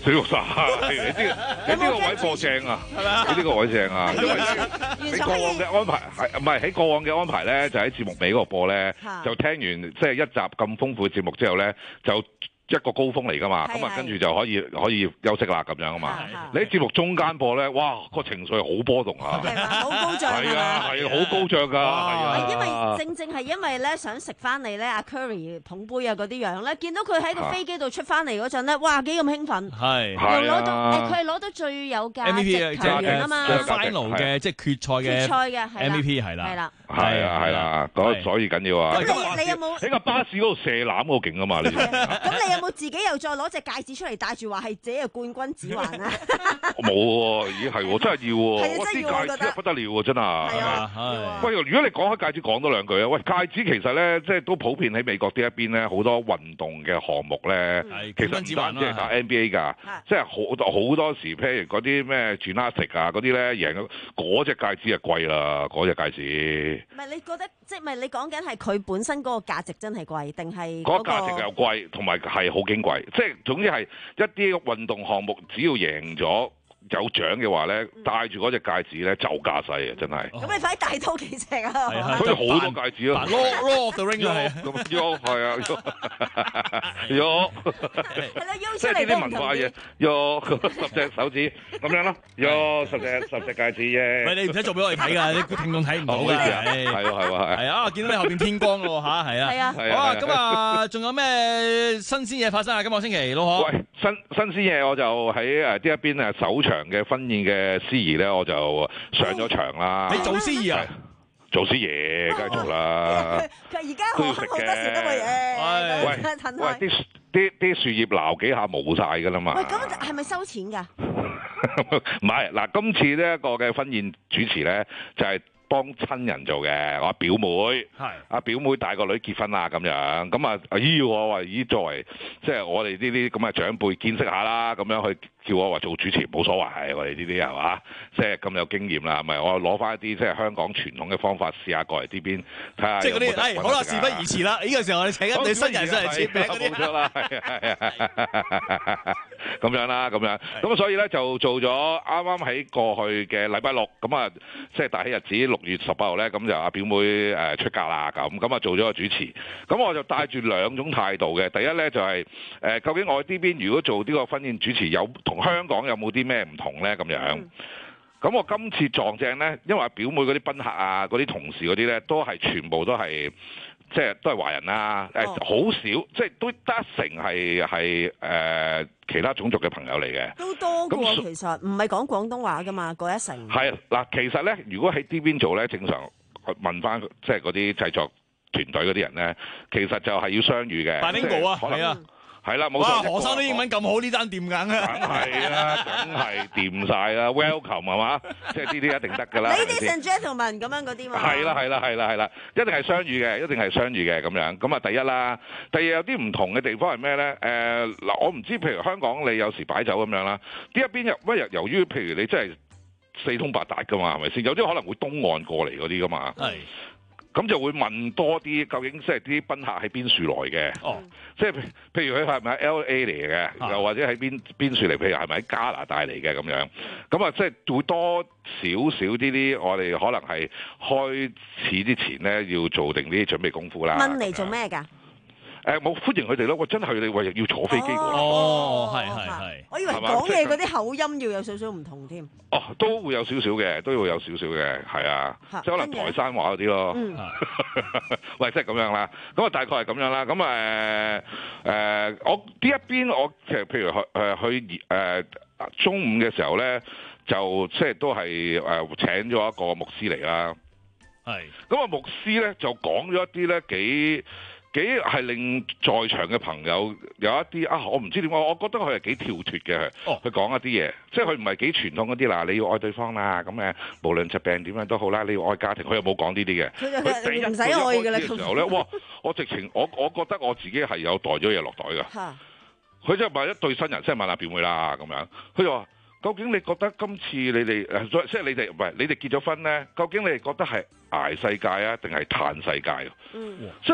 水肉晒，你呢你呢個位過正啊，你呢個位正啊，因為喺過往嘅安排係唔係喺過往嘅安排咧，就喺節目尾嗰度播咧，就聽完即係一集咁豐富嘅節目之後咧，就一個高峰嚟㗎嘛，咁啊跟住就可以可以休息啦咁樣啊嘛。你喺節目中間播咧，哇個情緒好波動啊， 好高漲係啊係好高漲㗎，係啊。 因為正正係因為咧想食翻你咧，阿 Curry 捧杯啊嗰啲樣咧，見到佢喺個飛機度出翻嚟嗰陣咧，哇幾咁興奮， 係又攞到誒佢係攞到最有價值球員啊嘛 ，final 嘅即係決賽嘅決賽嘅 M V P 係啦， 係啦。 係啊係啦，嗰所以緊要啊！ 咁你你有冇喺個巴士嗰度射籃嗰個勁啊嘛？你咁你有冇自己又再攞隻戒指出嚟戴住話係自己嘅冠軍指環啊？ 冇喎，咦係喎，真係要喎！ 係哇啲戒指不得了喎，真係。 係啊， 喂，如果你講開戒指，講多兩句啊！喂，戒指其實咧，即係都普遍喺美國呢一邊咧，好多運動嘅項目咧，其實唔單止係打 N B A 㗎，即係好多好多時，譬如嗰啲咩 gymnastic 啊嗰啲咧，贏咗嗰隻戒指就貴啦，嗰隻戒指。 唔係你覺得即係唔係你講緊係佢本身嗰個價值真係貴，定係嗰個價值又貴，同埋係好矜貴。即係總之係一啲運動項目，只要贏咗有獎嘅話咧，戴住嗰隻戒指咧就架勢啊！真係。 咁你快啲戴多幾隻啊！ 所以好多戒指咯。 Law Law of the Ring 啊， 咁喐係啊，喐係啦，喐即係呢啲文化嘢，喐十隻手指咁樣咯，喐十隻十隻戒指啫。 喂，你唔使做俾我哋睇㗎，啲聽眾睇唔到㗎。係係喎係喎係啊！見到你後邊天光咯嚇，係啊。 係啊。 好啊，咁啊，仲有咩新鮮嘢發生啊？今個星期老何。 喂，新新鮮嘢我就喺誒呢一邊誒首場嘅婚宴嘅司儀咧，我就上咗場啦。 你做司儀啊？ 做司儀梗係做啦。 佢而家好好多時都會誒， 喂喂，啲啲啲樹葉撈幾下冇晒㗎啦嘛。 喂，咁係咪收錢㗎？ 唔係嗱，今次呢一個嘅婚宴主持咧就係幫親人做嘅，我表妹係阿表妹帶個女結婚啦咁樣，咁啊咦我話咦作為即係我哋呢啲咁嘅長輩見識下啦，咁樣去叫我話做主持冇所謂，我哋呢啲係嘛，即係咁有經驗啦，咪我攞翻一啲即係香港傳統嘅方法試下過嚟呢邊睇下。即係嗰啲，誒好啦，事不宜遲啦，呢個時候我哋請緊你新人上嚟簽名嗰啲。冇錯啦，係係係咁樣啦，咁樣咁所以咧就做咗啱啱喺過去嘅禮拜六，咁啊即係大喜日子六月十八號咧，咁就阿表妹誒出嫁啦，咁咁啊做咗個主持，咁我就帶住兩種態度嘅，第一咧就係誒究竟我呢邊如果做呢個婚宴主持有同香港有冇啲咩唔同咧咁樣？咁我今次撞正咧，因為阿表妹嗰啲賓客啊、嗰啲同事嗰啲咧，都係全部都係即係都係華人啦，誒好少，即係都得一成係係誒其他種族嘅朋友嚟嘅。 都多嘅喎，其實唔係講廣東話㗎嘛，嗰一成。 係嗱，其實咧，如果喺呢邊做咧，正常問翻即係嗰啲製作團隊嗰啲人咧，其實就係要雙語嘅。 bilingual啊，係啊。 係啦，冇錯。 何生啲英文咁好，呢單掂硬啊！ 梗係啦，梗係掂晒啦 ，welcome 係嘛？即係呢啲一定得㗎啦。 Ladies and gentlemen 咁樣嗰啲嘛。 係啦，係啦，係啦，係啦，一定係雙語嘅，一定係雙語嘅咁樣。咁啊，第一啦，第二有啲唔同嘅地方係咩咧？誒、呃、嗱，我唔知，譬如香港你有時擺酒咁樣啦，呢一邊又乜由由於譬如你真係四通八達㗎嘛，係咪先？有啲可能會東岸過嚟嗰啲㗎嘛。係。咁就會問多啲，究竟即係啲賓客喺邊處來嘅？哦，即係譬如佢係咪喺 L A 嚟嘅，又或者喺邊邊處嚟？譬如係咪喺加拿大嚟嘅咁樣？咁啊，即係會多少少啲啲，我哋可能係開始之前咧，要做定啲準備功夫啦。 問嚟做咩㗎？ 誒冇歡迎佢哋咯，我真係佢哋為要坐飛機過嚟。 哦，係係係。 我以為講嘢嗰啲口音要有少少唔同添。 哦，都會有少少嘅，都會有少少嘅，係啊，即係可能台山話嗰啲咯。嗯。喂，即係咁樣啦。咁啊，大概係咁樣啦。咁誒誒，我呢一邊我其實譬如去誒去誒中午嘅時候咧，就即係都係誒請咗一個牧師嚟啦。係。咁啊，牧師咧就講咗一啲咧幾。幾係令在場嘅朋友有一啲啊，我唔知點講，我覺得佢係幾跳脫嘅，哦、去講一啲嘢，即係佢唔係幾傳統嗰啲嗱，你要愛對方啦，咁誒無論疾病點樣都好啦，你要愛家庭，佢又冇講呢啲嘅。佢第一唔使愛㗎啦。嘅時候咧，哇！我直情我我覺得我自己係有袋咗嘢落袋㗎。佢就問一對新人，即係問阿表妹啦咁樣，佢就話：究竟你覺得今次你哋誒即係你哋唔係你哋結咗婚咧？究竟你哋覺得係捱世界啊，定係嘆世界？嗯，即係佢。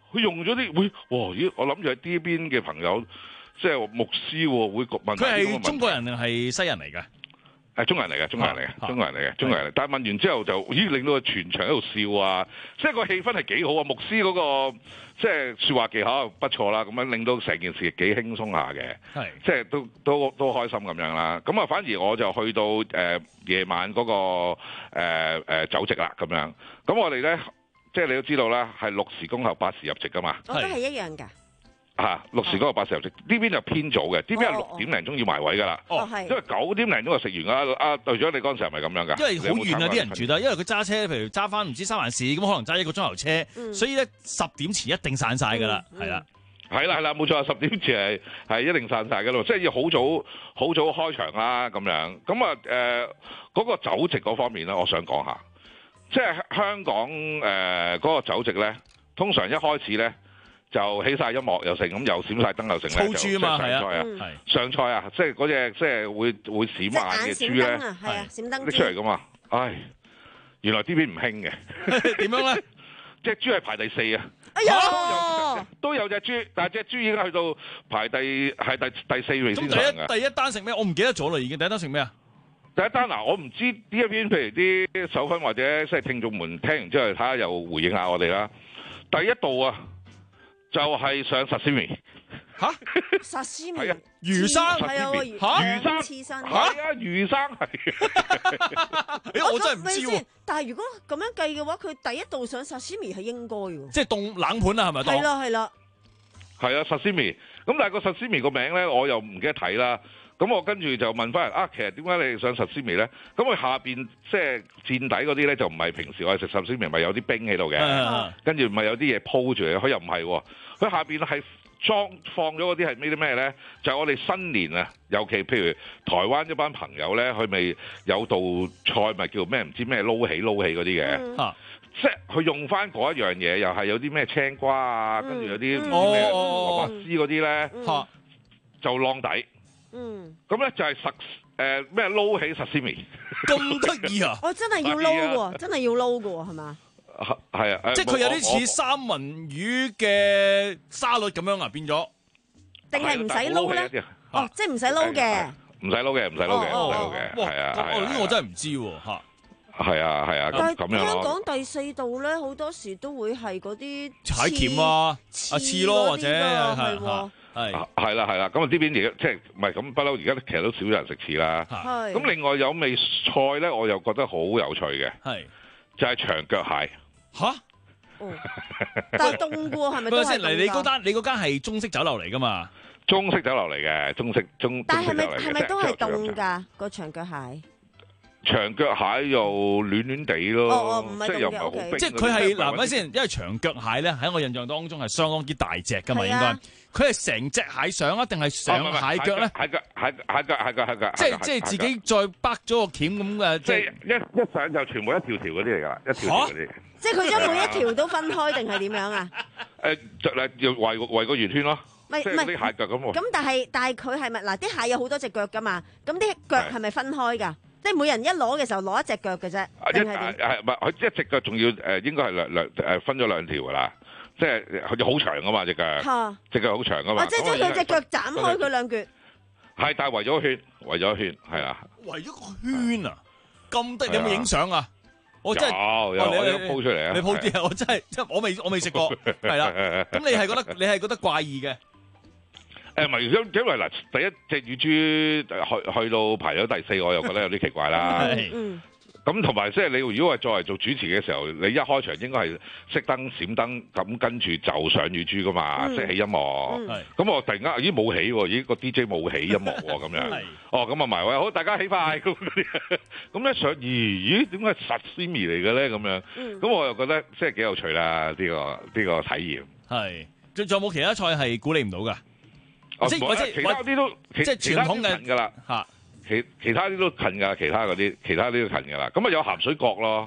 佢用咗啲會，哇！咦，我諗住喺呢邊嘅朋友，即係牧師喎，會問佢係中國人定係西人嚟㗎？ 係中國人嚟嘅，中國人嚟嘅，中國人嚟嘅，中國人嚟。但係問完之後就，咦，令到個全場喺度笑啊！即係個氣氛係幾好啊！牧師嗰個即係説話技巧不錯啦，咁樣令到成件事幾輕鬆下嘅， 係即係都都都開心咁樣啦。咁啊，反而我就去到誒夜晚嗰個誒誒酒席啦，咁樣。咁我哋咧，即係你都知道啦，係六時恭候八時入席噶嘛。 我都係一樣㗎。 嚇，六時嗰個八時入席，呢邊就偏早嘅，呢邊係六點零鐘要埋位㗎啦。 哦，係。 因為九點零鐘就食完㗎。阿隊長，你嗰陣時係咪咁樣㗎？ 因為好遠啊，啲人住得，因為佢揸車，譬如揸翻唔知三環市，咁可能揸一個鐘頭車， 嗯、 所以咧十點前一定散晒㗎啦，係啦、 嗯。係啦係啦，冇錯，十點前係係一定散晒㗎咯，即係要好早好早開場啦咁樣。咁啊誒嗰個酒席嗰方面咧，我想講下，即係香港誒嗰、呃嗰個酒席咧，通常一開始咧。就起晒音樂又成，咁又閃晒燈又成咧， 粗珠啊嘛，係啊， 係上菜啊，即係嗰隻即係會會閃眼嘅豬咧， 係啊，閃燈拎出嚟噶嘛，唉，原來呢邊唔興嘅， 點樣咧？ 隻豬係排第四啊！ 哎呀， 都有隻豬，但係隻豬已經去到排第係第第四位先上嘅。 第一第一單食咩？我唔記得咗啦，已經第一單食咩啊？ 第一單嗱，我唔知呢一邊，譬如啲手分或者即係聽眾們聽完之後睇下又回應下我哋啦。第一道啊！就係上沙西米嚇， 沙西米係啊， 魚生係啊， 魚生刺身係啊，魚生係。 誒，我真係唔知喎。 但係如果咁樣計嘅話，佢第一道上沙西米係應該嘅。 即係凍冷盤啊，係咪？ 係啦，係啦。 係啊，沙西米。咁但係個沙西米個名咧，我又唔記得睇啦。咁我跟住就問翻人啊，其實點解你哋上沙西米咧？咁佢下邊即係墊底嗰啲咧，就唔係平時我哋食沙西米咪有啲冰喺度嘅，跟住咪有啲嘢鋪住嘅。佢又唔係喎，佢下邊係裝放咗嗰啲係咩啲咩咧？就係、是、我哋新年啊，尤其譬如台灣一班朋友咧，佢咪有道菜咪叫咩唔知咩撈起撈起嗰啲嘅，嗯、即係佢用翻嗰一樣嘢，又係有啲咩青瓜啊，跟住有啲唔知咩蘿蔔絲嗰啲咧，嗯、就晾底。嗯，咁咧就係實誒咩撈起沙西米， 咁得意啊！ 我真係要撈喎，真係要撈嘅喎，係嘛？ 係啊， 即係佢有啲似三文魚嘅沙律咁樣啊，變咗。 定係唔使撈咧？哦，即係唔使撈嘅， 唔使撈嘅，唔使撈嘅，唔使撈嘅，係啊， 哦，呢個我真係唔知喎嚇。 係啊係啊， 但係咁樣香港第四道咧，好多時都會係嗰啲蟹鉗啊、啊翅咯，或者係係。 係係啦係啦，咁啊呢邊而家即係唔係咁不嬲，而家其實都少人食翅啦。咁另外有味菜咧，我又覺得好有趣嘅，係就係長腳蟹。 吓？ 但係凍嘅喎，係咪都係凍㗎？ 先嚟，你嗰單你嗰間係中式酒樓嚟㗎嘛？ 中式酒樓嚟嘅，中式中。 但係咪係咪都係凍㗎個長腳蟹？ 長腳蟹又暖暖地咯， 哦哦、 即係又唔係好冰。 即係佢係嗱，咪先，因為長腳蟹咧喺我印象當中係相當之大隻噶嘛，應該佢係成隻蟹上啊，定係上蟹腳咧？ 蟹腳蟹蟹腳蟹腳蟹腳， 即係即係自己再掰咗個鉗咁嘅， 即係一一上就全部一條條嗰啲嚟㗎，一條條嗰啲。 即係佢將每一條都分開定係點樣啊？ 誒，就誒要圍圍個圓圈咯。 唔係唔係啲蟹腳咁喎。咁但係但係佢係咪嗱啲蟹有好多隻腳㗎嘛？咁啲腳係咪分開㗎？即係每人一攞嘅時候攞一隻腳嘅啫，定係點？ 係唔係佢一隻腳仲要誒應該係兩兩誒分咗兩條㗎啦，即係佢好長㗎嘛隻腳，隻腳好長㗎嘛。 即係將佢隻腳斬開佢兩橛。 係，但係圍咗個圈，圍咗個圈，係啊。 圍咗個圈啊！咁得意，有冇影相啊？我真係有有，我有 po 出嚟啊！ 你 po 啲啊！我真係即係我未我未食過，係啦。咁你係覺得你係覺得怪異嘅？ 誒唔係，因因為嗱，第一隻乳豬去去到排咗第四，我又覺得有啲奇怪啦。咁同埋即係你如果係作為做主持嘅時候，你一開場應該係熄燈閃燈，咁跟住就上乳豬噶嘛，即係起音樂。咁我突然間咦冇起喎，咦個 D J 冇起音樂喎咁樣。哦咁啊埋位，好大家起快咁咁一上，咦咦點解係沙西米嚟嘅咧？咁樣咁我又覺得即係幾有趣啦，呢個呢個體驗。 係，仲仲有冇其他菜係估你唔到㗎？ 即係或者其他啲都即係傳統嘅㗎啦嚇，其其他啲都近㗎，其他嗰啲其他啲都近㗎啦。咁啊有鹹水角咯，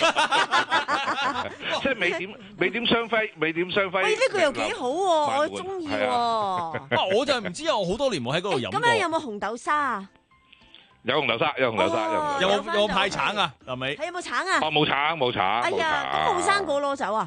即係味點味點雙輝，味點雙輝。 喂，呢個又幾好喎，我中意喎。 啊，我就唔知啊，我好多年冇喺嗰度飲過。 咁樣有冇紅豆沙啊？ 有紅豆沙，有紅豆沙，有有冇有冇派橙啊？係咪？ 係有冇橙啊？ 哦，冇橙冇橙。 哎呀，咁冇生果攞走啊？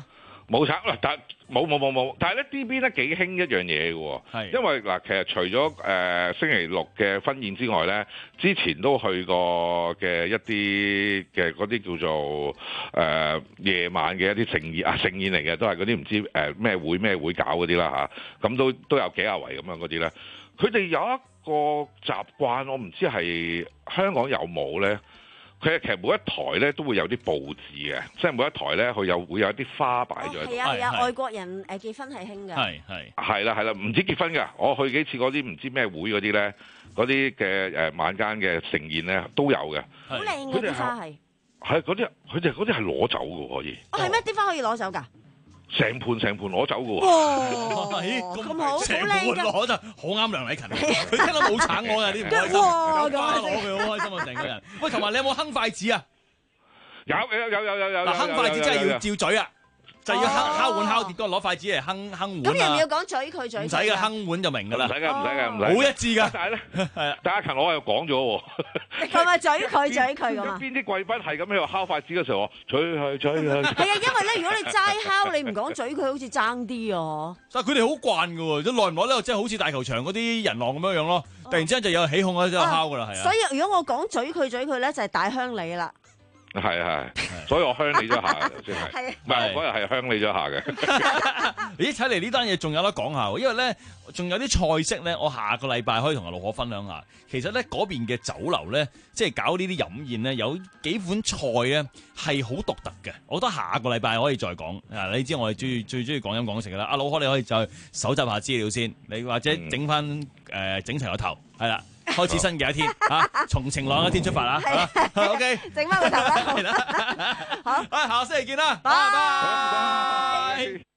冇炒啦，但冇冇冇冇，但係咧呢邊咧幾興一樣嘢嘅喎，因為嗱其實除咗誒、呃、星期六嘅婚宴之外咧，之前都去過嘅一啲嘅嗰啲叫做誒、呃、夜晚嘅一啲盛宴啊盛宴嚟嘅，都係嗰啲唔知誒咩、呃、會咩會搞嗰啲啦嚇，咁、啊、都都有幾廿圍咁樣嗰啲咧，佢哋有一個習慣，我唔知係香港有冇咧。佢其實每一台咧都會有啲佈置嘅，即係每一台咧佢有會有一啲花擺咗喺度。 係啊係啊，外國人誒結婚係興㗎。係係。係啦係啦，唔止結婚㗎，我去幾次嗰啲唔知咩會嗰啲咧，嗰啲嘅誒晚間嘅盛宴咧都有嘅。 好靚嘅啲花係。 係嗰啲，佢哋嗰啲係攞走嘅可以。 哦係咩？啲花可以攞走㗎？ 成盤成盤攞走嘅喎。 哇！咁好，好成盤靚㗎。 攞就好啱梁禮勤，佢聽到冇橙我㗎啲唔開心，有花攞佢好開心啊成個人。喂，同埋你有冇哼筷子啊？ 有有有有有有。 嗱，哼筷子真係要照嘴啊！就要敲敲碗敲碟，嗰個攞筷子嚟哼哼碗啊！ 咁要唔要講嘴佢嘴？ 唔使嘅，哼碗就明㗎啦。 唔使㗎，唔使㗎，唔使。 好一致㗎。 但係咧，係啊，但阿勤我又講咗喎。 佢咪嘴佢嘴佢咁啊？ 邊啲貴賓係咁喺度敲筷子嘅時候，我嘴佢嘴佢。 係啊，因為咧，如果你齋敲，你唔講嘴佢，好似爭啲啊。 但係佢哋好慣㗎喎，都耐唔耐咧，即係好似大球場嗰啲人浪咁樣樣咯。突然之間就有起哄喺度敲㗎啦，係啊。 所以如果我講嘴佢嘴佢咧，就係大鄉里啦。 係係，所以我鄉你咗下嘅先係，唔係我嗰日係鄉你咗下嘅。 咦，睇嚟呢單嘢仲有得講下喎，因為咧仲有啲菜式咧，我下個禮拜可以同阿老何分享下。其實咧嗰邊嘅酒樓咧，即係搞呢啲飲宴咧，有幾款菜咧係好獨特嘅。我覺得下個禮拜可以再講。啊，你知我哋最最中意講飲講食㗎啦。阿老何你可以再搜集下資料先，你或者整翻誒整齊個頭，係啦。開始新嘅一天嚇，從晴朗一天出發啊！好 OK， 整翻個頭啦， 係啦，好，啊，下星期見啦，拜拜。